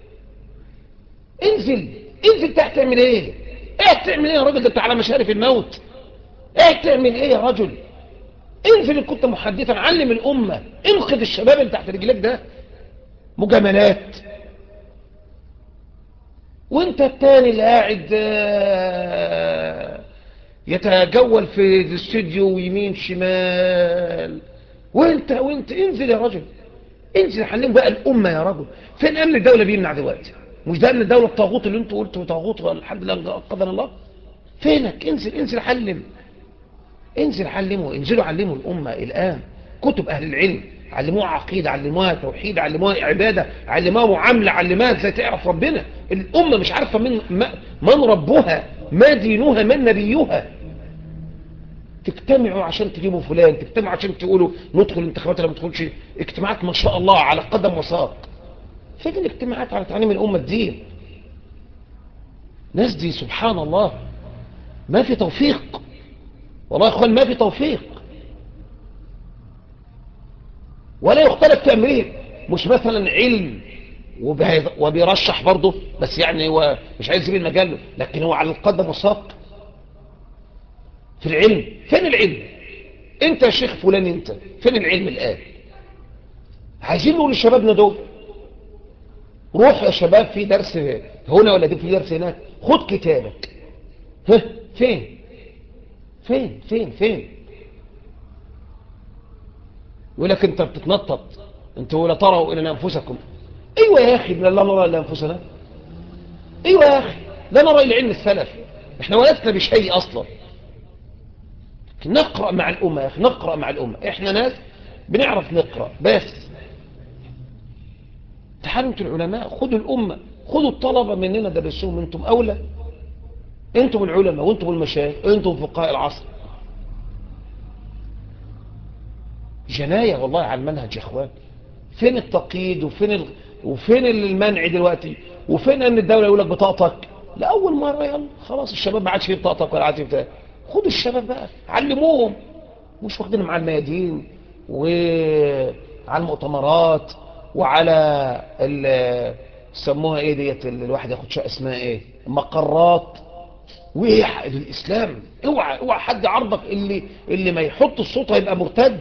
انزل، انزل تحت تعمل ايه؟ ايه تعمل ايه يا راجل؟ ده انت على مشارف الموت. ايه تعمل ايه يا رجل؟ انزل ان كنت محدثا، علم الامه، انقذ الشباب اللي تحت رجلك ده مجاملات. وانت التاني اللي قاعد يتجول في الاستوديو ويمين شمال، وانت انزل يا رجل، انزل حلم بقى الامه يا رجل. فين امن الدوله بيمنع دلوقتي؟ مش ده امن الدوله الطاغوت اللي انتوا قلتوا طاغوت والحمد لله قدر الله؟ فينك؟ انزل حلم، انزل علموا، انزلوا علموا الامه الان كتب اهل العلم، علموها عقيده، علموها توحيد، علموها عباده، علموها معامله، علموها ازاي تعرف ربنا. الامه مش عارفه من ربها، ما دينها، من نبيها. تجتمعوا عشان تجيبوا فلان، تجتمعوا عشان تقولوا ندخل انتخابات ولا ما ندخلش، اجتماعات ما شاء الله على قدم وساق. فين الاجتماعات على تعليم الامه الدين؟ ناس دي سبحان الله ما في توفيق، والله يا اخوان ما في توفيق، ولا يختلف في امره. مش مثلا علم وبيرشح برضه، بس يعني هو مش عايز يسيب المجال، لكن هو على القدم والساق في العلم. فين العلم؟ انت يا شيخ فلان، انت فين العلم الان؟ عايزين نقول لشبابنا دول روح يا شباب في درس هنا ولا في درس هناك، خد كتابك. ها فين؟ فين؟ يقول لك انت بتتنطط، انتوا لا تروا الى انفسكم. ايوه يا اخي، لا نرى الا انفسنا. ايوه يا اخي، لا نرى الا علم السلف. احنا ولسنا بشيء اصلا. نقرأ مع الامه يا اخي، نقرأ مع الامه، احنا ناس بنعرف نقرأ بس. تعالوا انتوا العلماء، خدوا الامه، خدوا الطلبه مننا درسوهم، انتم اولى، انتم العلماء وانتم المشايخ، انتم فقهاء العصر. جناية والله على المنهج يا اخوان. فين التقييد وفين المنع دلوقتي؟ وفين ان الدولة يقول لك بطاقتك لأول مرة؟ يلا خلاص الشباب ما عادش فيه بطاقتك ولا عادش فيه بتاع. خدوا الشباب بقى علموهم، مش واخدينهم على الميادين وعلى المؤتمرات وعلى سموها ايه ديت الواحد ياخد شقه اسمها ايه، مقرات. وايه الاسلام؟ اوعى حد عرضك، اللي ما يحط الصوت هيبقى مرتد.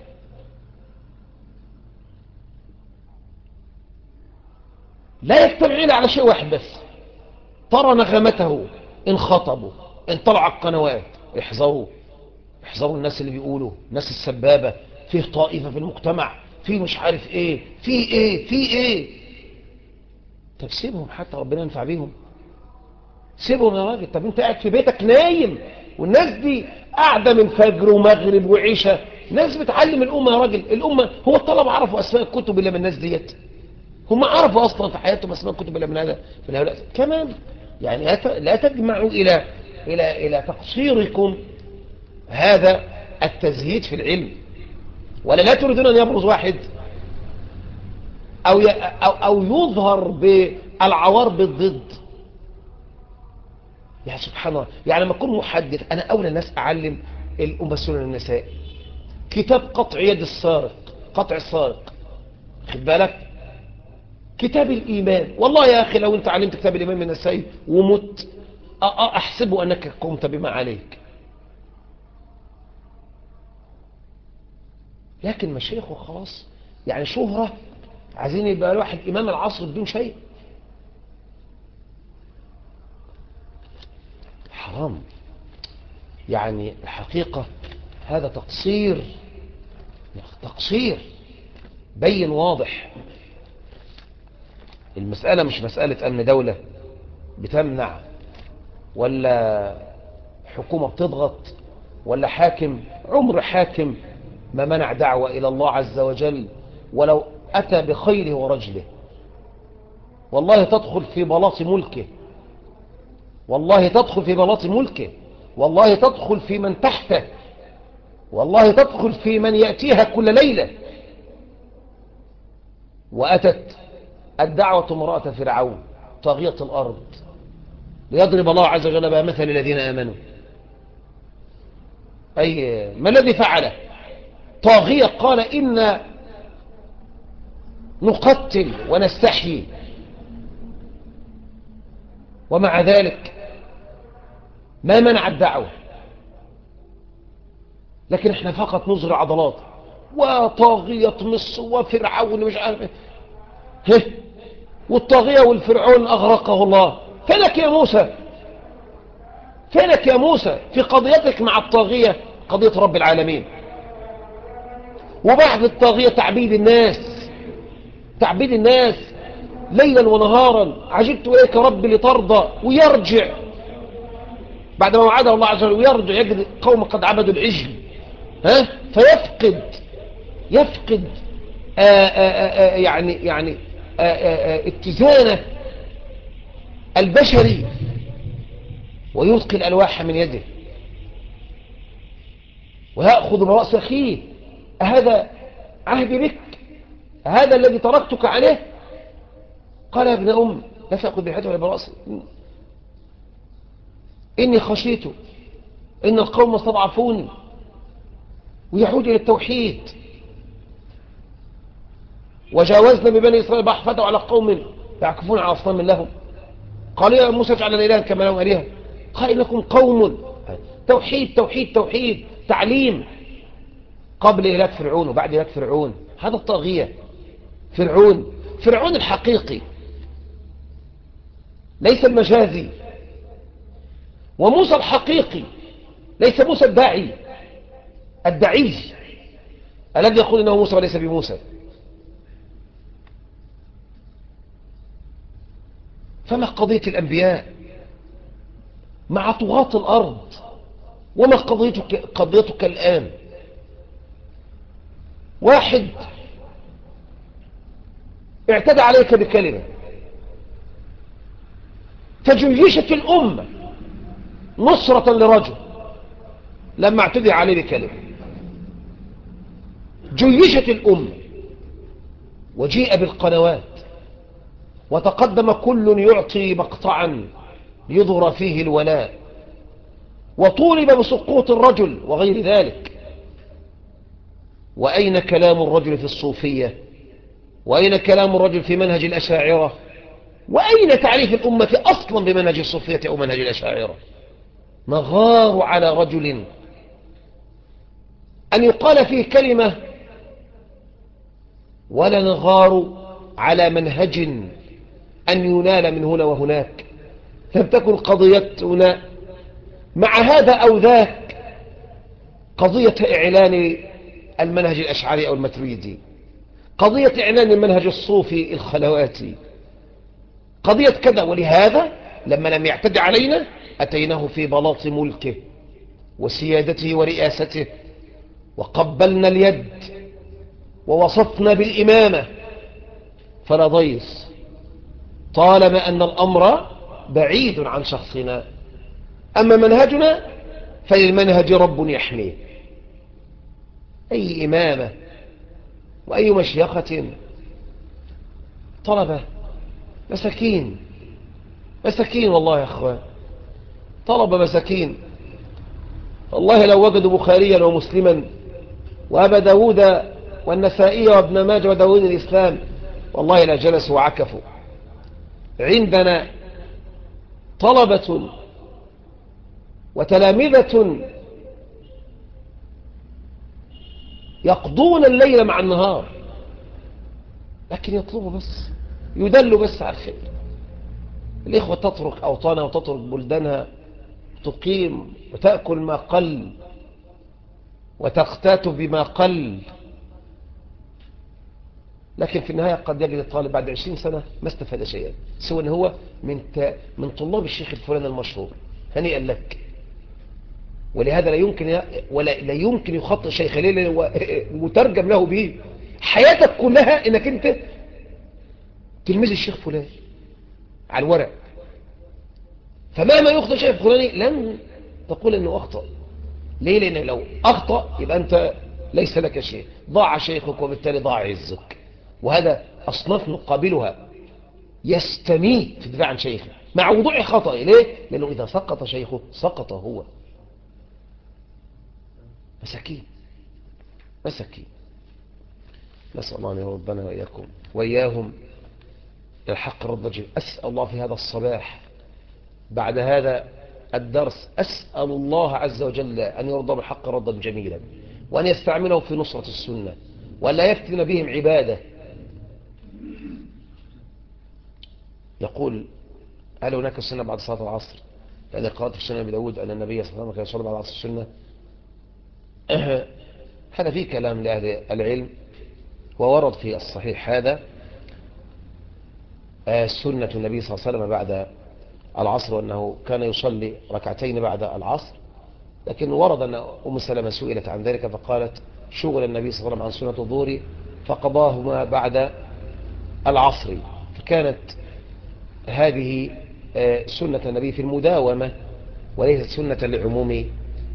لا يجتمعون على شيء واحد بس، ترى نغمته ان خطبوا، ان طلع القنوات. احذروا، احذروا الناس اللي بيقولوا، ناس السبابة، فيه طائفة في المجتمع، فيه مش عارف ايه، فيه ايه. طب سيبهم حتى ربنا ينفع بيهم، سيبهم يا راجل. طب انت قاعد في بيتك نايم، والناس دي قاعدة من فجر ومغرب وعشاء، ناس بتعلم الأمة يا راجل. الأمة هو الطلب عرفوا أسماء الكتب اللي من الناس ديت؟ هم عرفوا أصلا في حياتهم أسماء الكتب اللي من هؤلاء كمان؟ يعني لا تجمعوا إلى تقصيركم هذا التزهيد في العلم، ولا لا تريدون أن يبرز واحد أو يظهر بالعوار بالضد. يا سبحان الله، يعني لما أكون محدث أنا أولى الناس أعلم الأمة السنن النساء كتاب قطع يد السارق، قطع السارق، خد بالك، كتاب الإيمان. والله يا أخي لو أنت علمت كتاب الإيمان من النسائي ومت أحسب أنك قمت بما عليك. لكن مشايخ وخلاص، يعني شهرة، عايزين يبقى الواحد إمام العصر بدون شيء. حرام، يعني الحقيقة هذا تقصير، تقصير. بين واضح. المسألة مش مسألة أن دولة بتمنع ولا حكومة بتضغط ولا حاكم. عمر حاكم ما منع دعوة إلى الله عز وجل ولو أتى بخيره ورجله. والله تدخل في بلاط ملكه، والله تدخل في بلاط ملكه، والله تدخل في من تحته، والله تدخل في من يأتيها كل ليلة. وأتت الدعوة امرأة فرعون طاغية الأرض ليضرب الله عز وجل بها مثل الذين آمنوا. أي ما الذي فعله؟ طاغية قال إن نقتل ونستحيي، ومع ذلك ما منع الدعوة. لكن احنا فقط نظهر عضلات وطاغية مصر وفرعون مش عارف ايه، والطاغية والفرعون أغرقه الله. فينك يا موسى؟ فينك يا موسى في قضيتك مع الطاغية قضية رب العالمين؟ وبعد الطاغية تعبيد الناس، تعبيد الناس ليلا ونهارا. عجبت إليك ربي لترضى، ويرجع بعدما وعده الله عز وجل ويرجع يجد قوم قد عبدوا العجل، يفقد يعني اتزانه البشري ويلقي الألواح من يده ويأخذ برأس أخيه. أهذا عهدي بك؟ هذا الذي تركتك عليه؟ قال يا ابن أم لا تأخذ بحياتي ولا برأسي، إني خشيت إن القوم استضعفوني. ويعود إلى التوحيد. وجاوزنا ببني إسرائيل البحر فتوا على قوم يعكفون على أصنام لهم، قال يا موسى اجعل لنا إلها كما لهم آلهة قال إنكم قوم. توحيد توحيد توحيد، تعليم قبل إهلاك فرعون وبعد إهلاك فرعون. هذا الطاغية فرعون الحقيقي ليس المجازي، وموسى الحقيقي ليس موسى الداعي الذي يقول إنه موسى وليس بموسى. فما قضية الأنبياء مع طغاة الأرض؟ وما قضيتك الآن؟ واحد اعتدى عليك بكلمة فجيشت الأمة نصرة لرجل لما اعتدى عليه بكلمة. جيشت الأمة وجيء بالقنوات وتقدم كل يعطي مقطعا يظهر فيه الولاء، وطولب بسقوط الرجل وغير ذلك. وأين كلام الرجل في الصوفية؟ وأين كلام الرجل في منهج الأشاعرة؟ وأين تعريف الأمة أصلا بمنهج الصوفية أو منهج الأشاعرة؟ نغار على رجل أن يقال فيه كلمة، ولا نغار على منهج أن ينال من هنا وهناك. لم تكن قضيتنا مع هذا أو ذاك قضية إعلان المنهج الأشعري أو الماتريدي، قضية إعلان المنهج الصوفي الخلواتي، قضية كذا. ولهذا لما لم يعتد علينا أتيناه في بلاط ملكه وسيادته ورئاسته، وقبلنا اليد ووصفنا بالإمامة فلا ضيص، طالما أن الأمر بعيد عن شخصنا. أما منهجنا فللمنهج رب يحميه. أي إمامة وأي مشيخة طلبة مساكين والله يا أخوان، طلبة مساكين. والله لو وجدوا بخاريا ومسلما وأبا داود والنسائي وابن ماجه وداود الإسلام والله لا جلسوا وعكفوا. عندنا طلبة وتلامذة يقضون الليل مع النهار، لكن يطلبوا بس، يدلوا بس على الخير. الإخوة تترك أوطانها وتترك بلدانها، تقيم وتأكل ما قل وتقتات بما قل، لكن في النهاية قد يجد الطالب بعد 20 سنة ما استفاد شيئا سوى أن هو من طلاب الشيخ الفلاني المشهور. هنيئا لك. ولهذا لا يمكن يخطئ شيخ ليلة ومترجم له به حياتك كلها انك انت تلميذ الشيخ فلان على الورق. فمهما يخطئ شيخ فلاني لن تقول انه اخطأ. ليه؟ لان لو اخطأ يبقى انت ليس لك شيء، ضاع شيخك وبالتالي ضاع عزك. وهذا اصناف نقابلها يستميت في الدفاع عن شيخه مع وضوع خطأ. ليه؟ لانه اذا سقط شيخه سقط هو. مساكين مساكين. نسأل الله أن يردنا وإياكم وإياهم الحق رد جميل. أسأل الله في هذا الصباح بعد هذا الدرس أسأل الله عز وجل أن يرضى بالحق ردا جميلا وأن يستعمله في نصرة السنة ولا يفتن بهم عباده. يقول هل هناك السنة بعد صلاة العصر؟ لأن قرأت في سنة أبي داود أن النبي صلى الله عليه وسلم كان يصلي بعد العصر السنة. هذا فيه كلام لأهل العلم وورد في الصحيح هذا سنة النبي صلى الله عليه وسلم بعد العصر وأنه كان يصلي ركعتين بعد العصر. لكن ورد أن أم سلمة سئلت عن ذلك فقالت شغل النبي صلى الله عليه وسلم عن سنة الظهر فقضاهما بعد العصر. فكانت هذه سنة النبي في المداومة وليست سنة لعموم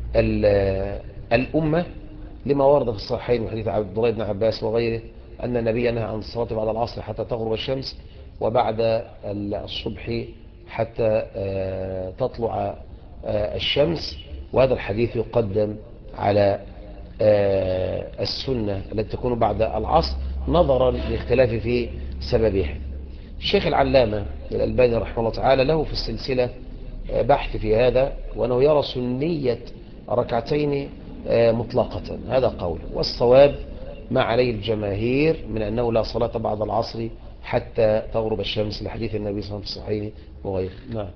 الأمة لما ورد في الصحيحين من حديث عبد الله بن عباس وغيره أن النبي نهى عن الصلاة بعد العصر حتى تغرب الشمس وبعد الصبح حتى تطلع الشمس. وهذا الحديث يقدم على السنة التي تكون بعد العصر نظرا لاختلاف في سببها. الشيخ العلامة الألباني رحمه الله تعالى له في السلسلة بحث في هذا وأنه يرى سنية ركعتين مطلقة. هذا قول والصواب ما عليه الجماهير من أنه لا صلاة بعد العصر حتى تغرب الشمس لحديث النبي صلى الله عليه وسلم في الصحيحين وغيره. نعم.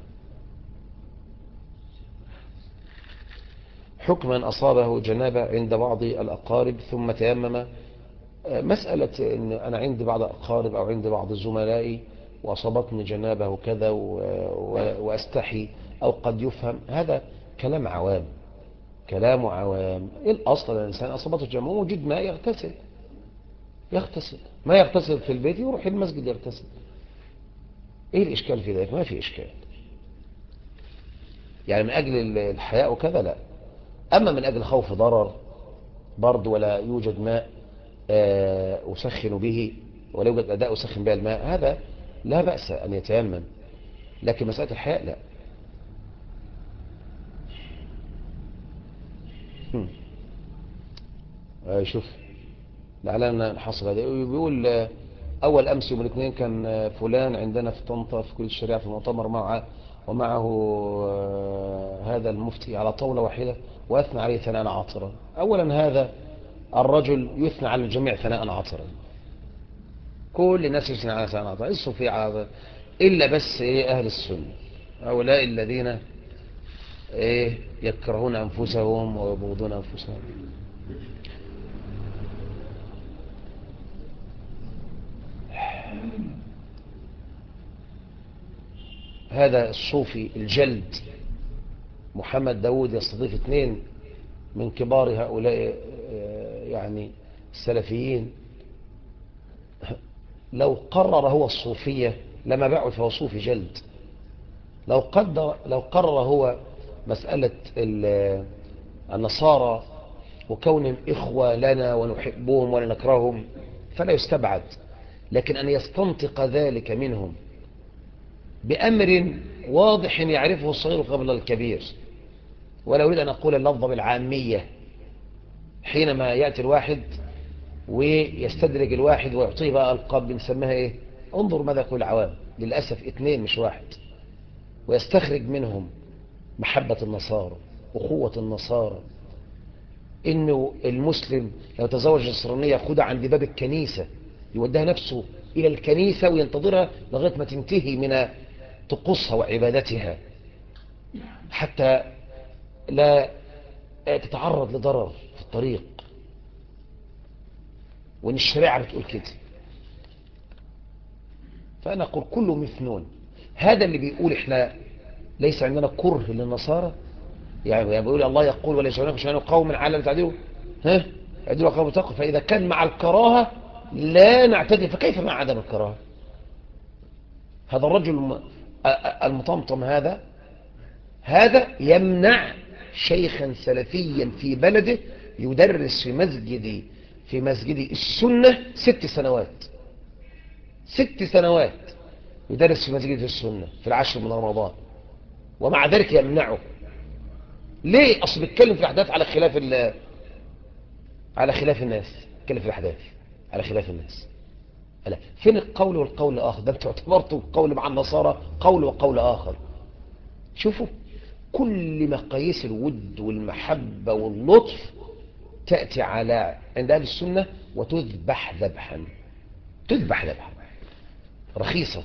حكم من أصابه جنابة عند بعض الأقارب ثم تيمم. مسألة إن أنا عندي بعض أقارب أو عندي بعض زملائي وأصابتني جنابة وكذا وأستحي أو قد يفهم هذا كلام عوام. كلام عوام. الأصل الإنسان أصابته جنابة وجد ماء يغتسل ما يغتسل في البيت يروح المسجد يغتسل. إيه الإشكال في ذلك؟ ما في إشكال يعني من أجل الحياء وكذا لا. أما من أجل خوف ضرر برد ولا يوجد ماء أسخن به ولا يوجد أداء أسخن به الماء هذا لا بأس أن يتيمم. لكن مسألة الحياء لا. شوف لعلنا نحصل هذا. بيقول أول أمس يوم الاثنين كان فلان عندنا في طنطا في كلية الشريعة في المؤتمر ومعه هذا المفتي على طاولة واحدة وأثنى عليه ثناء عاطرا. أولا هذا الرجل يثنى على الجميع ثناء عاطرا. كل الناس يثنى على ثناء عاطرا الصوفية على إلا بس إيه أهل السنة هؤلاء الذين إيه يكرهون أنفسهم ويبغضون أنفسهم. هذا الصوفي الجلد محمد داود يستضيف اثنين من كبار هؤلاء يعني السلفيين. لو قرر هو الصوفية لما بعد فهو صوفي جلد. لو قرر هو مسألة النصارى وكونهم إخوة لنا ونحبهم ولا نكرههم فلا يستبعد. لكن أن يستنطق ذلك منهم بأمر واضح يعرفه الصغير قبل الكبير. ولا أريد أن أقول اللفظ بالعامية حينما يأتي الواحد ويستدرج الواحد ويعطيه بقى ألقاب بنسميها إيه. انظر ماذا يقول العوام للأسف اثنين مش واحد ويستخرج منهم محبة النصارى أخوة النصارى إنه المسلم لو تزوج نصرانية يأخذها عند باب الكنيسة يوديها نفسه إلى الكنيسة وينتظرها لغاية ما تنتهي من طقوسها وعبادتها حتى لا تتعرض لضرر في الطريق. وإن الشريعة بتقول كده فأنا أقول كله مثنون. هذا اللي بيقول إحنا ليس عندنا كره للنصارى، يعني بيقول الله يقول ولا يشعرون فشأن قوم على تعديله ها يعدلوا قوم تقف. فإذا كان مع الكراهة لا نعتدل، فكيف مع عدم الكراهة؟ هذا الرجل المطمطم هذا يمنع شيخا سلفيا في بلده يدرس في مسجد السنة 6 سنوات، 6 سنوات يدرس في مسجد السنة في العشر من رمضان، ومع ذلك يمنعه. ليه؟ أصل بيتكلم في الأحداث على خلاف الناس، بيتكلم في الأحداث على خلاف الناس. لا، فين القول والقول آخر؟ ده انتوا اعتبرتوا القول مع النصارى قول وقول آخر. شوفوا، كل مقاييس الود والمحبة واللطف تأتي عند أهل السنة وتذبح ذبحا، تذبح ذبحا رخيصة.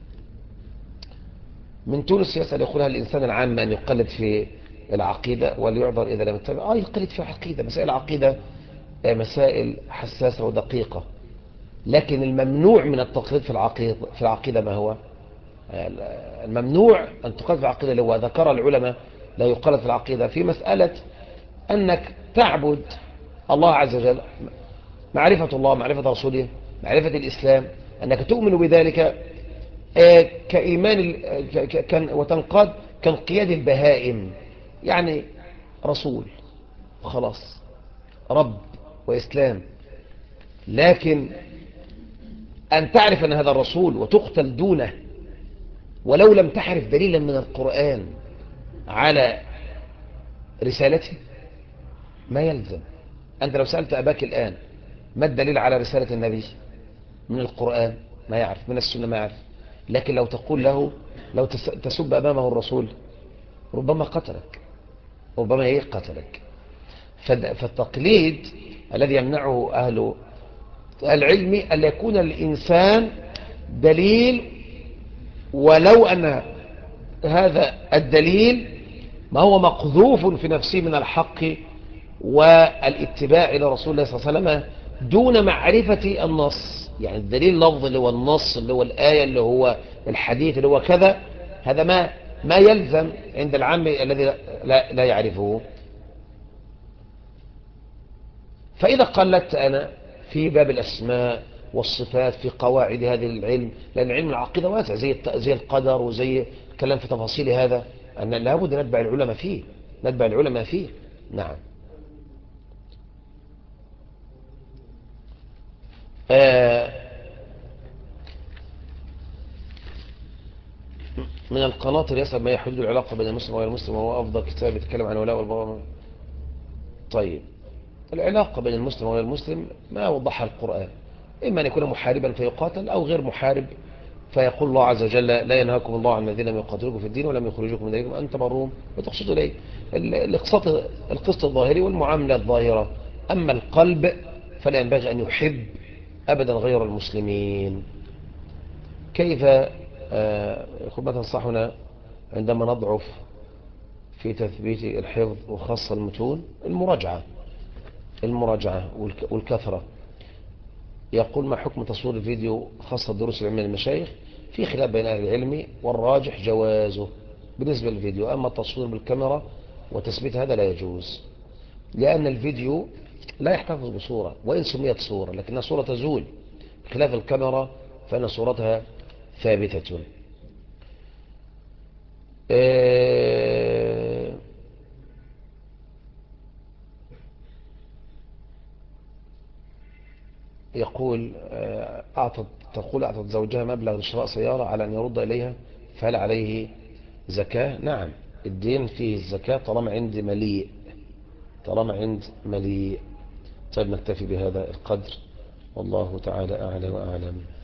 من تونس يسأل يقولها الإنسان العام أن يقلد في العقيدة وليعذر إذا لم يتبع. يقلد في العقيدة، مسائل العقيدة مسائل حساسة ودقيقة، لكن الممنوع من التقليد في العقيدة ما هو؟ الممنوع أن تقلد في العقيدة اللي هو ذكر العلماء لا يقلد في العقيدة في مسألة أنك تعبد الله عز وجل، معرفة الله، معرفة رسوله، معرفة الإسلام، أنك تؤمن بذلك كإيمان وتنقاد كانقياد البهائم، يعني رسول خلاص، رب وإسلام. لكن أن تعرف أن هذا الرسول وتقتل دونه ولو لم تحرف دليلا من القرآن على رسالته ما يلزم. أنت لو سألت أباك الآن ما الدليل على رسالة النبي من القرآن ما يعرف، من السنة ما يعرف. لكن لو تقول له، لو تسب أمامه الرسول ربما قتلك، ربما قتلك. فالتقليد الذي يمنعه أهل العلم أن يكون الإنسان دليل، ولو أن هذا الدليل ما هو مقذوف في نفسه من الحق والاتباع إلى رسول الله صلى الله عليه وسلم دون معرفة النص. يعني الدليل اللفظ اللي هو النص اللي هو الآية اللي هو الحديث اللي هو كذا، هذا ما يلزم عند العام الذي لا يعرفه. فإذا قلدت أنا في باب الأسماء والصفات في قواعد هذه العلم، لأن علم العقيدة واسع زي القدر وزي الكلام في تفاصيل هذا، أن لابد نتبع العلماء فيه، نتبع العلماء فيه. نعم. من القناطر يسأل ما يحدد العلاقة بين المسلم وغير المسلم، وهو أفضل كتاب يتكلم عن الولاء والبراء. طيب، العلاقة بين المسلم وغير المسلم ما وضحها القرآن، إما أن يكون محاربا فيقاتل، أو غير محارب فيقول الله عز وجل لا ينهاكم الله عن الذين لم يقاتلوكم في الدين ولم يخرجوكم من دينكم أن تبروهم وتقسطوا إليه. القسط الظاهري والمعاملة الظاهرة. أما القلب فلا ينبغي أن يحب أبدا غير المسلمين. كيف يقول ما تنصحنا عندما نضعف في تثبيت الحفظ وخاصة المتون؟ المراجعة والكثرة. يقول ما حكم تصوير الفيديو خاصة الدروس العلمية للمشايخ؟ في خلاف بين أهل العلم والراجح جوازه بالنسبة للفيديو. أما التصوير بالكاميرا وتثبيت هذا لا يجوز، لأن الفيديو لا يحتفظ بصورة وإن سميت صورة لكنها صورة تزول، خلاف الكاميرا فإن صورتها ثابتة. يقول أعطت زوجها مبلغ لشراء سيارة على أن يرد إليها، فهل عليه زكاة؟ نعم، الدين فيه الزكاة طالما عند مليء، طالما عند مليء. طيب، نكتفي بهذا القدر، والله تعالى أعلى وأعلم.